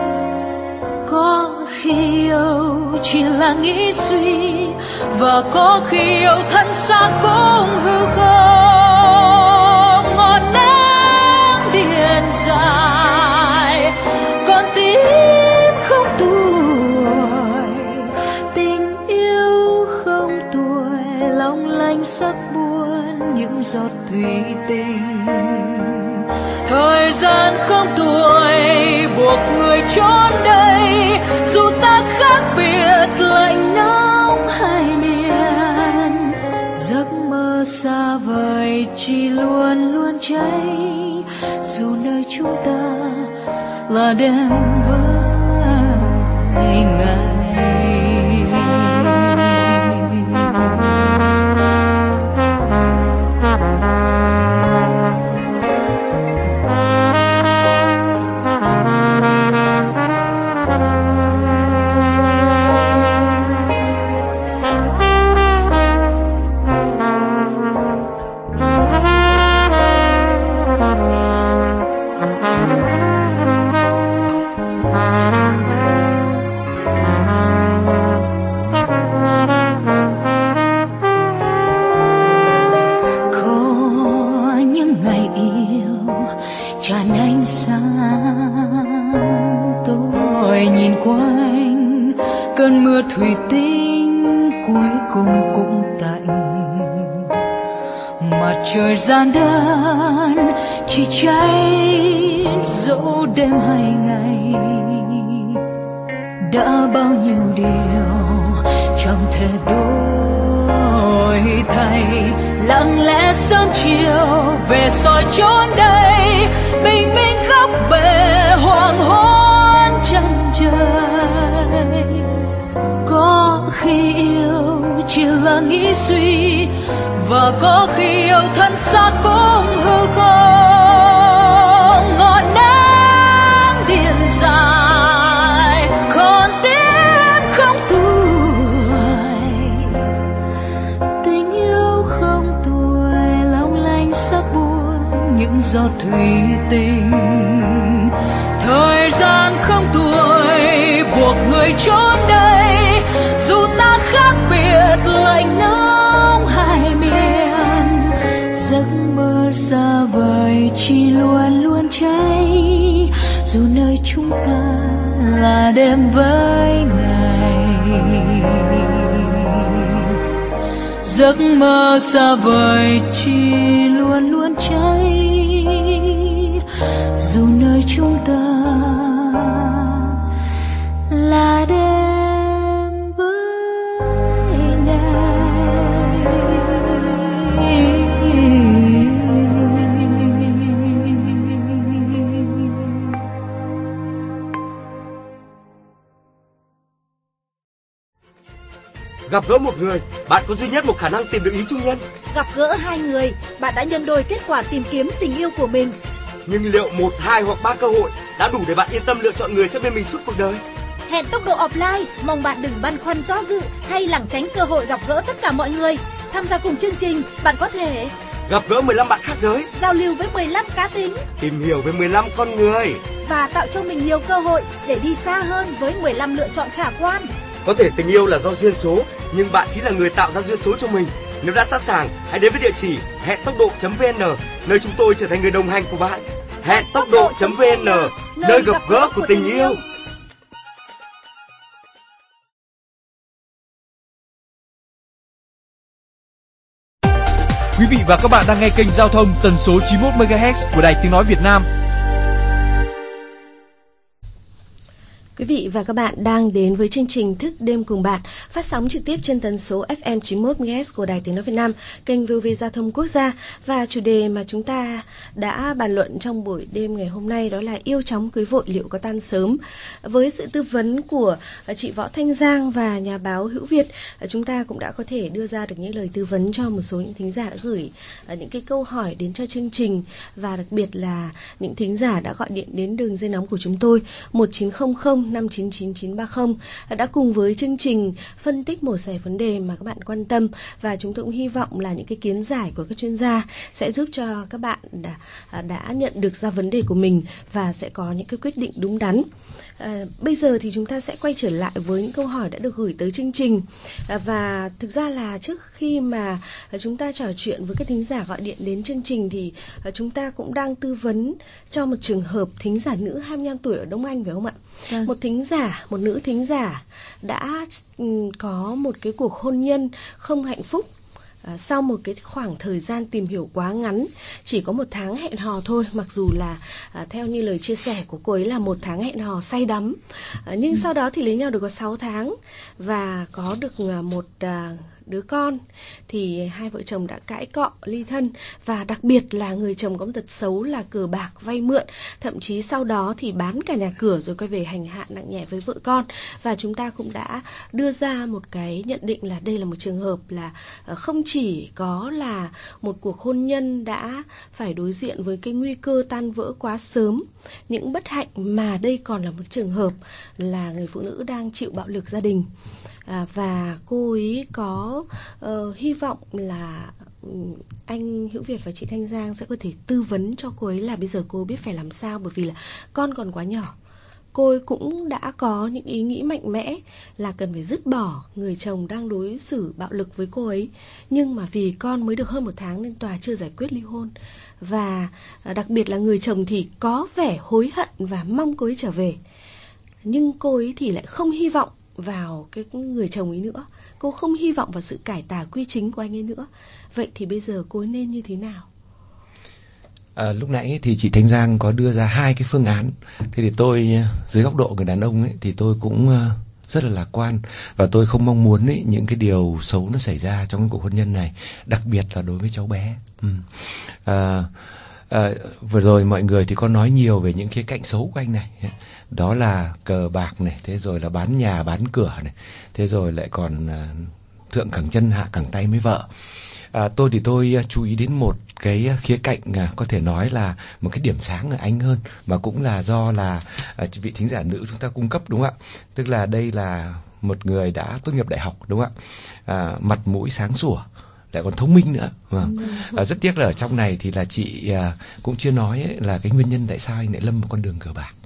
[SPEAKER 8] Có khi yêu chỉ là nghĩ suy, và có khi yêu thân xác cũng hư không. Ngọn nắng điện dài con tim không tuổi, tình yêu không tuổi, long lanh sắc buồn những giọt thủy tinh. Thời gian không tuổi buộc người chốn đây, dù ta khác biệt lạnh nóng hai miền. Giấc mơ xa vời chỉ luôn luôn cháy, dù nơi chúng ta là đêm với ngày. Thủy tinh cuối cùng cũng tạnh, mặt trời gian đơn chỉ cháy dẫu đêm hay ngày. Đã bao nhiêu điều chẳng thể đổi thay, lặng lẽ sớm chiều về soi chốn đây, bình minh góc bể hoàng hôn chân trời. Có khi yêu chỉ là nghĩ suy, và có khi yêu thân xác cũng hư không. Ngọn nắng điện dài con tim không tuổi, tình yêu không tuổi, long lanh sắc buồn những giọt thủy tinh. Thời gian không tuổi buộc người chốn đây, dù ta khác biệt lạnh nóng dù nơi chúng ta là đêm với ngày. Giấc mơ xa vời chỉ luôn luôn cháy, dù nơi chúng ta là đêm với ngày.
[SPEAKER 9] Gặp gỡ một người, bạn có duy nhất một khả năng tìm được ý chung nhân.
[SPEAKER 10] Gặp gỡ hai người, bạn đã nhân đôi kết quả tìm kiếm tình yêu của mình.
[SPEAKER 9] Nhưng liệu một, hai hoặc ba cơ hội đã đủ để bạn yên tâm lựa chọn người sẽ bên mình suốt cuộc đời?
[SPEAKER 10] Hẹn tốc độ offline, mong bạn đừng băn khoăn do dự hay lảng tránh cơ hội gặp gỡ tất cả mọi người. Tham gia cùng chương trình, bạn có thể
[SPEAKER 9] gặp gỡ mười lăm bạn khác giới,
[SPEAKER 10] giao lưu với mười lăm cá tính,
[SPEAKER 9] tìm hiểu về mười lăm con người
[SPEAKER 10] và tạo cho mình nhiều cơ hội để đi xa hơn với mười lăm lựa chọn khả quan.
[SPEAKER 9] Có thể tình yêu là do duyên số, nhưng bạn chính là người tạo ra duyên số cho mình. Nếu đã sẵn sàng, hãy đến với địa chỉ hẹn tốc độ chấm vn, nơi chúng tôi trở thành người đồng hành của bạn. hẹn tốc độ chấm vn, nơi gặp gỡ của tình yêu.
[SPEAKER 11] Quý vị và các bạn đang nghe kênh giao thông tần số chín mươi mốt mê ga héc của Đài Tiếng nói Việt Nam.
[SPEAKER 2] Quý vị và các bạn đang đến với chương trình Thức đêm cùng bạn, phát sóng trực tiếp trên tần số ép em chín mươi mốt mê ga héc của Đài Tiếng nói Việt Nam, kênh vê o vê Giao thông Quốc gia. Và chủ đề mà chúng ta đã bàn luận trong buổi đêm ngày hôm nay đó là yêu chóng cưới vội liệu có tan sớm. Với sự tư vấn của chị Võ Thanh Giang và nhà báo Hữu Việt, chúng ta cũng đã có thể đưa ra được những lời tư vấn cho một số những thính giả đã gửi những cái câu hỏi đến cho chương trình, và đặc biệt là những thính giả đã gọi điện đến đường dây nóng của chúng tôi một chín không không năm chín chín chín ba không đã cùng với chương trình phân tích một vài vấn đề mà các bạn quan tâm, và chúng tôi cũng hy vọng là những cái kiến giải của các chuyên gia sẽ giúp cho các bạn đã, đã nhận được ra vấn đề của mình và sẽ có những cái quyết định đúng đắn. À, bây giờ thì chúng ta sẽ quay trở lại với những câu hỏi đã được gửi tới chương trình, à, và thực ra là trước khi mà chúng ta trò chuyện với các thính giả gọi điện đến chương trình thì à, chúng ta cũng đang tư vấn cho một trường hợp thính giả nữ hai mươi lăm tuổi ở Đông Anh, phải không ạ? À. Một thính giả, một nữ thính giả đã um, có một cái cuộc hôn nhân không hạnh phúc. À, sau một cái khoảng thời gian tìm hiểu quá ngắn, chỉ có một tháng hẹn hò thôi, mặc dù là à, theo như lời chia sẻ của cô ấy là một tháng hẹn hò say đắm, à, nhưng ừ. sau đó thì lấy nhau được có sáu tháng và có được à, một à, đứa con, thì hai vợ chồng đã cãi cọ ly thân, và đặc biệt là người chồng có một tật xấu là cờ bạc vay mượn, thậm chí sau đó thì bán cả nhà cửa rồi quay về hành hạ nặng nhẹ với vợ con. Và chúng ta cũng đã đưa ra một cái nhận định là đây là một trường hợp là không chỉ có là một cuộc hôn nhân đã phải đối diện với cái nguy cơ tan vỡ quá sớm, những bất hạnh, mà đây còn là một trường hợp là người phụ nữ đang chịu bạo lực gia đình. À, và cô ấy có uh, hy vọng là um, anh Hữu Việt và chị Thanh Giang sẽ có thể tư vấn cho cô ấy là bây giờ cô biết phải làm sao, bởi vì là con còn quá nhỏ. Cô ấy cũng đã có những ý nghĩ mạnh mẽ là cần phải dứt bỏ người chồng đang đối xử bạo lực với cô ấy, nhưng mà vì con mới được hơn một tháng nên tòa chưa giải quyết ly hôn. Và uh, đặc biệt là người chồng thì có vẻ hối hận và mong cô ấy trở về, nhưng cô ấy thì lại không hy vọng vào cái người chồng ấy nữa, cô không hy vọng vào sự cải tà quy chính của anh ấy nữa. Vậy thì bây giờ cô ấy nên như thế nào?
[SPEAKER 6] À, lúc nãy thì chị Thanh Giang có đưa ra hai cái phương án. Thế thì tôi dưới góc độ người đàn ông ấy, thì tôi cũng rất là lạc quan, và tôi không mong muốn ấy, những cái điều xấu nó xảy ra trong cái cuộc hôn nhân này, đặc biệt là đối với cháu bé. ừ. à, à, Vừa rồi mọi người thì có nói nhiều về những khía cạnh xấu của anh này, đó là cờ bạc này, thế rồi là bán nhà bán cửa này, thế rồi lại còn uh, thượng cẳng chân hạ cẳng tay với vợ. À, tôi thì tôi uh, chú ý đến một cái khía cạnh uh, có thể nói là một cái điểm sáng ở anh hơn, mà cũng là do là uh, vị thính giả nữ chúng ta cung cấp, đúng không ạ? Tức là đây là một người đã tốt nghiệp đại học, đúng không ạ? À, mặt mũi sáng sủa, lại còn thông minh nữa. Vâng. À, rất tiếc là ở trong này thì là chị à, cũng chưa nói ấy, là cái nguyên nhân tại sao anh lại lâm vào con đường cờ bạc.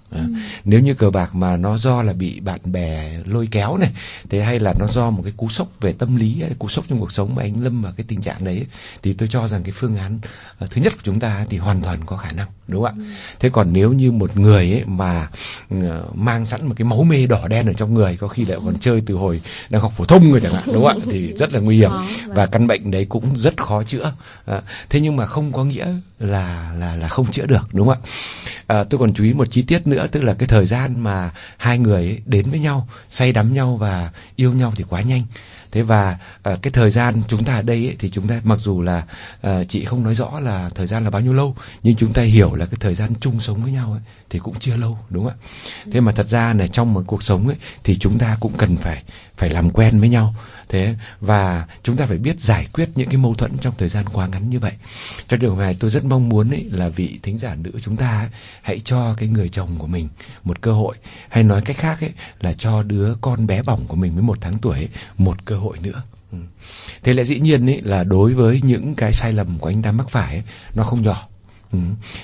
[SPEAKER 6] À, ừ. Nếu như cờ bạc mà nó do là bị bạn bè lôi kéo này, thế hay là nó do một cái cú sốc về tâm lý, cú sốc trong cuộc sống mà anh lâm vào cái tình trạng đấy, thì tôi cho rằng cái phương án uh, thứ nhất của chúng ta thì hoàn toàn có khả năng, đúng không ạ? Ừ. Thế còn nếu như một người ấy mà uh, mang sẵn một cái máu mê đỏ đen ở trong người, có khi lại còn chơi từ hồi đang học phổ thông rồi chẳng hạn, đúng không ạ? Thì rất là nguy hiểm. Và căn bệnh đấy cũng rất khó chữa. À, thế nhưng mà không có nghĩa là là là không chữa được, đúng không ạ? À, tôi còn chú ý một chi tiết nữa, tức là cái thời gian mà hai người ấy đến với nhau, say đắm nhau và yêu nhau thì quá nhanh. Thế và uh, cái thời gian chúng ta ở đây ấy, thì chúng ta mặc dù là uh, chị không nói rõ là thời gian là bao nhiêu lâu, nhưng chúng ta hiểu là cái thời gian chung sống với nhau ấy, thì cũng chưa lâu, đúng không ạ? Thế mà thật ra là trong một cuộc sống ấy, thì chúng ta cũng cần phải phải làm quen với nhau. Thế và chúng ta phải biết giải quyết những cái mâu thuẫn trong thời gian quá ngắn như vậy. Cho trường hợp này tôi rất mong muốn ấy, là vị thính giả nữ chúng ta ấy, hãy cho cái người chồng của mình một cơ hội, hay nói cách khác ấy, là cho đứa con bé bỏng của mình với một tháng tuổi ấy, một cơ hội nữa. Ừ. Thế lẽ dĩ nhiên ấy, là đối với những cái sai lầm của anh ta mắc phải ấy, nó không nhỏ. Ừ.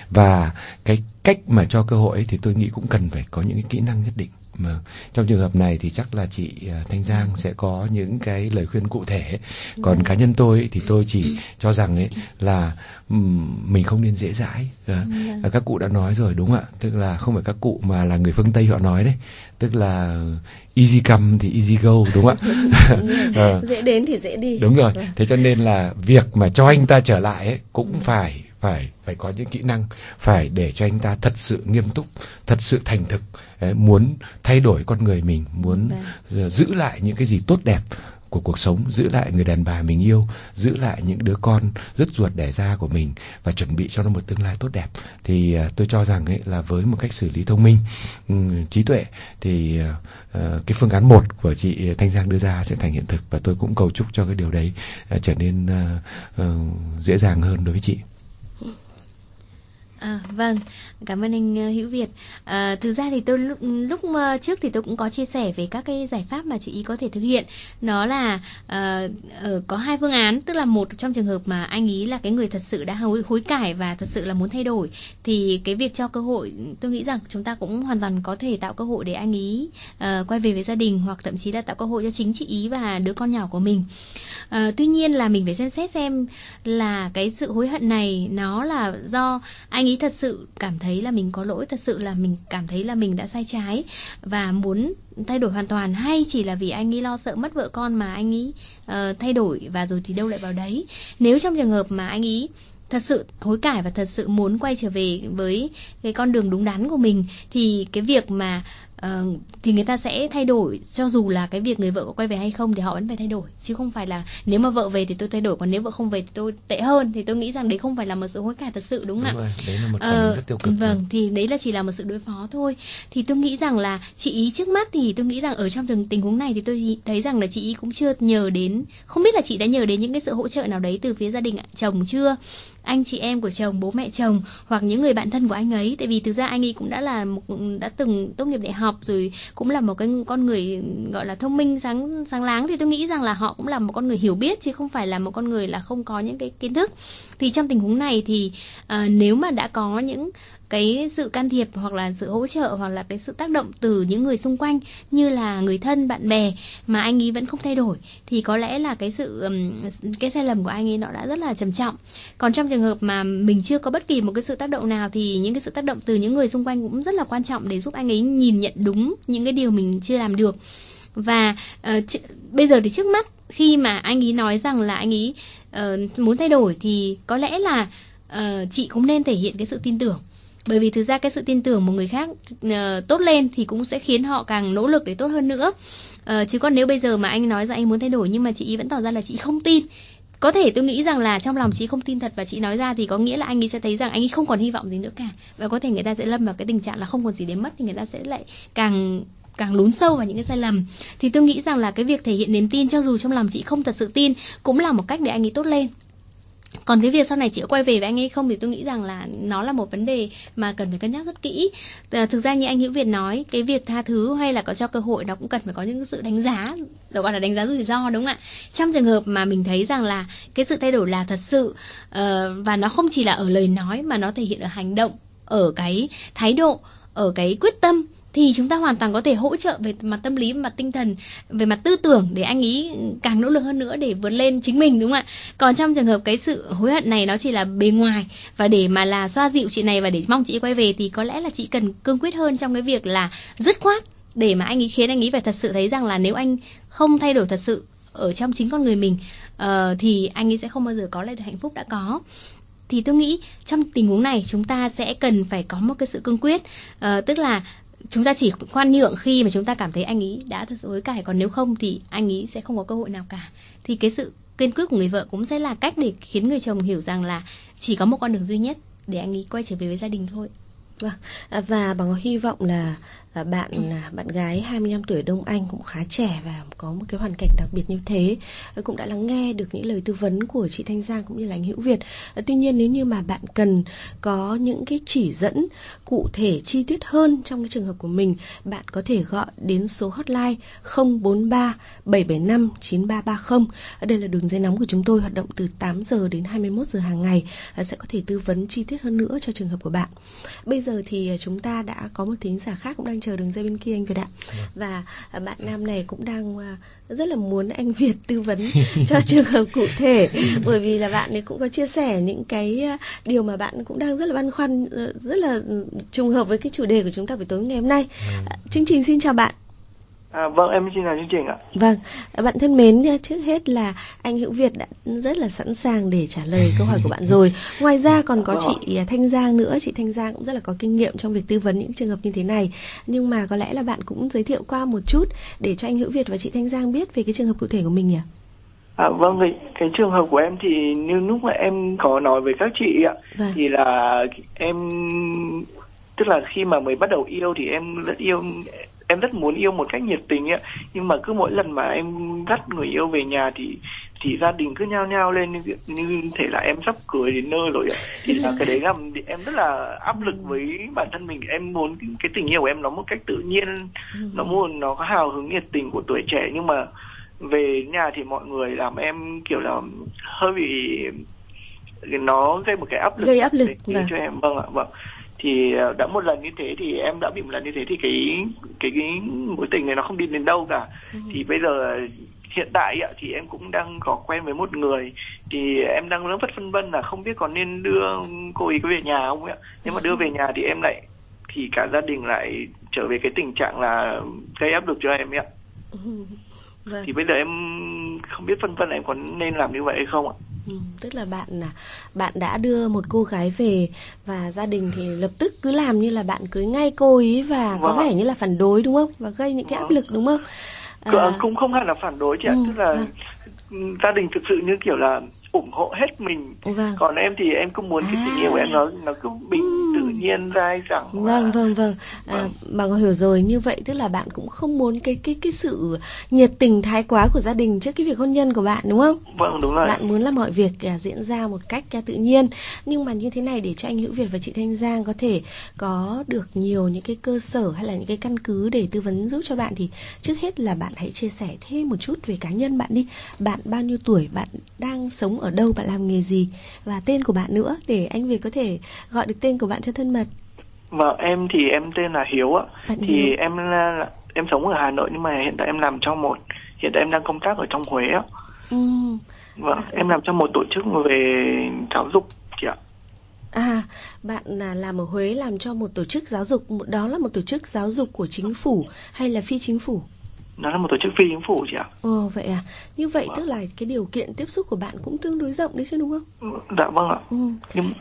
[SPEAKER 6] Và cái cách mà cho cơ hội ấy, thì tôi nghĩ cũng cần phải có những cái kỹ năng nhất định. Mà trong trường hợp này thì chắc là chị Thanh Giang sẽ có những cái lời khuyên cụ thể. Còn cá nhân tôi ấy, thì tôi chỉ cho rằng ấy là um, mình không nên dễ dãi. À, các cụ đã nói rồi, đúng ạ. Tức là không phải các cụ mà là người phương Tây họ nói đấy. Tức là easy come thì easy go, đúng không ạ? À,
[SPEAKER 2] dễ đến thì dễ đi.
[SPEAKER 6] Đúng rồi. Thế cho nên là việc mà cho anh ta trở lại ấy, cũng phải phải phải có những kỹ năng, phải để cho anh ta thật sự nghiêm túc, thật sự thành thực, đấy, muốn thay đổi con người mình, muốn okay. giữ lại những cái gì tốt đẹp của cuộc sống, giữ lại người đàn bà mình yêu, giữ lại những đứa con rất ruột đẻ ra của mình và chuẩn bị cho nó một tương lai tốt đẹp. Thì uh, tôi cho rằng ấy là với một cách xử lý thông minh, um, trí tuệ thì uh, cái phương án một của chị Thanh Giang đưa ra sẽ thành hiện thực, và tôi cũng cầu chúc cho cái điều đấy uh, trở nên uh, uh, dễ dàng hơn đối với chị.
[SPEAKER 5] À, vâng, cảm ơn anh uh, Hữu Việt. À, thực ra thì tôi lúc, lúc uh, trước thì tôi cũng có chia sẻ về các cái giải pháp mà chị ý có thể thực hiện. Nó là uh, uh, có hai phương án, tức là một trong trường hợp mà anh ý là cái người thật sự đã hối, hối cải và thật sự là muốn thay đổi, thì cái việc cho cơ hội, tôi nghĩ rằng chúng ta cũng hoàn toàn có thể tạo cơ hội để anh ý uh, quay về với gia đình, hoặc thậm chí là tạo cơ hội cho chính chị ý và đứa con nhỏ của mình. Uh, tuy nhiên là mình phải xem xét xem là cái sự hối hận này nó là do anh ý thật sự cảm thấy là mình có lỗi, thật sự là mình cảm thấy là mình đã sai trái và muốn thay đổi hoàn toàn, hay chỉ là vì anh ấy lo sợ mất vợ con mà anh ấy uh, thay đổi và rồi thì đâu lại vào đấy. Nếu trong trường hợp mà anh ấy thật sự hối cải và thật sự muốn quay trở về với cái con đường đúng đắn của mình, thì cái việc mà Uh, thì người ta sẽ thay đổi, cho dù là cái việc người vợ có quay về hay không thì họ vẫn phải thay đổi, chứ không phải là nếu mà vợ về thì tôi thay đổi, còn nếu vợ không về thì tôi tệ hơn. Thì tôi nghĩ rằng đấy không phải là một sự hối cải thật sự, đúng không ạ?
[SPEAKER 6] Đấy là một phản ứng uh, rất tiêu cực.
[SPEAKER 5] Vâng,
[SPEAKER 6] rồi.
[SPEAKER 5] Thì đấy là chỉ là một sự đối phó thôi. Thì tôi nghĩ rằng là chị ý trước mắt thì tôi nghĩ rằng ở trong tình huống này thì tôi thấy rằng là chị ý cũng chưa nhờ đến, không biết là chị đã nhờ đến những cái sự hỗ trợ nào đấy từ phía gia đình chồng chưa, anh chị em của chồng, bố mẹ chồng, hoặc những người bạn thân của anh ấy. Tại vì thực ra anh ấy cũng đã là một, đã từng tốt nghiệp đại học rồi, cũng là một cái con người gọi là thông minh, sáng sáng láng, thì tôi nghĩ rằng là họ cũng là một con người hiểu biết, chứ không phải là một con người là không có những cái kiến thức. Thì trong tình huống này thì uh, nếu mà đã có những cái sự can thiệp hoặc là sự hỗ trợ hoặc là cái sự tác động từ những người xung quanh như là người thân, bạn bè mà anh ấy vẫn không thay đổi, thì có lẽ là cái sự cái sai lầm của anh ấy nó đã rất là trầm trọng. Còn trong trường hợp mà mình chưa có bất kỳ một cái sự tác động nào thì những cái sự tác động từ những người xung quanh cũng rất là quan trọng để giúp anh ấy nhìn nhận đúng những cái điều mình chưa làm được. Và uh, ch- bây giờ thì trước mắt khi mà anh ấy nói rằng là anh ấy uh, muốn thay đổi thì có lẽ là uh, chị cũng nên thể hiện cái sự tin tưởng. Bởi vì thực ra cái sự tin tưởng một người khác uh, tốt lên thì cũng sẽ khiến họ càng nỗ lực để tốt hơn nữa. Uh, chứ còn nếu bây giờ mà anh nói rằng anh muốn thay đổi nhưng mà chị ý vẫn tỏ ra là chị không tin, có thể tôi nghĩ rằng là trong lòng chị không tin thật và chị nói ra, thì có nghĩa là anh ấy sẽ thấy rằng anh ấy không còn hy vọng gì nữa cả, và có thể người ta sẽ lâm vào cái tình trạng là không còn gì để mất, thì người ta sẽ lại càng càng lún sâu vào những cái sai lầm. Thì tôi nghĩ rằng là cái việc thể hiện niềm tin cho dù trong lòng chị không thật sự tin cũng là một cách để anh ấy tốt lên. Còn cái việc sau này chị có quay về với anh ấy không thì tôi nghĩ rằng là nó là một vấn đề mà cần phải cân nhắc rất kỹ. Thực ra như anh Hữu Việt nói, cái việc tha thứ hay là có cho cơ hội nó cũng cần phải có những sự đánh giá, đó gọi là đánh giá rủi ro, đúng không ạ? Trong trường hợp mà mình thấy rằng là cái sự thay đổi là thật sự uh, và nó không chỉ là ở lời nói mà nó thể hiện ở hành động, ở cái thái độ, ở cái quyết tâm, thì chúng ta hoàn toàn có thể hỗ trợ về mặt tâm lý, về mặt tinh thần, về mặt tư tưởng để anh ấy càng nỗ lực hơn nữa để vượt lên chính mình, đúng không ạ? Còn trong trường hợp cái sự hối hận này nó chỉ là bề ngoài, và để mà là xoa dịu chị này và để mong chị quay về, thì có lẽ là chị cần cương quyết hơn trong cái việc là dứt khoát, để mà anh ấy khiến anh ấy phải thật sự thấy rằng là nếu anh không thay đổi thật sự ở trong chính con người mình, uh, thì anh ấy sẽ không bao giờ có lại được hạnh phúc đã có. Thì tôi nghĩ trong tình huống này chúng ta sẽ cần phải có một cái sự cương quyết, uh, tức là chúng ta chỉ khoan nhượng khi mà chúng ta cảm thấy anh ấy đã thật sự hối cải, còn nếu không thì anh ấy sẽ không có cơ hội nào cả. Thì cái sự kiên quyết của người vợ cũng sẽ là cách để khiến người chồng hiểu rằng là chỉ có một con đường duy nhất để anh ấy quay trở về với gia đình thôi.
[SPEAKER 2] Vâng, và bằng hy vọng là bạn bạn gái hai mươi lăm tuổi Đông Anh cũng khá trẻ và có một cái hoàn cảnh đặc biệt như thế, cũng đã lắng nghe được những lời tư vấn của chị Thanh Giang cũng như là anh Hữu Việt. Tuy nhiên nếu như mà bạn cần có những cái chỉ dẫn cụ thể chi tiết hơn trong cái trường hợp của mình, bạn có thể gọi đến số hotline không bốn ba bảy bảy năm chín ba ba không. Đây là đường dây nóng của chúng tôi, hoạt động từ tám giờ đến hai mươi mốt giờ hàng ngày, sẽ có thể tư vấn chi tiết hơn nữa cho trường hợp của bạn. Bây giờ thì chúng ta đã có một thính giả khác cũng đang chờ đường dây bên kia, anh Việt ạ. Và bạn nam này cũng đang rất là muốn anh Việt tư vấn cho trường hợp cụ thể, bởi vì là bạn ấy cũng có chia sẻ những cái điều mà bạn cũng đang rất là băn khoăn, rất là trùng hợp với cái chủ đề của chúng ta buổi tối ngày hôm nay. Chương trình xin chào bạn.
[SPEAKER 7] À, vâng, em xin chào chương trình ạ.
[SPEAKER 2] Vâng, bạn thân mến, trước hết là anh Hữu Việt đã rất là sẵn sàng để trả lời câu hỏi của bạn rồi. Ngoài ra còn có chị Thanh Giang nữa, chị Thanh Giang cũng rất là có kinh nghiệm trong việc tư vấn những trường hợp như thế này. Nhưng mà có lẽ là bạn cũng giới thiệu qua một chút để cho anh Hữu Việt và chị Thanh Giang biết về cái trường hợp cụ thể của mình nhỉ?
[SPEAKER 7] À, vâng, cái, cái trường hợp của em thì như lúc mà em có nói với các chị ạ, vâng. Thì là em, tức là khi mà mới bắt đầu yêu thì em rất yêu, em rất muốn yêu một cách nhiệt tình ấy, nhưng mà cứ mỗi lần mà em dắt người yêu về nhà thì thì gia đình cứ nhao nhao lên như, như thể là em sắp cưới đến nơi rồi ấy. Thì là cái đấy làm em rất là áp lực với bản thân mình. Em muốn cái, cái tình yêu của em nó một cách tự nhiên, nó muốn nó có hào hứng nhiệt tình của tuổi trẻ, nhưng mà về nhà thì mọi người làm em kiểu là hơi bị, nó gây một cái áp lực,
[SPEAKER 2] gây áp lực
[SPEAKER 7] vâng. cho em. Vâng ạ, vâng. Thì đã một lần như thế thì em đã bị một lần như thế thì cái cái cái mối tình này nó không đi đến đâu cả. Ừ. Thì bây giờ hiện tại ạ thì em cũng đang có quen với một người, thì em đang rất phân vân là không biết có nên đưa cô ấy về nhà không ạ. Nhưng mà đưa về nhà thì em lại thì cả gia đình lại trở về cái tình trạng là gây áp lực cho em ấy ạ. Ừ. Vâng. Thì bây giờ em không biết phân vân là em có nên làm như vậy hay không ạ?
[SPEAKER 2] Ừ, tức là bạn là bạn đã đưa một cô gái về và gia đình thì lập tức cứ làm như là bạn cưới ngay cô ấy và vâng. có vẻ như là phản đối đúng không? Và gây những cái áp lực đúng không?
[SPEAKER 7] À... Cũng không hẳn là phản đối chị ạ, ừ, tức là vâng. gia đình thực sự như kiểu là ủng hộ hết mình. Vâng. Còn em thì em cũng muốn cái à. tình yêu của em nó nó cứ bình ừ. tự nhiên dai dẳng.
[SPEAKER 2] Vâng vâng vâng. À, bà có hiểu rồi, như vậy tức là bạn cũng không muốn cái cái cái sự nhiệt tình thái quá của gia đình trước cái việc hôn nhân của bạn đúng không?
[SPEAKER 7] Vâng đúng rồi.
[SPEAKER 2] Bạn muốn là mọi việc diễn ra một cách tự nhiên. Nhưng mà như thế này, để cho anh Hữu Việt và chị Thanh Giang có thể có được nhiều những cái cơ sở hay là những cái căn cứ để tư vấn giúp cho bạn, thì trước hết là bạn hãy chia sẻ thêm một chút về cá nhân bạn đi. Bạn bao nhiêu tuổi, bạn đang sống ở đâu, bạn làm nghề gì và tên của bạn nữa, để anh Việt có thể gọi được tên của bạn cho thân mật.
[SPEAKER 7] Vâng, em thì em tên là Hiếu ạ. Bạn thì Hiếu. em là em sống ở Hà Nội, nhưng mà hiện tại em làm trong một hiện tại em đang công tác ở trong Huế ạ. Ừ. Vâng, à, em làm trong một tổ chức về giáo dục chị ạ.
[SPEAKER 2] À, bạn là làm ở Huế, làm cho một tổ chức giáo dục, đó là một tổ chức giáo dục của chính phủ hay là phi chính phủ?
[SPEAKER 7] Nó là một tổ chức phi chính phủ chị ạ.
[SPEAKER 2] Ồ vậy à. Như vậy vâng. tức là cái điều kiện tiếp xúc của bạn cũng tương đối rộng đấy chứ đúng không?
[SPEAKER 7] Dạ vâng ạ. Ừ. Nhưng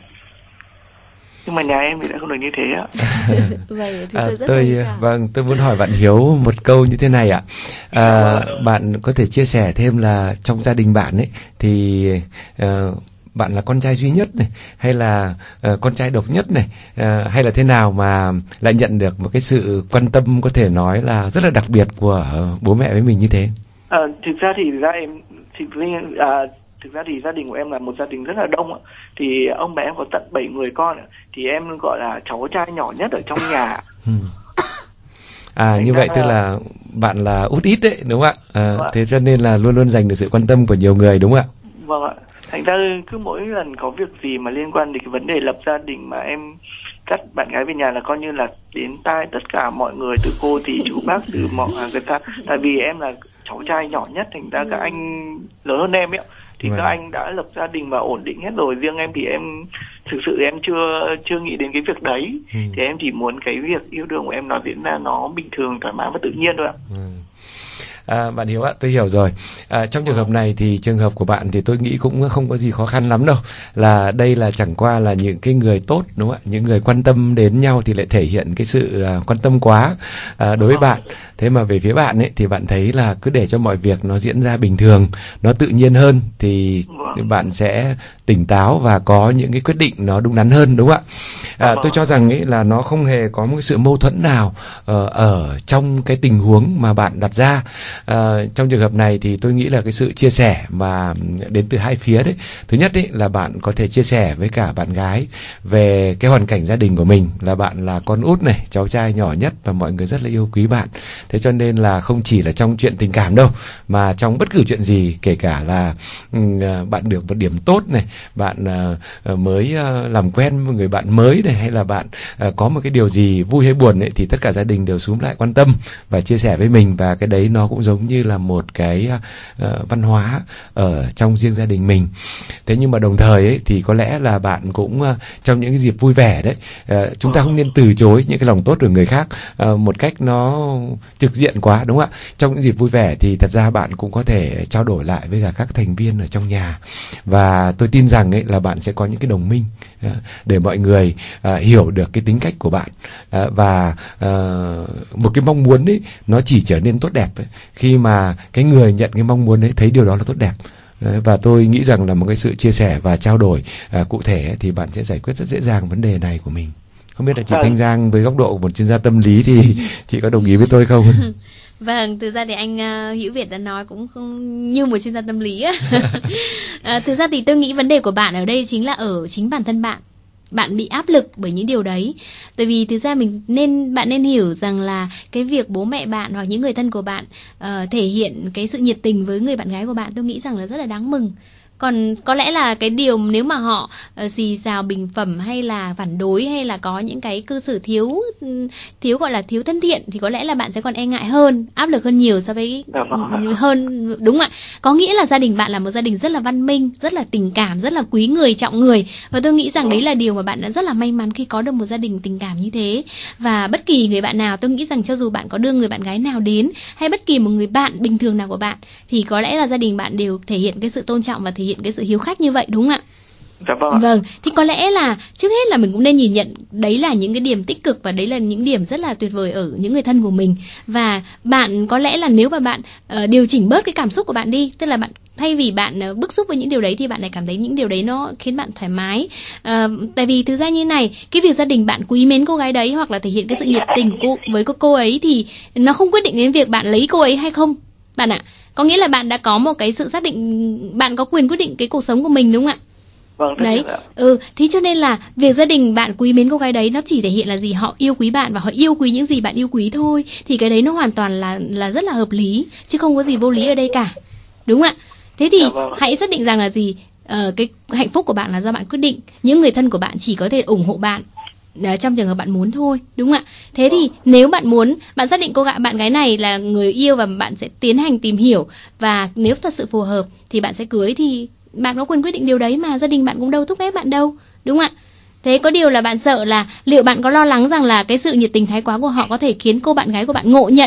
[SPEAKER 7] nhưng mà nhà em thì lại không được như thế ạ.
[SPEAKER 2] Vậy thì
[SPEAKER 6] à,
[SPEAKER 2] tôi rất
[SPEAKER 6] tôi vâng tôi muốn hỏi bạn Hiếu một câu như thế này ạ. À, bạn có thể chia sẻ thêm là trong gia đình bạn ấy thì uh, bạn là con trai duy nhất này, hay là uh, con trai độc nhất này, uh, hay là thế nào mà lại nhận được một cái sự quan tâm có thể nói là rất là đặc biệt của uh, bố mẹ với mình như thế?
[SPEAKER 7] À, thực ra thì ra em thì à, thực ra thì gia đình của em là một gia đình rất là đông ạ. Thì ông bà em có tận bảy người con ạ. Thì em gọi là cháu trai nhỏ nhất ở trong nhà. Ừ.
[SPEAKER 6] À như vậy tức là bạn là út ít đấy đúng không ạ? À, thế cho nên là luôn luôn dành được sự quan tâm của nhiều người đúng không ạ?
[SPEAKER 7] Vâng ạ. Thành ra cứ mỗi lần có việc gì mà liên quan đến cái vấn đề lập gia đình mà em dắt bạn gái về nhà là coi như là đến tai tất cả mọi người, từ cô thì chú bác, từ mọi người ta. Tại vì em là cháu trai nhỏ nhất, thành ra các anh lớn hơn em ấy, thì các anh đã lập gia đình và ổn định hết rồi. Riêng em thì em thực sự em chưa chưa nghĩ đến cái việc đấy. Ừ. Thì em chỉ muốn cái việc yêu đương của em nó diễn ra nó bình thường, thoải mái và tự nhiên thôi ạ. Ừ.
[SPEAKER 6] À, bạn Hiếu ạ, tôi hiểu rồi. À, trong trường hợp này thì trường hợp của bạn thì tôi nghĩ cũng không có gì khó khăn lắm đâu. Là đây là chẳng qua là những cái người tốt, đúng không ạ? Những người quan tâm đến nhau thì lại thể hiện cái sự uh, quan tâm quá uh, đối với bạn. Thế mà về phía bạn ấy thì bạn thấy là cứ để cho mọi việc nó diễn ra bình thường, nó tự nhiên hơn thì bạn sẽ tỉnh táo và có những cái quyết định nó đúng đắn hơn, đúng không ạ? À, tôi cho rằng ấy là nó không hề có một cái sự mâu thuẫn nào uh, ở trong cái tình huống mà bạn đặt ra. À, trong trường hợp này thì tôi nghĩ là cái sự chia sẻ mà đến từ hai phía đấy. Thứ nhất ấy là bạn có thể chia sẻ với cả bạn gái về cái hoàn cảnh gia đình của mình, là bạn là con út này, cháu trai nhỏ nhất và mọi người rất là yêu quý bạn. Thế cho nên là không chỉ là trong chuyện tình cảm đâu, mà trong bất cứ chuyện gì, kể cả là uh, bạn được một điểm tốt này, bạn uh, mới uh, làm quen với người bạn mới này, hay là bạn uh, có một cái điều gì vui hay buồn ấy, thì tất cả gia đình đều xúm lại quan tâm và chia sẻ với mình. Và cái đấy nó cũng giống như là một cái uh, văn hóa ở trong riêng gia đình mình. Thế nhưng mà đồng thời ấy, thì có lẽ là bạn cũng uh, trong những cái dịp vui vẻ đấy, uh, chúng ta không nên từ chối những cái lòng tốt của người khác uh, một cách nó trực diện quá, đúng không ạ? Trong những dịp vui vẻ thì thật ra bạn cũng có thể trao đổi lại với cả các thành viên ở trong nhà, và tôi tin rằng ấy là bạn sẽ có những cái đồng minh uh, để mọi người uh, hiểu được cái tính cách của bạn, uh, và uh, một cái mong muốn ấy nó chỉ trở nên tốt đẹp ấy, khi mà cái người nhận cái mong muốn ấy thấy điều đó là tốt đẹp. Đấy, và tôi nghĩ rằng là một cái sự chia sẻ và trao đổi uh, cụ thể ấy, thì bạn sẽ giải quyết rất dễ dàng vấn đề này của mình. Không biết là chị Thanh Giang với góc độ của một chuyên gia tâm lý thì chị có đồng ý với tôi không?
[SPEAKER 5] Vâng, thực ra thì anh uh, Hữu Việt đã nói cũng không như một chuyên gia tâm lý á. uh, thực ra thì tôi nghĩ vấn đề của bạn ở đây chính là ở chính bản thân bạn. Bạn bị áp lực bởi những điều đấy. Tại vì thực ra mình nên bạn nên hiểu rằng là cái việc bố mẹ bạn hoặc những người thân của bạn uh, thể hiện cái sự nhiệt tình với người bạn gái của bạn, tôi nghĩ rằng là rất là đáng mừng. Còn có lẽ là cái điều nếu mà họ uh, xì xào bình phẩm hay là phản đối hay là có những cái cư xử thiếu thiếu gọi là thiếu thân thiện thì có lẽ là bạn sẽ còn e ngại hơn, áp lực hơn nhiều so với hơn, đúng ạ. Có nghĩa là gia đình bạn là một gia đình rất là văn minh, rất là tình cảm, rất là quý người, trọng người, và tôi nghĩ rằng đấy là điều mà bạn đã rất là may mắn khi có được một gia đình tình cảm như thế. Và bất kỳ người bạn nào, tôi nghĩ rằng cho dù bạn có đưa người bạn gái nào đến hay bất kỳ một người bạn bình thường nào của bạn thì có lẽ là gia đình bạn đều thể hiện cái sự tôn trọng và thể hiện cái sự hiếu khách như vậy, đúng không ạ?
[SPEAKER 7] Dạ vâng.
[SPEAKER 5] Vâng, thì có lẽ là trước hết là mình cũng nên nhìn nhận đấy là những cái điểm tích cực và đấy là những điểm rất là tuyệt vời ở những người thân của mình. Và bạn có lẽ là nếu mà bạn uh, điều chỉnh bớt cái cảm xúc của bạn đi, tức là bạn thay vì bạn uh, bức xúc với những điều đấy thì bạn lại cảm thấy những điều đấy nó khiến bạn thoải mái. Uh, tại vì thực ra như này, cái việc gia đình bạn quý mến cô gái đấy hoặc là thể hiện cái sự nhiệt tình của cô, với cô, cô ấy thì nó không quyết định đến việc bạn lấy cô ấy hay không, bạn ạ. Có nghĩa là bạn đã có một cái sự xác định, bạn có quyền quyết định cái cuộc sống của mình, đúng không ạ?
[SPEAKER 7] Vâng,
[SPEAKER 5] đấy. Ừ, thế cho nên là việc gia đình bạn quý mến cô gái đấy nó chỉ thể hiện là gì, họ yêu quý bạn và họ yêu quý những gì bạn yêu quý thôi. Thì cái đấy nó hoàn toàn là là rất là hợp lý, chứ không có gì vô lý ở đây cả, đúng không ạ? Thế thì hãy xác định rằng là gì, ờ, cái hạnh phúc của bạn là do bạn quyết định. Những người thân của bạn chỉ có thể ủng hộ bạn trong trường hợp bạn muốn thôi, đúng không ạ? Thế thì nếu bạn muốn, bạn xác định cô gái bạn gái này là người yêu và bạn sẽ tiến hành tìm hiểu, và nếu thật sự phù hợp thì bạn sẽ cưới, thì bạn có quyền quyết định điều đấy mà, gia đình bạn cũng đâu thúc ép bạn đâu, đúng không ạ? Thế có điều là bạn sợ là liệu bạn có lo lắng rằng là cái sự nhiệt tình thái quá của họ có thể khiến cô bạn gái của bạn ngộ nhận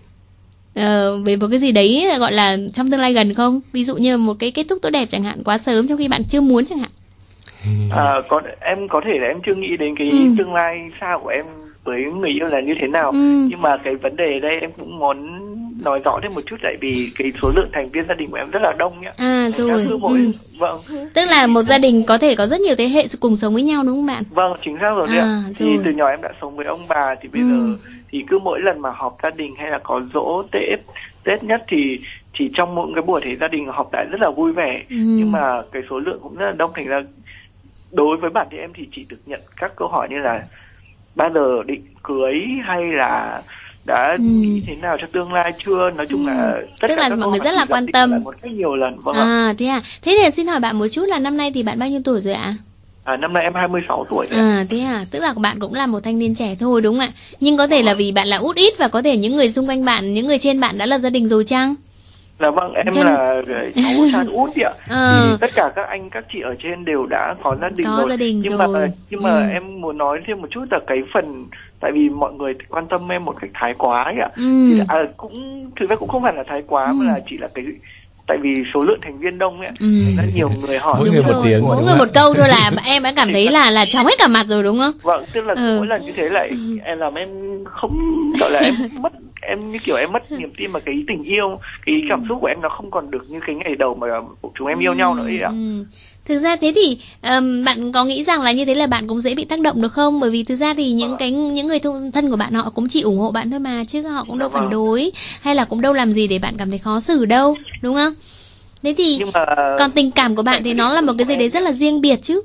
[SPEAKER 5] uh, về một cái gì đấy gọi là trong tương lai gần không? Ví dụ như là một cái kết thúc tốt đẹp chẳng hạn, quá sớm trong khi bạn chưa muốn chẳng hạn.
[SPEAKER 7] À, có, em có thể là em chưa nghĩ đến cái ừ. tương lai xa của em với người yêu là như thế nào, ừ. nhưng mà cái vấn đề đây em cũng muốn nói rõ thêm một chút, tại vì cái số lượng thành viên gia đình của em rất là đông nhá.
[SPEAKER 5] À rồi.
[SPEAKER 7] Mỗi...
[SPEAKER 5] Ừ.
[SPEAKER 7] Vâng.
[SPEAKER 5] Tức là một gia đình có thể có rất nhiều thế hệ cùng sống với nhau, đúng không bạn?
[SPEAKER 7] Vâng, chính xác rồi.
[SPEAKER 5] À,
[SPEAKER 7] thì từ nhỏ em đã sống với ông bà, thì bây ừ. giờ thì cứ mỗi lần mà họp gia đình hay là có giỗ Tết Tết nhất thì chỉ trong một cái buổi thì gia đình họp lại rất là vui vẻ, ừ. nhưng mà cái số lượng cũng rất là đông, thành ra đối với bản thân em thì chỉ được nhận các câu hỏi như là bao giờ định cưới hay là đã nghĩ ừ. thế nào cho tương lai chưa, nói chung ừ. là tất
[SPEAKER 5] tức
[SPEAKER 7] cả
[SPEAKER 5] là mọi người rất là quan tâm
[SPEAKER 7] một cách nhiều lần. Vâng
[SPEAKER 5] à, thế à thế thì xin hỏi bạn một chút là năm nay thì bạn bao nhiêu tuổi rồi ạ?
[SPEAKER 7] À, năm nay em hai mươi sáu tuổi.
[SPEAKER 5] À thế à, tức là bạn cũng là một thanh niên trẻ thôi đúng không ạ? Nhưng có thể là vì bạn là út ít và có thể những người xung quanh bạn, những người trên bạn đã lập gia đình rồi chăng?
[SPEAKER 7] Là vâng, em
[SPEAKER 5] Cho...
[SPEAKER 7] là cháu trai út ạ.
[SPEAKER 5] À.
[SPEAKER 7] Thì tất cả các anh các chị ở trên đều đã có gia đình
[SPEAKER 5] có
[SPEAKER 7] rồi.
[SPEAKER 5] Gia đình
[SPEAKER 7] nhưng
[SPEAKER 5] rồi.
[SPEAKER 7] mà nhưng mà
[SPEAKER 5] ừ.
[SPEAKER 7] em muốn nói thêm một chút là cái phần, tại vì mọi người quan tâm em một cách thái quá ấy ạ.
[SPEAKER 5] Ừ.
[SPEAKER 7] Thì, à, cũng thực ra cũng không phải là thái quá, ừ. mà là chỉ là cái, tại vì số lượng thành viên đông ấy, ừ. rất nhiều người hỏi.
[SPEAKER 6] Mỗi người một tiếng,
[SPEAKER 5] mỗi người một câu thôi là em đã cảm thấy là là chóng hết cả mặt rồi đúng không?
[SPEAKER 7] Vâng, tức là
[SPEAKER 5] ừ.
[SPEAKER 7] mỗi lần như thế lại ừ. em làm em không, gọi là em mất, em như kiểu em mất niềm tin mà cái tình yêu, cái cảm xúc của em nó không còn được như cái ngày đầu mà chúng em yêu
[SPEAKER 5] ừ.
[SPEAKER 7] nhau nữa ấy ạ.
[SPEAKER 5] Ừ. Thực ra thế thì um, bạn có nghĩ rằng là như thế là bạn cũng dễ bị tác động được không? Bởi vì thực ra thì những cái những người thân của bạn họ cũng chỉ ủng hộ bạn thôi mà, chứ họ cũng đâu phản đối hay là cũng đâu làm gì để bạn cảm thấy khó xử đâu, đúng không? Thế thì
[SPEAKER 7] mà...
[SPEAKER 5] còn tình cảm của bạn thì nó là một cái gì đấy rất là riêng biệt chứ.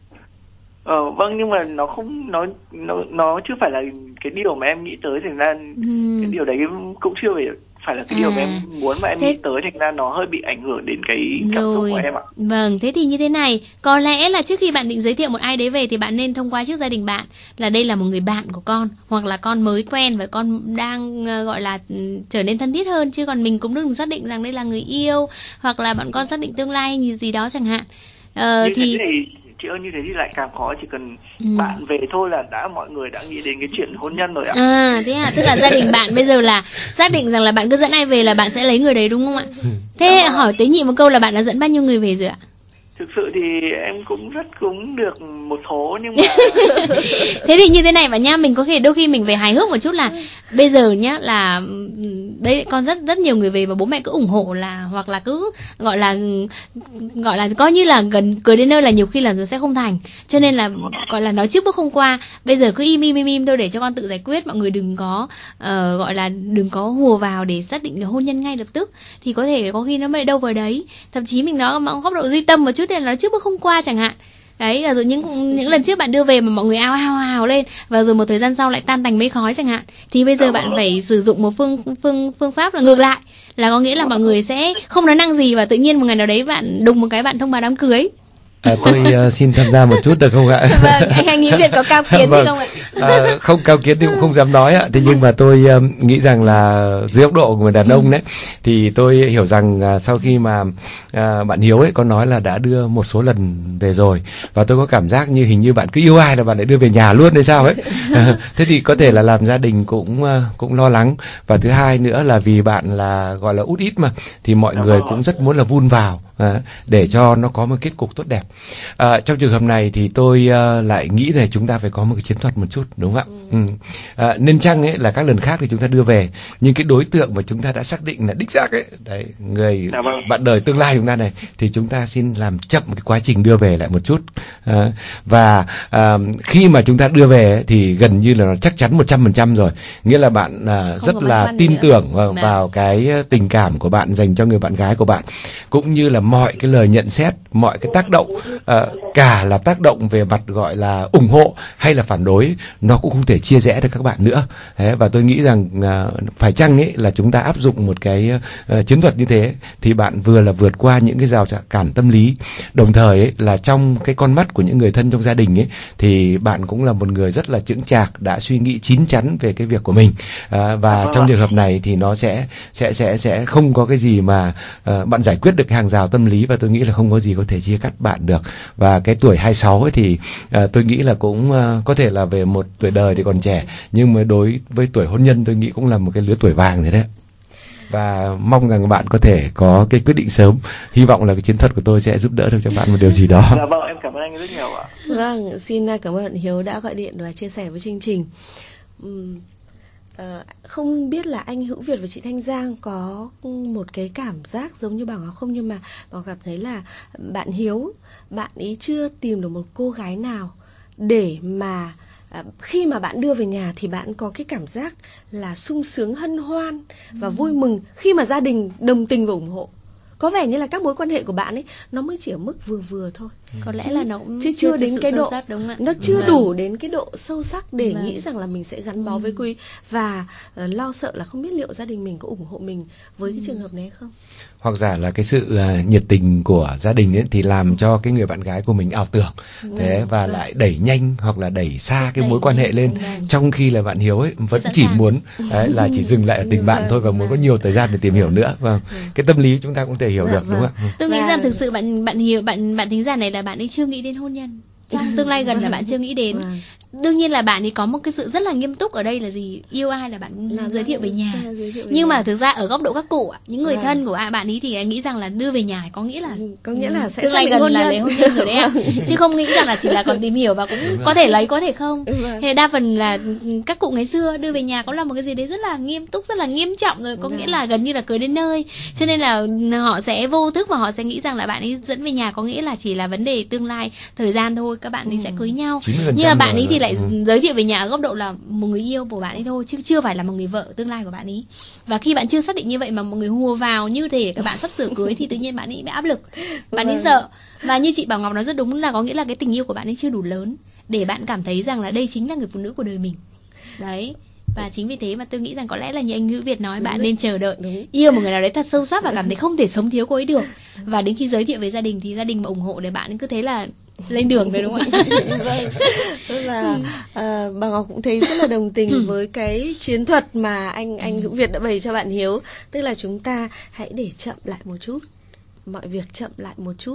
[SPEAKER 7] Ờ vâng, nhưng mà nó không, nó nó nó chưa phải là cái điều mà em nghĩ tới, thành ra ừ. cái điều đấy cũng chưa phải phải là cái à, điều mà em muốn mà em thế... nghĩ tới, thành ra nó hơi bị ảnh hưởng đến cái cảm xúc của em ạ.
[SPEAKER 5] Vâng, thế thì như thế này, có lẽ là trước khi bạn định giới thiệu một ai đấy về thì bạn nên thông qua trước gia đình bạn là đây là một người bạn của con, hoặc là con mới quen và con đang uh, gọi là uh, trở nên thân thiết hơn, chứ còn mình cũng đừng xác định rằng đây là người yêu, hoặc là bọn con xác định tương lai hay gì đó chẳng hạn. Uh, thì
[SPEAKER 7] chị ơi, như thế thì lại càng khó, chỉ cần ừ. bạn về thôi là đã mọi người đã nghĩ đến cái chuyện hôn nhân rồi ạ.
[SPEAKER 5] À thế à, tức là gia đình bạn bây giờ là xác định rằng là bạn cứ dẫn ai về là bạn sẽ lấy người đấy đúng không ạ? Thế dạ, hỏi tế nhị một câu là bạn đã dẫn bao nhiêu người về rồi ạ?
[SPEAKER 7] Thực sự thì em cũng rất cũng được một số, nhưng mà
[SPEAKER 5] thế thì như thế này bạn nhá, mình có thể đôi khi mình phải hài hước một chút là bây giờ nhá, là đấy con rất rất nhiều người về và bố mẹ cứ ủng hộ là, hoặc là cứ gọi là gọi là coi như là gần cười đến nơi là nhiều khi là nó sẽ không thành, cho nên là gọi là nói trước bước không qua, bây giờ cứ im im im im thôi để cho con tự giải quyết, mọi người đừng có uh, gọi là đừng có hùa vào để xác định hôn nhân ngay lập tức, thì có thể có khi nó mới đâu vào đấy, thậm chí mình nói ở góc độ duy tâm một chút để nói trước bước không qua chẳng hạn. Đấy, rồi những những lần trước bạn đưa về mà mọi người ao ao ao lên và rồi một thời gian sau lại tan tành mây khói chẳng hạn, thì bây giờ bạn phải sử dụng một phương phương phương pháp là ngược lại, là có nghĩa là mọi người sẽ không nói năng gì và tự nhiên một ngày nào đấy bạn đùng một cái bạn thông báo đám cưới.
[SPEAKER 6] À, tôi uh, xin tham gia một chút được không ạ?
[SPEAKER 5] Vâng, anh, anh nghĩ Việt có cao kiến
[SPEAKER 6] vâng.
[SPEAKER 5] không ạ?
[SPEAKER 6] À, không cao kiến thì cũng không dám nói ạ. Thế nhưng mà tôi uh, nghĩ rằng là dưới góc độ của người đàn ông đấy, thì tôi hiểu rằng uh, sau khi mà uh, bạn Hiếu ấy có nói là đã đưa một số lần về rồi, và tôi có cảm giác như hình như bạn cứ yêu ai là bạn lại đưa về nhà luôn hay sao ấy. À, thế thì có thể là làm gia đình cũng uh, cũng lo lắng, và thứ hai nữa là vì bạn là gọi là út ít mà, thì mọi người cũng rất muốn là vun vào à, để cho nó có một kết cục tốt đẹp. À, trong trường hợp này thì tôi uh, lại nghĩ là chúng ta phải có một cái chiến thuật một chút, đúng không ạ? Ừ. À, nên chăng ấy là các lần khác thì chúng ta đưa về, nhưng cái đối tượng mà chúng ta đã xác định là đích xác ấy, đấy, người bạn đời tương lai chúng ta này, thì chúng ta xin làm chậm cái quá trình đưa về lại một chút. À, và à, khi mà chúng ta đưa về ấy, thì gần như là nó chắc chắn một trăm phần trăm rồi, nghĩa là bạn uh, rất là tin nữa. tưởng vào, vào cái tình cảm của bạn dành cho người bạn gái của bạn, cũng như là mọi cái lời nhận xét, mọi cái tác động, uh, cả là tác động về mặt gọi là ủng hộ hay là phản đối, nó cũng không thể chia rẽ được các bạn nữa. Thế, và tôi nghĩ rằng uh, phải chăng ấy là chúng ta áp dụng một cái uh, chiến thuật như thế, thì bạn vừa là vượt qua những cái rào cản tâm lý, đồng thời ấy, là trong cái con mắt của những người thân trong gia đình ấy, thì bạn cũng là một người rất là chững chạc, đã suy nghĩ chín chắn về cái việc của mình. Uh, và trong trường hợp này thì nó sẽ sẽ sẽ sẽ không có cái gì mà uh, bạn giải quyết được hàng rào tâm lý, và tôi nghĩ là không có gì có thể chia cắt bạn được. Và cái tuổi hai mươi sáu ấy thì uh, tôi nghĩ là cũng uh, có thể là về một tuổi đời thì còn trẻ, nhưng mà đối với tuổi hôn nhân tôi nghĩ cũng là một cái lứa tuổi vàng rồi đấy. Và mong rằng bạn có thể có cái quyết định sớm. Hy vọng là cái chiến thuật của tôi sẽ giúp đỡ được cho bạn một điều gì đó.
[SPEAKER 7] Dạ vâng, em cảm ơn anh rất nhiều ạ.
[SPEAKER 2] Vâng, xin cảm ơn bạn Hiếu đã gọi điện và chia sẻ với chương trình. Uhm, uh, không biết là anh Hữu Việt và chị Thanh Giang có một cái cảm giác giống như Bảo Ngọc không, nhưng mà Bảo cảm thấy là bạn Hiếu, bạn ấy chưa tìm được một cô gái nào để mà À, khi mà bạn đưa về nhà thì bạn có cái cảm giác là sung sướng, hân hoan và vui mừng khi mà gia đình đồng tình và ủng hộ. Có vẻ như là các mối quan hệ của bạn ấy nó mới chỉ ở mức vừa vừa thôi.
[SPEAKER 5] Có lẽ
[SPEAKER 2] chứ,
[SPEAKER 5] là nó cũng
[SPEAKER 2] chứ chưa đến cái độ
[SPEAKER 5] sắc, đúng
[SPEAKER 2] nó chưa
[SPEAKER 5] vâng.
[SPEAKER 2] đủ đến cái độ sâu sắc để
[SPEAKER 5] vâng.
[SPEAKER 2] nghĩ rằng là mình sẽ gắn bó ừ. với quý và uh, lo sợ là không biết liệu gia đình mình có ủng hộ mình với ừ. cái trường hợp này không.
[SPEAKER 6] Hoặc giả là cái sự uh, nhiệt tình của gia đình ấy thì làm cho cái người bạn gái của mình ảo tưởng thế và vâng. lại đẩy nhanh hoặc là đẩy xa cái đẩy mối quan hệ lên vâng. trong khi là bạn Hiếu ấy vẫn chỉ sẵn muốn đấy, là chỉ dừng lại ở tình bạn thôi và muốn có nhiều thời gian để tìm hiểu nữa. Vâng, cái tâm lý chúng ta cũng thể hiểu được đúng không ạ?
[SPEAKER 5] Tôi nghĩ rằng thực sự bạn bạn Hiếu bạn bạn thính giả này là bạn ấy chưa nghĩ đến hôn nhân. Trong tương lai gần là bạn chưa nghĩ đến. Đương nhiên là bạn ấy có một cái sự rất là nghiêm túc ở đây là gì, yêu ai là bạn là giới thiệu về nhà. Thiệu về nhưng nhà. Mà thực ra ở góc độ các cụ, những người à. thân của bạn ấy thì nghĩ rằng là đưa về nhà có nghĩa là
[SPEAKER 2] có nghĩa là sẽ
[SPEAKER 5] tương lai gần là lấy hôn nhân rồi đấy ạ. Chứ không nghĩ rằng là chỉ là còn tìm hiểu và cũng có thể lấy có thể không. Thế đa phần là các cụ ngày xưa đưa về nhà có là một cái gì đấy rất là nghiêm túc, rất là nghiêm trọng rồi, có nghĩa là gần như là cưới đến nơi. Cho nên là họ sẽ vô thức và họ sẽ nghĩ rằng là bạn ấy dẫn về nhà có nghĩa là chỉ là vấn đề tương lai thời gian thôi, các bạn ấy ừ. sẽ cưới nhau. Nhưng mà bạn ấy thì lại ừ. giới thiệu về nhà ở góc độ là một người yêu của bạn ấy thôi, chứ chưa phải là một người vợ tương lai của bạn ấy. Và khi bạn chưa xác định như vậy mà một người hùa vào như thể các bạn sắp sửa cưới thì tự nhiên bạn ấy bị áp lực, bạn ấy sợ. Và như chị Bảo Ngọc nói rất đúng là có nghĩa là cái tình yêu của bạn ấy chưa đủ lớn để bạn cảm thấy rằng là đây chính là người phụ nữ của đời mình. Đấy. Và chính vì thế mà tôi nghĩ rằng có lẽ là như anh Hữu Việt nói, đúng bạn đấy. Nên chờ đợi đúng. Yêu một người nào đấy thật sâu sắc và cảm thấy không thể sống thiếu cô ấy được. Và đến khi giới thiệu với gia đình thì gia đình mà ủng hộ để bạn cứ thế là lên đường rồi đúng không ạ?
[SPEAKER 2] Vâng. Và à, bà Ngọc cũng thấy rất là đồng tình với cái chiến thuật mà anh anh Hữu Việt đã bày cho bạn Hiếu, tức là chúng ta hãy để chậm lại một chút, mọi việc chậm lại một chút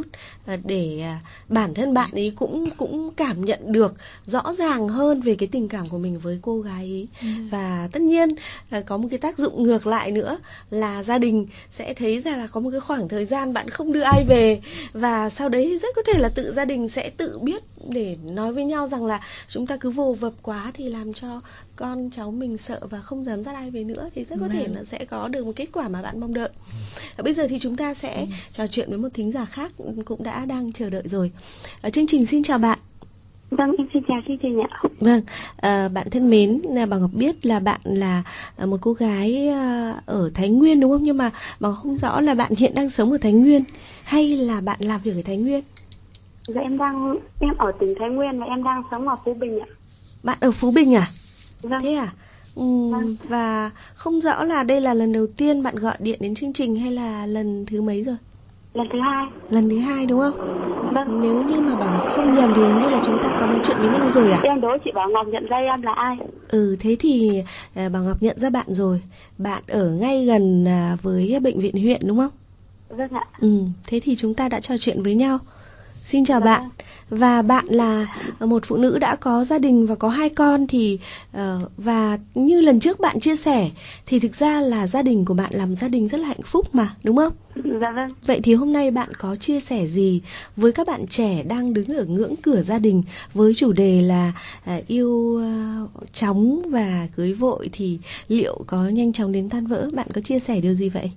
[SPEAKER 2] để bản thân bạn ấy cũng cũng cảm nhận được rõ ràng hơn về cái tình cảm của mình với cô gái ấy. Ừ. Và tất nhiên có một cái tác dụng ngược lại nữa là gia đình sẽ thấy ra là có một cái khoảng thời gian bạn không đưa ai về, và sau đấy rất có thể là tự gia đình sẽ tự biết để nói với nhau rằng là chúng ta cứ vồ vập quá thì làm cho con cháu mình sợ và không dám dắt ai về nữa, thì rất có thể là sẽ có được một kết quả mà bạn mong đợi. Và bây giờ thì chúng ta sẽ ừ. trò chuyện với một thính giả khác cũng đã đang chờ đợi rồi. Ở chương trình xin chào bạn.
[SPEAKER 12] Vâng, em xin chào chương trình ạ.
[SPEAKER 2] Vâng, à, bạn thân mến, bà Ngọc biết là bạn là một cô gái ở Thái Nguyên đúng không? Nhưng mà bà không rõ là bạn hiện đang sống ở Thái Nguyên hay là bạn làm việc ở Thái Nguyên?
[SPEAKER 12] Dạ em đang em ở tỉnh Thái Nguyên và em đang sống ở Phú Bình ạ.
[SPEAKER 2] Bạn ở Phú Bình à?
[SPEAKER 12] Vâng.
[SPEAKER 2] Thế à? Ừ, vâng. Và không rõ là đây là lần đầu tiên bạn gọi điện đến chương trình hay là lần thứ mấy rồi?
[SPEAKER 12] Lần thứ hai.
[SPEAKER 2] Lần thứ hai đúng không?
[SPEAKER 12] Vâng.
[SPEAKER 2] Nếu như mà Bảo không nhầm thì như là chúng ta có nói chuyện với nhau rồi à?
[SPEAKER 12] Em đố chị Bảo Ngọc nhận ra em là ai?
[SPEAKER 2] Ừ, thế thì à, Bảo Ngọc nhận ra bạn rồi. Bạn ở ngay gần à, với bệnh viện huyện đúng không?
[SPEAKER 12] Vâng ạ.
[SPEAKER 2] Ừ, thế thì chúng ta đã trò chuyện với nhau. Xin chào bạn. Và bạn là một phụ nữ đã có gia đình và có hai con thì uh, và như lần trước bạn chia sẻ thì thực ra là gia đình của bạn làm gia đình rất là hạnh phúc mà, đúng không?
[SPEAKER 12] Dạ vâng.
[SPEAKER 2] Vậy thì hôm nay bạn có chia sẻ gì với các bạn trẻ đang đứng ở ngưỡng cửa gia đình với chủ đề là uh, yêu uh, chóng và cưới vội thì liệu có nhanh chóng đến tan vỡ? Bạn có chia sẻ điều gì vậy?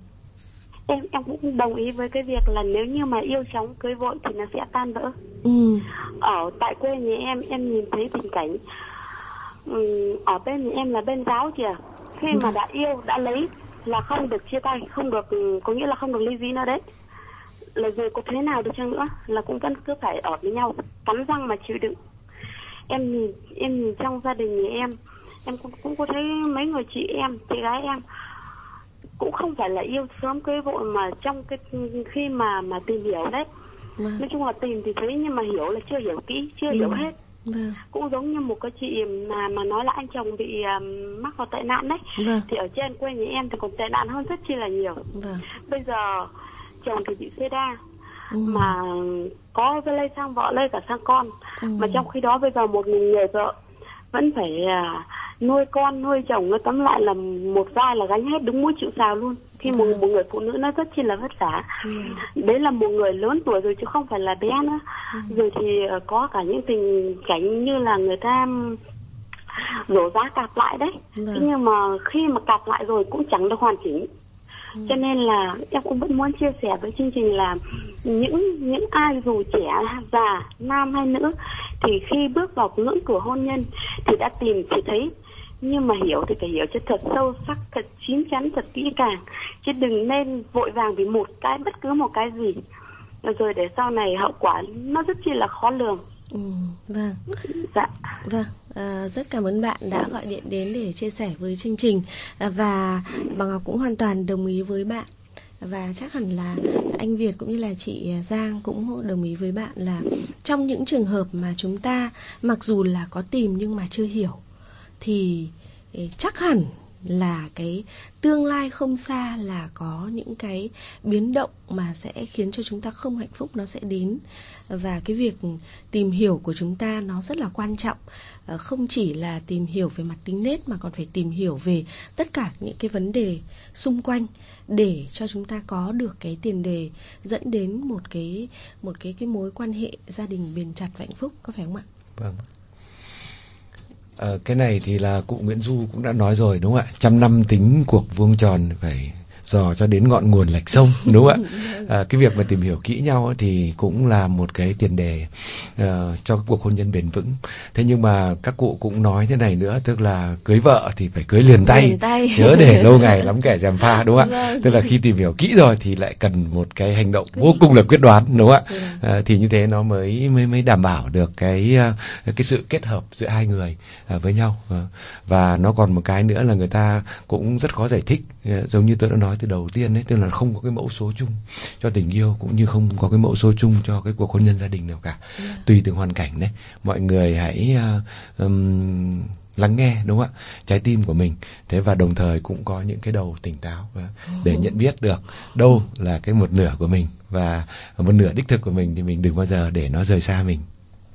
[SPEAKER 12] Em em cũng đồng ý với cái việc là nếu như mà yêu chóng cưới vội thì nó sẽ tan vỡ.
[SPEAKER 2] Ừ.
[SPEAKER 12] Ở tại quê nhà em em nhìn thấy tình cảnh um, ở bên nhà em là bên giáo kìa, khi mà đã yêu đã lấy là không được chia tay, không được, có nghĩa là không được ly dị nữa đấy. Là dù có thế nào đi chăng nữa là cũng vẫn cứ phải ở với nhau, cắn răng mà chịu đựng. Em nhìn em nhìn trong gia đình nhà em, em cũng cũng có thấy mấy người chị em, chị gái em cũng không phải là yêu sớm cưới vội mà trong cái khi mà mà tìm hiểu đấy. Vâng. Nói chung là tìm thì thấy nhưng mà hiểu là chưa hiểu kỹ, chưa ừ. hiểu hết. Vâng. Cũng giống như một cái chị mà mà nói là anh chồng bị um, mắc vào tệ nạn đấy. Vâng. Thì ở trên quê nhà em thì còn tệ nạn hơn rất chi là nhiều. Vâng. Bây giờ chồng thì bị xê đa ừ. mà có với lây sang vợ, lây cả sang con. Ừ. Mà trong khi đó bây giờ một người vợ vẫn phải uh, nuôi con, nuôi chồng, nó tóm lại là một vai là gánh hết đúng mũi chịu sào luôn. Khi một, một người phụ nữ nó rất chi là vất vả. Ừ. Đấy là một người lớn tuổi rồi chứ không phải là bé nữa. Ừ. Rồi thì có cả những tình cảnh như là người ta rổ giá cạp lại đấy. Ừ. Thế nhưng mà khi mà cạp lại rồi cũng chẳng được hoàn chỉnh. Ừ. Cho nên là em cũng vẫn muốn chia sẻ với chương trình là những những ai dù trẻ, già, nam hay nữ thì khi bước vào ngưỡng cửa hôn nhân thì đã tìm thì thấy, nhưng mà hiểu thì phải hiểu cho thật sâu sắc, thật chín chắn, thật kỹ càng, chứ đừng nên vội vàng vì một cái, bất cứ một cái gì. rồi để sau này hậu quả nó rất chi là khó lường.
[SPEAKER 2] Ừ, vâng.
[SPEAKER 12] Dạ.
[SPEAKER 2] Vâng, à, rất cảm ơn bạn đã gọi điện đến để chia sẻ với chương trình, à, và bà Ngọc cũng hoàn toàn đồng ý với bạn, và chắc hẳn là anh Việt cũng như là chị Giang cũng đồng ý với bạn là trong những trường hợp mà chúng ta mặc dù là có tìm nhưng mà chưa hiểu thì chắc hẳn là cái tương lai không xa là có những cái biến động mà sẽ khiến cho chúng ta không hạnh phúc nó sẽ đến. Và cái việc tìm hiểu của chúng ta nó rất là quan trọng, không chỉ là tìm hiểu về mặt tính nết mà còn phải tìm hiểu về tất cả những cái vấn đề xung quanh để cho chúng ta có được cái tiền đề dẫn đến một cái một cái cái mối quan hệ gia đình bền chặt và hạnh phúc, có phải không ạ?
[SPEAKER 6] Vâng. À, cái này thì là cụ Nguyễn Du cũng đã nói rồi, đúng không ạ? Trăm năm tính cuộc vuông tròn phải dò cho đến ngọn nguồn lạch sông, đúng không ạ? À, cái việc mà tìm hiểu kỹ nhau thì cũng là một cái tiền đề uh, cho cuộc hôn nhân bền vững. Thế nhưng mà các cụ cũng nói thế này nữa, tức là cưới vợ thì phải cưới liền tay,
[SPEAKER 2] liền tay.
[SPEAKER 6] Nhớ để lâu ngày lắm kẻ gièm pha, đúng không ạ?
[SPEAKER 2] Vâng.
[SPEAKER 6] Tức là khi tìm hiểu kỹ rồi thì lại cần một cái hành động vô cùng là quyết đoán, đúng không ạ? À, thì như thế nó mới mới mới đảm bảo được cái cái sự kết hợp giữa hai người uh, với nhau. Uh, và nó còn một cái nữa là người ta cũng rất khó giải thích, uh, giống như tôi đã nói từ đầu tiên đấy, tức là không có cái mẫu số chung cho tình yêu cũng như không có cái mẫu số chung cho cái cuộc hôn nhân gia đình nào cả. Yeah. Tùy từng hoàn cảnh đấy, mọi người hãy uh, um, lắng nghe, đúng không ạ, trái tim của mình, thế và đồng thời cũng có những cái đầu tỉnh táo để nhận biết được đâu là cái một nửa của mình và một nửa đích thực của mình thì mình đừng bao giờ để nó rời xa mình.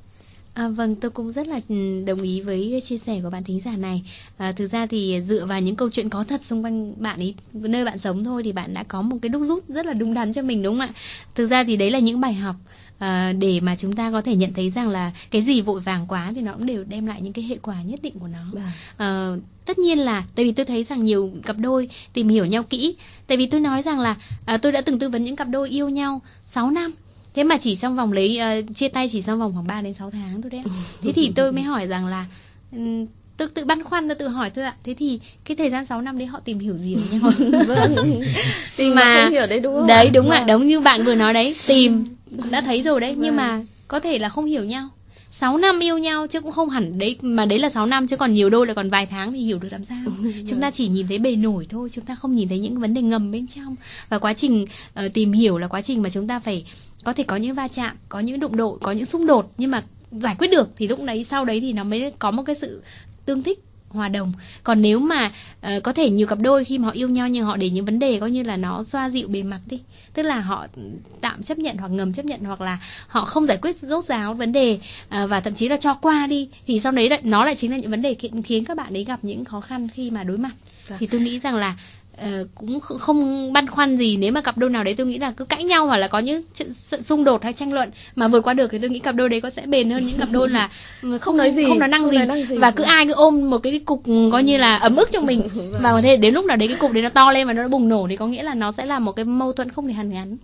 [SPEAKER 5] À, vâng, tôi cũng rất là đồng ý với chia sẻ của bạn thính giả này. À, thực ra thì dựa vào những câu chuyện có thật xung quanh bạn ấy, nơi bạn sống thôi, thì bạn đã có một cái đúc rút rất là đúng đắn cho mình, đúng không ạ? Thực ra thì đấy là những bài học à, để mà chúng ta có thể nhận thấy rằng là cái gì vội vàng quá thì nó cũng đều đem lại những cái hệ quả nhất định của nó. À, tất nhiên là tại vì tôi thấy rằng nhiều cặp đôi tìm hiểu nhau kỹ. Tại vì tôi nói rằng là à, tôi đã từng tư vấn những cặp đôi yêu nhau sáu năm. Thế mà chỉ trong vòng lấy uh, chia tay chỉ trong vòng khoảng ba đến sáu tháng thôi đấy. Thế thì tôi mới hỏi rằng là um, tôi tự băn khoăn, tôi tự hỏi thôi ạ. Thế thì cái thời gian sáu năm đấy họ tìm hiểu gì ở nhau?
[SPEAKER 2] Vâng. Tìm
[SPEAKER 5] mà
[SPEAKER 2] không hiểu đấy, đúng không?
[SPEAKER 5] Đấy đúng
[SPEAKER 2] vâng.
[SPEAKER 5] ạ, đúng như bạn vừa nói đấy, tìm đã thấy rồi đấy, vâng. Nhưng mà có thể là không hiểu nhau. sáu năm yêu nhau chứ cũng không hẳn đấy, mà đấy là sáu năm chứ còn nhiều đôi là còn vài tháng thì hiểu được làm sao. Chúng ta chỉ nhìn thấy bề nổi thôi, chúng ta không nhìn thấy những vấn đề ngầm bên trong. Và quá trình uh, tìm hiểu là quá trình mà chúng ta phải có thể có những va chạm, có những đụng độ, có những xung đột, nhưng mà giải quyết được thì lúc đấy sau đấy thì nó mới có một cái sự tương thích, hòa đồng. Còn nếu mà uh, có thể nhiều cặp đôi khi mà họ yêu nhau nhưng họ để những vấn đề coi như là nó xoa dịu bề mặt đi, tức là họ tạm chấp nhận hoặc ngầm chấp nhận, hoặc là họ không giải quyết rốt ráo vấn đề uh, và thậm chí là cho qua đi, thì sau đấy lại, nó lại chính là những vấn đề khiến, khiến các bạn ấy gặp những khó khăn khi mà đối mặt. Dạ. Thì tôi nghĩ rằng là Uh, cũng không băn khoăn gì nếu mà cặp đôi nào đấy tôi nghĩ là cứ cãi nhau hoặc là có những xung đột hay tranh luận mà vượt qua được thì tôi nghĩ cặp đôi đấy có sẽ bền hơn những cặp đôi là không, không nói gì, không nói năng, không gì. Nói năng gì và cứ ai cứ ôm một cái cục coi như là ấm ức trong mình và thế đến lúc nào đấy cái cục đấy nó to lên và nó bùng nổ thì có nghĩa là nó sẽ là một cái mâu thuẫn không thể hàn gắn.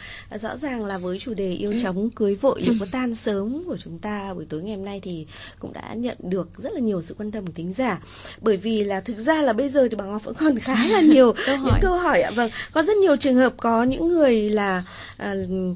[SPEAKER 2] Rõ ràng là với chủ đề yêu chóng cưới vội liệu có tan sớm của chúng ta buổi tối ngày hôm nay thì cũng đã nhận được rất là nhiều sự quan tâm của thính giả, bởi vì là thực ra là bây giờ thì bà Ngọc vẫn còn khá là nhiều câu những câu hỏi ạ. Vâng, có rất nhiều trường hợp có những người là à,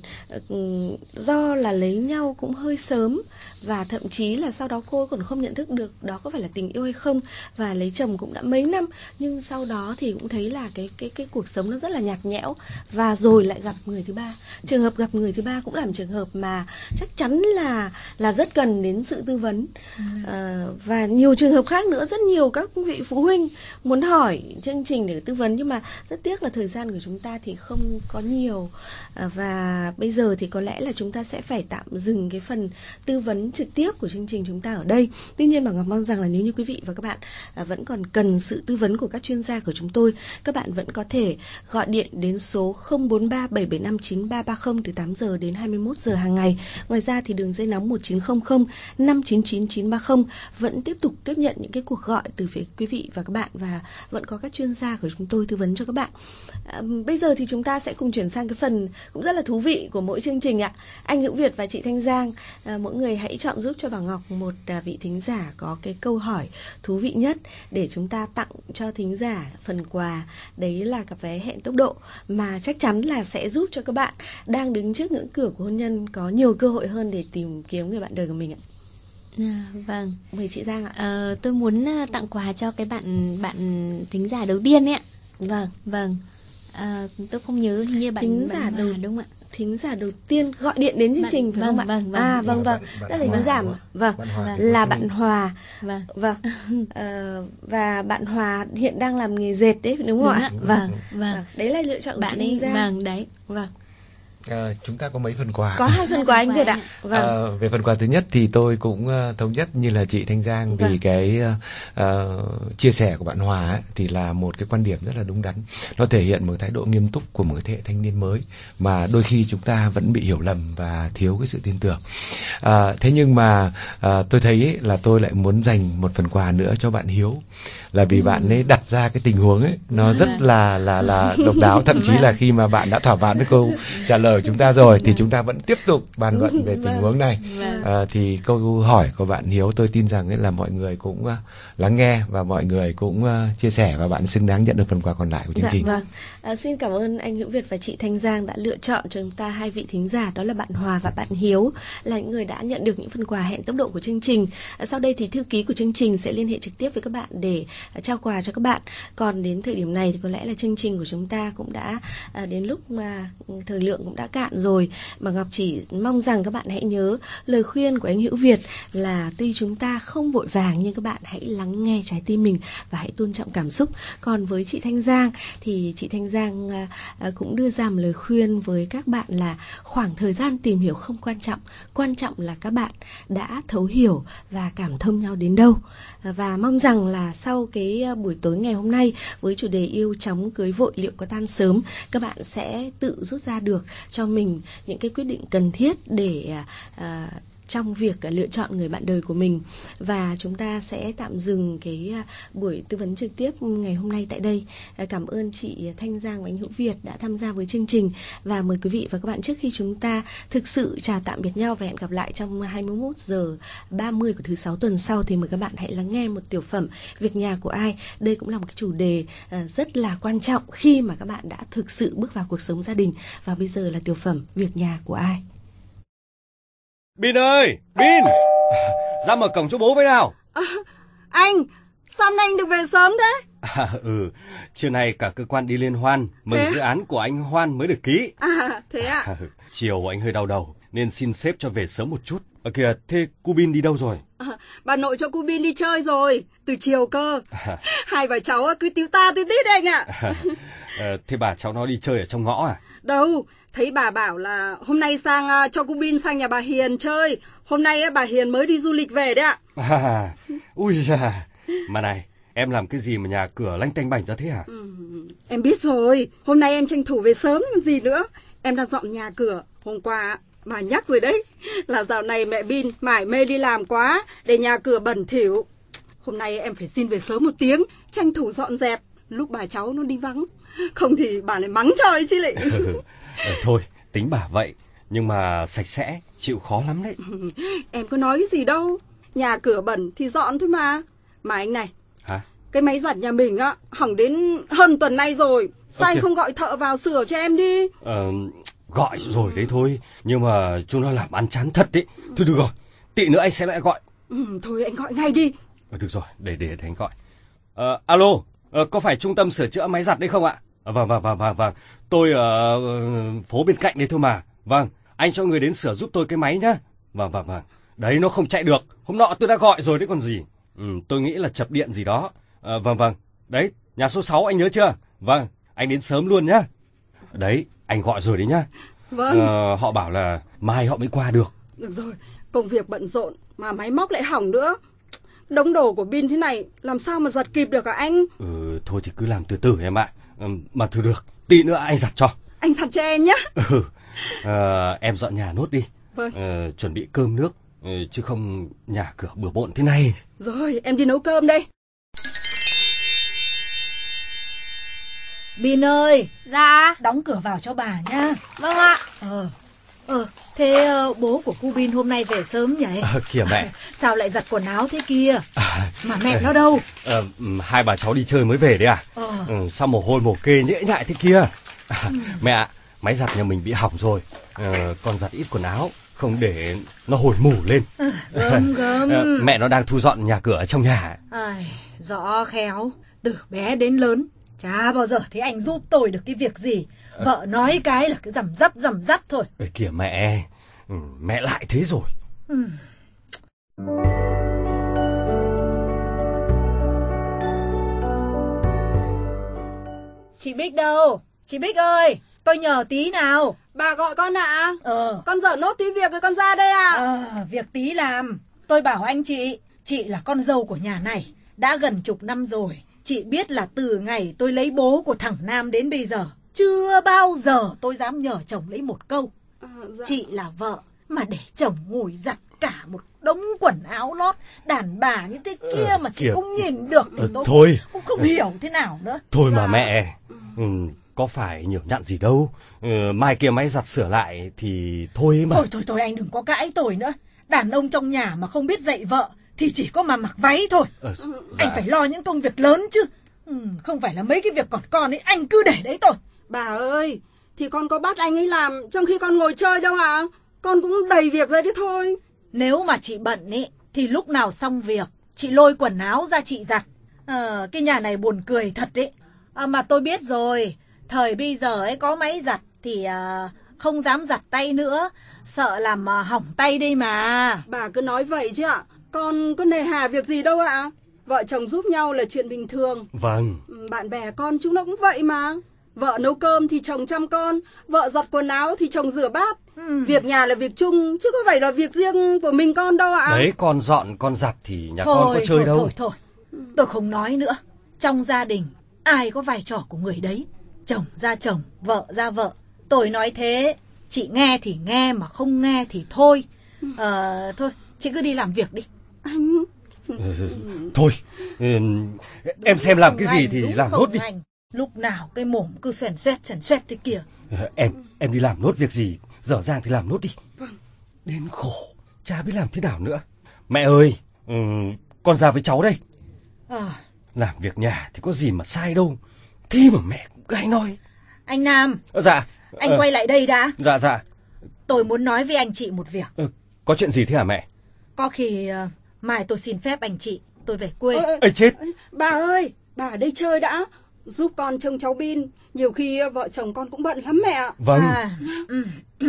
[SPEAKER 2] do là lấy nhau cũng hơi sớm và thậm chí là sau đó cô còn không nhận thức được đó có phải là tình yêu hay không, và lấy chồng cũng đã mấy năm nhưng sau đó thì cũng thấy là cái cái cái cuộc sống nó rất là nhạt nhẽo và rồi lại gặp người thứ ba. Trường hợp gặp người thứ ba cũng là một trường hợp mà chắc chắn là là rất cần đến sự tư vấn. Ừ. À, và nhiều trường hợp khác nữa, rất nhiều các vị phụ huynh muốn hỏi chương trình để tư vấn nhưng mà rất tiếc là thời gian của chúng ta thì không có nhiều. À, và bây giờ thì có lẽ là chúng ta sẽ phải tạm dừng cái phần tư vấn trực tiếp của chương trình chúng ta ở đây. Tuy nhiên bà Ngọc mong rằng là nếu như quý vị và các bạn à, vẫn còn cần sự tư vấn của các chuyên gia của chúng tôi, các bạn vẫn có thể gọi điện đến số không bốn ba bảy bảy năm chín ba ba không từ tám giờ đến hai mươi mốt giờ hàng ngày. Ngoài ra thì đường dây nóng một chín không không năm chín chín chín ba không vẫn tiếp tục tiếp nhận những cái cuộc gọi từ phía quý vị và các bạn và vẫn có các chuyên gia của chúng tôi tư vấn cho các bạn. À, bây giờ thì chúng ta sẽ cùng chuyển sang cái phần cũng rất là thú vị của mỗi chương trình ạ. Anh Hữu Việt và chị Thanh Giang, à, mỗi người hãy chọn giúp cho bà Ngọc một à, vị thính giả có cái câu hỏi thú vị nhất để chúng ta tặng cho thính giả phần quà. Đấy là cặp vé Hẹn Tốc Độ mà chắc chắn là sẽ giúp cho các bạn đang đứng trước ngưỡng cửa của hôn nhân có nhiều cơ hội hơn để tìm kiếm người bạn đời của mình ạ.
[SPEAKER 5] À, vâng.
[SPEAKER 2] Mời chị Giang ạ.
[SPEAKER 5] Ờ, tôi muốn tặng quà cho cái bạn bạn thính giả đầu tiên ấy ạ.
[SPEAKER 2] Vâng,
[SPEAKER 5] vâng. À, tôi không nhớ hình như bạn
[SPEAKER 2] thính
[SPEAKER 5] bạn
[SPEAKER 2] giả
[SPEAKER 5] Hòa,
[SPEAKER 2] đầu
[SPEAKER 5] đúng không ạ?
[SPEAKER 2] Thính giả đầu tiên gọi điện đến chương
[SPEAKER 5] bạn,
[SPEAKER 2] trình phải
[SPEAKER 5] vâng,
[SPEAKER 2] không ạ?
[SPEAKER 5] Vâng, vâng.
[SPEAKER 2] À vâng vâng,
[SPEAKER 6] bạn,
[SPEAKER 2] đó là
[SPEAKER 6] bạn
[SPEAKER 2] thính giả
[SPEAKER 6] Hòa,
[SPEAKER 2] mà. Vâng,
[SPEAKER 6] bạn Hòa,
[SPEAKER 2] là bạn Hòa.
[SPEAKER 5] Vâng.
[SPEAKER 2] Vâng. ờ, và bạn Hòa hiện đang làm nghề dệt đấy đúng không
[SPEAKER 5] Đúng
[SPEAKER 2] ạ?
[SPEAKER 5] ạ.
[SPEAKER 2] Vâng.
[SPEAKER 5] Vâng, vâng.
[SPEAKER 2] Vâng. Đấy là lựa chọn của
[SPEAKER 5] Bạn
[SPEAKER 2] chị
[SPEAKER 5] ấy,
[SPEAKER 2] Giang.
[SPEAKER 5] vâng, đấy.
[SPEAKER 2] Vâng.
[SPEAKER 6] À, chúng ta có mấy phần quà.
[SPEAKER 2] Có hai phần quà anh Việt ạ. Vâng.
[SPEAKER 6] À, về phần quà thứ nhất thì tôi cũng uh, thống nhất như là chị Thanh Giang, vì
[SPEAKER 2] Vâng.
[SPEAKER 6] cái uh, uh, chia sẻ của bạn Hòa ấy, thì là một cái quan điểm rất là đúng đắn. Nó thể hiện một thái độ nghiêm túc của một cái thế hệ thanh niên mới mà đôi khi chúng ta vẫn bị hiểu lầm và thiếu cái sự tin tưởng. À, thế nhưng mà uh, tôi thấy ấy, là tôi lại muốn dành một phần quà nữa cho bạn Hiếu, là vì ừ. bạn ấy đặt ra cái tình huống ấy nó rất là là là độc đáo, thậm chí là khi mà bạn đã thỏa mãn với câu trả lời của chúng ta rồi thì chúng ta vẫn tiếp tục bàn luận về tình huống này. À, thì câu hỏi của bạn Hiếu tôi tin rằng ấy là mọi người cũng uh, lắng nghe và mọi người cũng uh, chia sẻ, và bạn xứng đáng nhận được phần quà còn lại của chương
[SPEAKER 2] dạ,
[SPEAKER 6] trình.
[SPEAKER 2] Vâng. À, xin cảm ơn anh Hữu Việt và chị Thanh Giang đã lựa chọn cho chúng ta hai vị thính giả, đó là bạn Hòa và bạn Hiếu, là những người đã nhận được những phần quà Hẹn Tốc Độ của chương trình. À, sau đây thì thư ký của chương trình sẽ liên hệ trực tiếp với các bạn để uh, trao quà cho các bạn. Còn đến thời điểm này thì có lẽ là chương trình của chúng ta cũng đã uh, đến lúc mà thời lượng cũng đã cạn rồi. Mà Ngọc chỉ mong rằng các bạn hãy nhớ lời khuyên của anh Hữu Việt là tuy chúng ta không vội vàng nhưng các bạn hãy lắng nghe trái tim mình và hãy tôn trọng cảm xúc. Còn với chị Thanh Giang thì chị Thanh Giang à, à, cũng đưa ra một lời khuyên với các bạn là khoảng thời gian tìm hiểu không quan trọng, quan trọng là các bạn đã thấu hiểu và cảm thông nhau đến đâu. À, và mong rằng là sau cái buổi tối ngày hôm nay với chủ đề yêu chóng cưới vội liệu có tan sớm, các bạn sẽ tự rút ra được cho mình những cái quyết định cần thiết để à, trong việc lựa chọn người bạn đời của mình. Và chúng ta sẽ tạm dừng cái buổi tư vấn trực tiếp ngày hôm nay tại đây. Cảm ơn chị Thanh Giang và anh Hữu Việt đã tham gia với chương trình, và mời quý vị và các bạn, trước khi chúng ta thực sự chào tạm biệt nhau và hẹn gặp lại trong hai mươi mốt giờ ba mươi của thứ sáu tuần sau, thì mời các bạn hãy lắng nghe một tiểu phẩm Việc Nhà Của Ai. Đây cũng là một cái chủ đề rất là quan trọng khi mà các bạn đã thực sự bước vào cuộc sống gia đình. Và bây giờ là tiểu phẩm Việc Nhà Của Ai.
[SPEAKER 13] Bin ơi, Bin, ra mở cổng cho bố với nào.
[SPEAKER 14] À, anh, sao hôm nay anh được về sớm thế?
[SPEAKER 13] À, ừ, trưa nay cả cơ quan đi liên hoan, mừng dự án của anh Hoan mới được ký.
[SPEAKER 14] À, thế ạ? À?
[SPEAKER 13] À, chiều anh hơi đau đầu, nên xin sếp cho về sớm một chút. À, kìa, thế cu Bin đi đâu rồi?
[SPEAKER 14] À, bà nội cho cu Bin đi chơi rồi, từ chiều cơ. À. Hai bà cháu cứ tíu ta tíu tít đấy anh ạ.
[SPEAKER 13] À, à, thế bà cháu nó đi chơi ở trong ngõ à?
[SPEAKER 14] Đâu, thấy bà bảo là hôm nay sang uh, cho cu Bin sang nhà bà Hiền chơi. Hôm nay uh, bà Hiền mới đi du lịch về đấy ạ.
[SPEAKER 13] À, ui da, mà này, em làm cái gì mà nhà cửa lanh tanh bảnh ra thế hả?
[SPEAKER 14] Ừ, em biết rồi, hôm nay em tranh thủ về sớm còn gì nữa. Em đang dọn nhà cửa, hôm qua bà nhắc rồi đấy, là dạo này mẹ Bin mải mê đi làm quá, để nhà cửa bẩn thỉu. Hôm nay em phải xin về sớm một tiếng, tranh thủ dọn dẹp, lúc bà cháu nó đi vắng. Không thì bà lại mắng cho ấy chứ lị.
[SPEAKER 13] Ừ, thôi, tính bà vậy, nhưng mà sạch sẽ, chịu khó lắm đấy.
[SPEAKER 14] Em có nói cái gì đâu, nhà cửa bẩn thì dọn thôi mà. Mà anh này,
[SPEAKER 13] hả?
[SPEAKER 14] Cái máy giặt nhà mình á, hỏng đến hơn tuần nay rồi. Sao
[SPEAKER 13] okay.
[SPEAKER 14] anh không gọi thợ vào sửa cho em đi?
[SPEAKER 13] Ờ, gọi rồi đấy thôi, nhưng mà chúng nó làm ăn chán thật đấy. Thôi được rồi, tí nữa anh sẽ lại gọi.
[SPEAKER 14] Ừ, thôi anh gọi ngay đi.
[SPEAKER 13] Ờ, được rồi, để, để, để anh gọi. Ờ, alo, ờ, có phải trung tâm sửa chữa máy giặt đấy không ạ? À, vâng, vâng, vâng, vâng, vâng. Tôi ở uh, phố bên cạnh đấy thôi mà. Vâng, anh cho người đến sửa giúp tôi cái máy nhá. Vâng, vâng, vâng. Đấy, nó không chạy được. Hôm nọ tôi đã gọi rồi đấy còn gì. Ừ, tôi nghĩ là chập điện gì đó. À, vâng, vâng. Đấy, nhà số sáu anh nhớ chưa? Vâng, anh đến sớm luôn nhá. Đấy, anh gọi rồi đấy nhá.
[SPEAKER 14] Vâng.
[SPEAKER 13] À, họ bảo là mai họ mới qua được.
[SPEAKER 14] Được rồi, công việc bận rộn mà máy móc lại hỏng nữa. Đống đồ của Bin thế này làm sao mà giặt kịp được hả anh?
[SPEAKER 13] Ừ, thôi thì cứ làm từ từ em ạ. Ừ, mà thử được, tí nữa anh giặt cho.
[SPEAKER 14] Anh giặt cho em nhá.
[SPEAKER 13] Ừ, à, em dọn nhà nốt đi.
[SPEAKER 14] Vâng.
[SPEAKER 13] À, chuẩn bị cơm nước, chứ không nhà cửa bừa bộn thế này.
[SPEAKER 14] Rồi, em đi nấu cơm đây.
[SPEAKER 10] Bin ơi.
[SPEAKER 3] Dạ.
[SPEAKER 10] Đóng cửa vào cho bà nha.
[SPEAKER 3] Vâng ạ.
[SPEAKER 10] Ờ, ờ, Thế uh, bố của cu Bin hôm nay về sớm nhỉ?
[SPEAKER 13] À, kìa mẹ.
[SPEAKER 10] Sao lại giặt quần áo thế kia? À, mà mẹ à, nó đâu?
[SPEAKER 13] À, hai bà cháu đi chơi mới về đấy à? Ờ. Ừ, sao mồ hôi mồ kê nhễ nhại thế kia? À, ừ. Mẹ ạ, máy giặt nhà mình bị hỏng rồi. À, con giặt ít quần áo, không để nó hồi mủ lên.
[SPEAKER 10] À, gớm gớm.
[SPEAKER 13] À, mẹ nó đang thu dọn nhà cửa ở trong nhà.
[SPEAKER 10] À, rõ khéo, từ bé đến lớn chả bao giờ thấy anh giúp tôi được cái việc gì. Vợ nói cái là cái rằm rắp rằm rắp thôi.
[SPEAKER 13] Ê, kìa mẹ, ừ, mẹ lại thế rồi. Ừ.
[SPEAKER 10] Chị Bích đâu? Chị Bích ơi, tôi nhờ tí nào.
[SPEAKER 14] Bà gọi con ạ? À?
[SPEAKER 10] Ờ.
[SPEAKER 14] Con dở nốt tí việc rồi con ra đây à?
[SPEAKER 10] Ờ, việc tí làm. Tôi bảo anh chị, chị là con dâu của nhà này, đã gần chục năm rồi. Chị biết là từ ngày tôi lấy bố của thằng Nam đến bây giờ, chưa bao giờ tôi dám nhờ chồng lấy một câu. À, dạ. Chị là vợ mà để chồng ngồi giặt cả một đống quần áo lót đàn bà như thế kia à, mà chị kìa. Không nhìn được thì tôi
[SPEAKER 13] thôi.
[SPEAKER 10] Cũng không hiểu thế nào nữa.
[SPEAKER 13] Thôi dạ. Mà mẹ, ừ, có phải nhiều nhặn gì đâu. Ừ, mai kia máy giặt sửa lại thì thôi mà.
[SPEAKER 10] Thôi thôi thôi anh đừng có cãi tôi nữa. Đàn ông trong nhà mà không biết dạy vợ thì chỉ có mà mặc váy thôi. À, dạ. Anh phải lo những công việc lớn chứ. Ừ, không phải là mấy cái việc còn con ấy anh cứ để đấy thôi.
[SPEAKER 14] Bà ơi, thì con có bắt anh ấy làm trong khi con ngồi chơi đâu ạ? À? Con cũng đầy việc ra đấy thôi.
[SPEAKER 10] Nếu mà chị bận ấy thì lúc nào xong việc chị lôi quần áo ra chị giặt. À, cái nhà này buồn cười thật đấy. À, mà tôi biết rồi, thời bây giờ ấy có máy giặt thì à, không dám giặt tay nữa, sợ làm à, hỏng tay đây mà.
[SPEAKER 14] Bà cứ nói vậy chứ ạ. Con có nề hà việc gì đâu ạ. À? Vợ chồng giúp nhau là chuyện bình thường.
[SPEAKER 13] Vâng.
[SPEAKER 14] Bạn bè con chúng nó cũng vậy mà. Vợ nấu cơm thì chồng chăm con, vợ giặt quần áo thì chồng rửa bát. Ừ. Việc nhà là việc chung, chứ có phải là việc riêng của mình con đâu ạ. À?
[SPEAKER 13] Đấy, con dọn, con giặt thì nhà
[SPEAKER 10] thôi,
[SPEAKER 13] con có chơi
[SPEAKER 10] thôi,
[SPEAKER 13] đâu.
[SPEAKER 10] Thôi, thôi, tôi không nói nữa. Trong gia đình, ai có vai trò của người đấy. Chồng ra chồng, vợ ra vợ. Tôi nói thế, chị nghe thì nghe, mà không nghe thì thôi. Ờ, thôi, chị cứ đi làm việc đi.
[SPEAKER 14] Anh...
[SPEAKER 13] Thôi, em xem làm cái gì thì làm nốt đi.
[SPEAKER 10] Anh. Lúc nào cái mồm cứ xoèn xoét xoèn xoét thế kìa.
[SPEAKER 13] Em em đi làm nốt việc gì, dở dang thì làm nốt đi. Vâng. Đến khổ, cha biết làm thế nào nữa. Mẹ ơi, ừ, con ra với cháu đây. À. Làm việc nhà thì có gì mà sai đâu. Thế mà mẹ cũng gái nói.
[SPEAKER 10] Anh Nam.
[SPEAKER 13] À, dạ.
[SPEAKER 10] Anh à, quay lại đây đã.
[SPEAKER 13] Dạ dạ.
[SPEAKER 10] Tôi muốn nói với anh chị một việc.
[SPEAKER 13] À, có chuyện gì thế hả mẹ?
[SPEAKER 10] Có khi uh, mai tôi xin phép anh chị, tôi về quê.
[SPEAKER 13] Ê, ê chết.
[SPEAKER 14] Bà ơi, bà ở đây chơi đã. Giúp con trông cháu Bin. Nhiều khi vợ chồng con cũng bận lắm mẹ ạ.
[SPEAKER 13] Vâng.
[SPEAKER 10] À, ừ.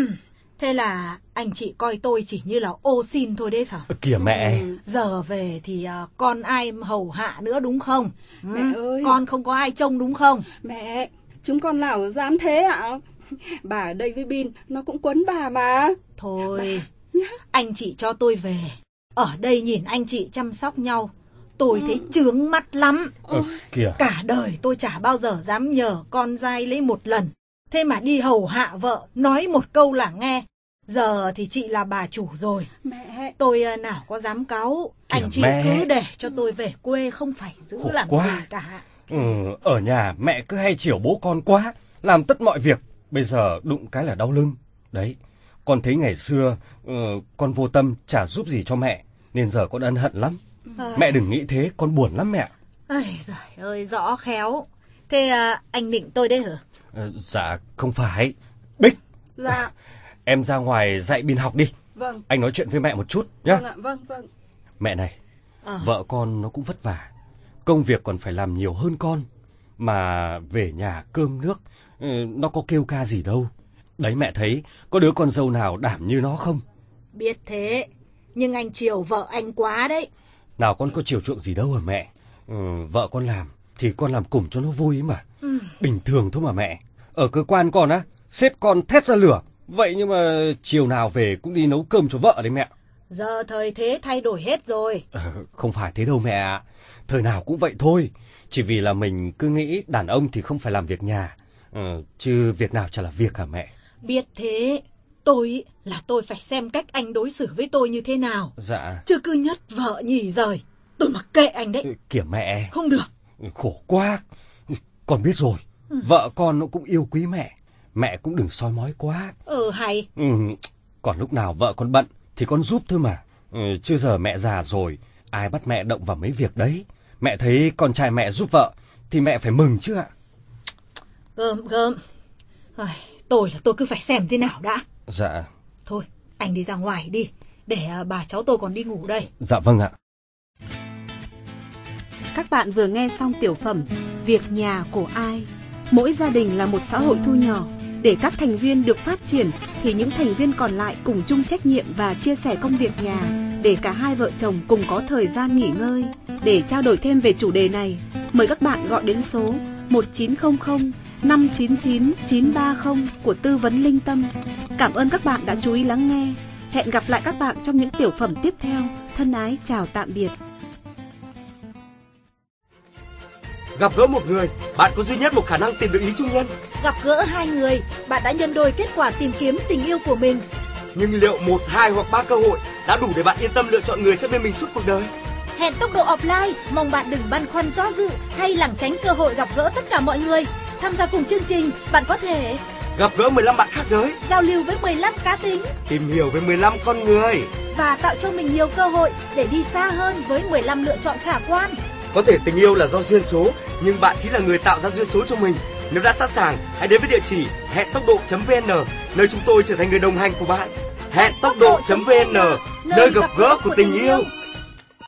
[SPEAKER 10] Thế là anh chị coi tôi chỉ như là ô xin thôi đấy phải không?
[SPEAKER 13] Kìa mẹ.
[SPEAKER 10] Giờ về thì uh, con ai hầu hạ nữa đúng không?
[SPEAKER 14] Mẹ ừ. ơi.
[SPEAKER 10] Con không có ai trông đúng không?
[SPEAKER 14] Mẹ, chúng con nào dám thế ạ? Bà ở đây với Bin, nó cũng quấn bà mà.
[SPEAKER 10] Thôi, bà... anh chị cho tôi về. Ở đây nhìn anh chị chăm sóc nhau, tôi thấy chướng mắt lắm.
[SPEAKER 13] Ờ, kìa.
[SPEAKER 10] Cả đời tôi chả bao giờ dám nhờ con dai lấy một lần. Thế mà đi hầu hạ vợ, nói một câu là nghe. Giờ thì chị là bà chủ rồi.
[SPEAKER 14] Mẹ.
[SPEAKER 10] Tôi nào có dám cáu. Kìa anh chị mẹ. Cứ để cho tôi về quê, không phải giữ Khổ làm quá. Gì cả.
[SPEAKER 13] Ừ, ở nhà mẹ cứ hay chiều bố con quá, làm tất mọi việc. Bây giờ đụng cái là đau lưng. Đấy, con thấy ngày xưa uh, con vô tâm chả giúp gì cho mẹ, nên giờ con ân hận lắm. À. Mẹ đừng nghĩ thế, con buồn lắm mẹ.
[SPEAKER 10] Ây giời ơi, rõ khéo. Thế à, anh định tôi đấy hả?
[SPEAKER 13] À, dạ không phải. Bích.
[SPEAKER 14] Dạ.
[SPEAKER 13] Em ra ngoài dạy Bin học đi.
[SPEAKER 14] Vâng.
[SPEAKER 13] Anh nói chuyện với mẹ một chút nhá.
[SPEAKER 14] Vâng ạ, vâng vâng.
[SPEAKER 13] Mẹ này, à. Vợ con nó cũng vất vả, công việc còn phải làm nhiều hơn con, mà về nhà cơm nước nó có kêu ca gì đâu. Đấy mẹ thấy có đứa con dâu nào đảm như nó không?
[SPEAKER 10] Biết thế, nhưng anh chiều vợ anh quá đấy.
[SPEAKER 13] Nào con có chiều chuộng gì đâu hả mẹ. Ừ, vợ con làm thì con làm cùng cho nó vui mà. Ừ. Bình thường thôi mà mẹ. Ở cơ quan con á, sếp con thét ra lửa. Vậy nhưng mà chiều nào về cũng đi nấu cơm cho vợ đấy mẹ.
[SPEAKER 10] Giờ thời thế thay đổi hết rồi.
[SPEAKER 13] À, không phải thế đâu mẹ ạ. Thời nào cũng vậy thôi. Chỉ vì là mình cứ nghĩ đàn ông thì không phải làm việc nhà. Ừ, chứ việc nào chả là việc hả mẹ.
[SPEAKER 10] Biết thế. Tôi là tôi phải xem cách anh đối xử với tôi như thế nào.
[SPEAKER 13] Dạ.
[SPEAKER 10] Chứ cứ nhất vợ nhì rời. Tôi mặc kệ anh đấy.
[SPEAKER 13] Kìa mẹ.
[SPEAKER 10] Không được.
[SPEAKER 13] Khổ quá. Con biết rồi. Ừ. Vợ con nó cũng yêu quý mẹ. Mẹ cũng đừng soi mói quá.
[SPEAKER 10] Ừ hay.
[SPEAKER 13] Ừ. Còn lúc nào vợ con bận thì con giúp thôi mà. Ừ, chứ giờ mẹ già rồi, ai bắt mẹ động vào mấy việc đấy. Mẹ thấy con trai mẹ giúp vợ thì mẹ phải mừng chứ ạ.
[SPEAKER 10] Gơm, gơm. Ai, tôi là tôi cứ phải xem thế nào đã.
[SPEAKER 13] Dạ.
[SPEAKER 10] Thôi, anh đi ra ngoài đi, để bà cháu tôi còn đi ngủ đây.
[SPEAKER 13] Dạ vâng ạ.
[SPEAKER 15] Các bạn vừa nghe xong tiểu phẩm Việc nhà của ai. Mỗi gia đình là một xã hội thu nhỏ. Để các thành viên được phát triển thì những thành viên còn lại cùng chung trách nhiệm và chia sẻ công việc nhà, để cả hai vợ chồng cùng có thời gian nghỉ ngơi. Để trao đổi thêm về chủ đề này, mời các bạn gọi đến số một chín không không năm chín chín chín ba không của Tư vấn Linh Tâm. Cảm ơn các bạn đã chú ý lắng nghe. Hẹn gặp lại các bạn trong những tiểu phẩm tiếp theo. Thân ái chào tạm biệt.
[SPEAKER 9] Gặp gỡ một người, bạn có duy nhất một khả năng tìm được ý chung nhân.
[SPEAKER 10] Gặp gỡ hai người, bạn đã nhân đôi kết quả tìm kiếm tình yêu của mình.
[SPEAKER 9] Nhưng liệu một, hai hoặc ba cơ hội đã đủ để bạn yên tâm lựa chọn người sẽ bên mình suốt cuộc đời?
[SPEAKER 10] Hẹn tốc độ offline, mong bạn đừng băn khoăn do dự hay lảng tránh cơ hội gặp gỡ tất cả mọi người. Tham gia cùng chương trình, bạn có thể
[SPEAKER 9] gặp gỡ mười lăm bạn khác giới,
[SPEAKER 10] giao lưu với mười lăm cá tính,
[SPEAKER 9] tìm hiểu về mười lăm con người
[SPEAKER 10] và tạo cho mình nhiều cơ hội để đi xa hơn với mười lăm lựa chọn khả quan.
[SPEAKER 9] Có thể tình yêu là do duyên số, nhưng bạn chính là người tạo ra duyên số cho mình. Nếu đã sẵn sàng, hãy đến với địa chỉ hẹn tốc độ chấm vn, nơi chúng tôi trở thành người đồng hành của bạn. hẹn tốc độ chấm vn, nơi gặp gỡ của tình yêu.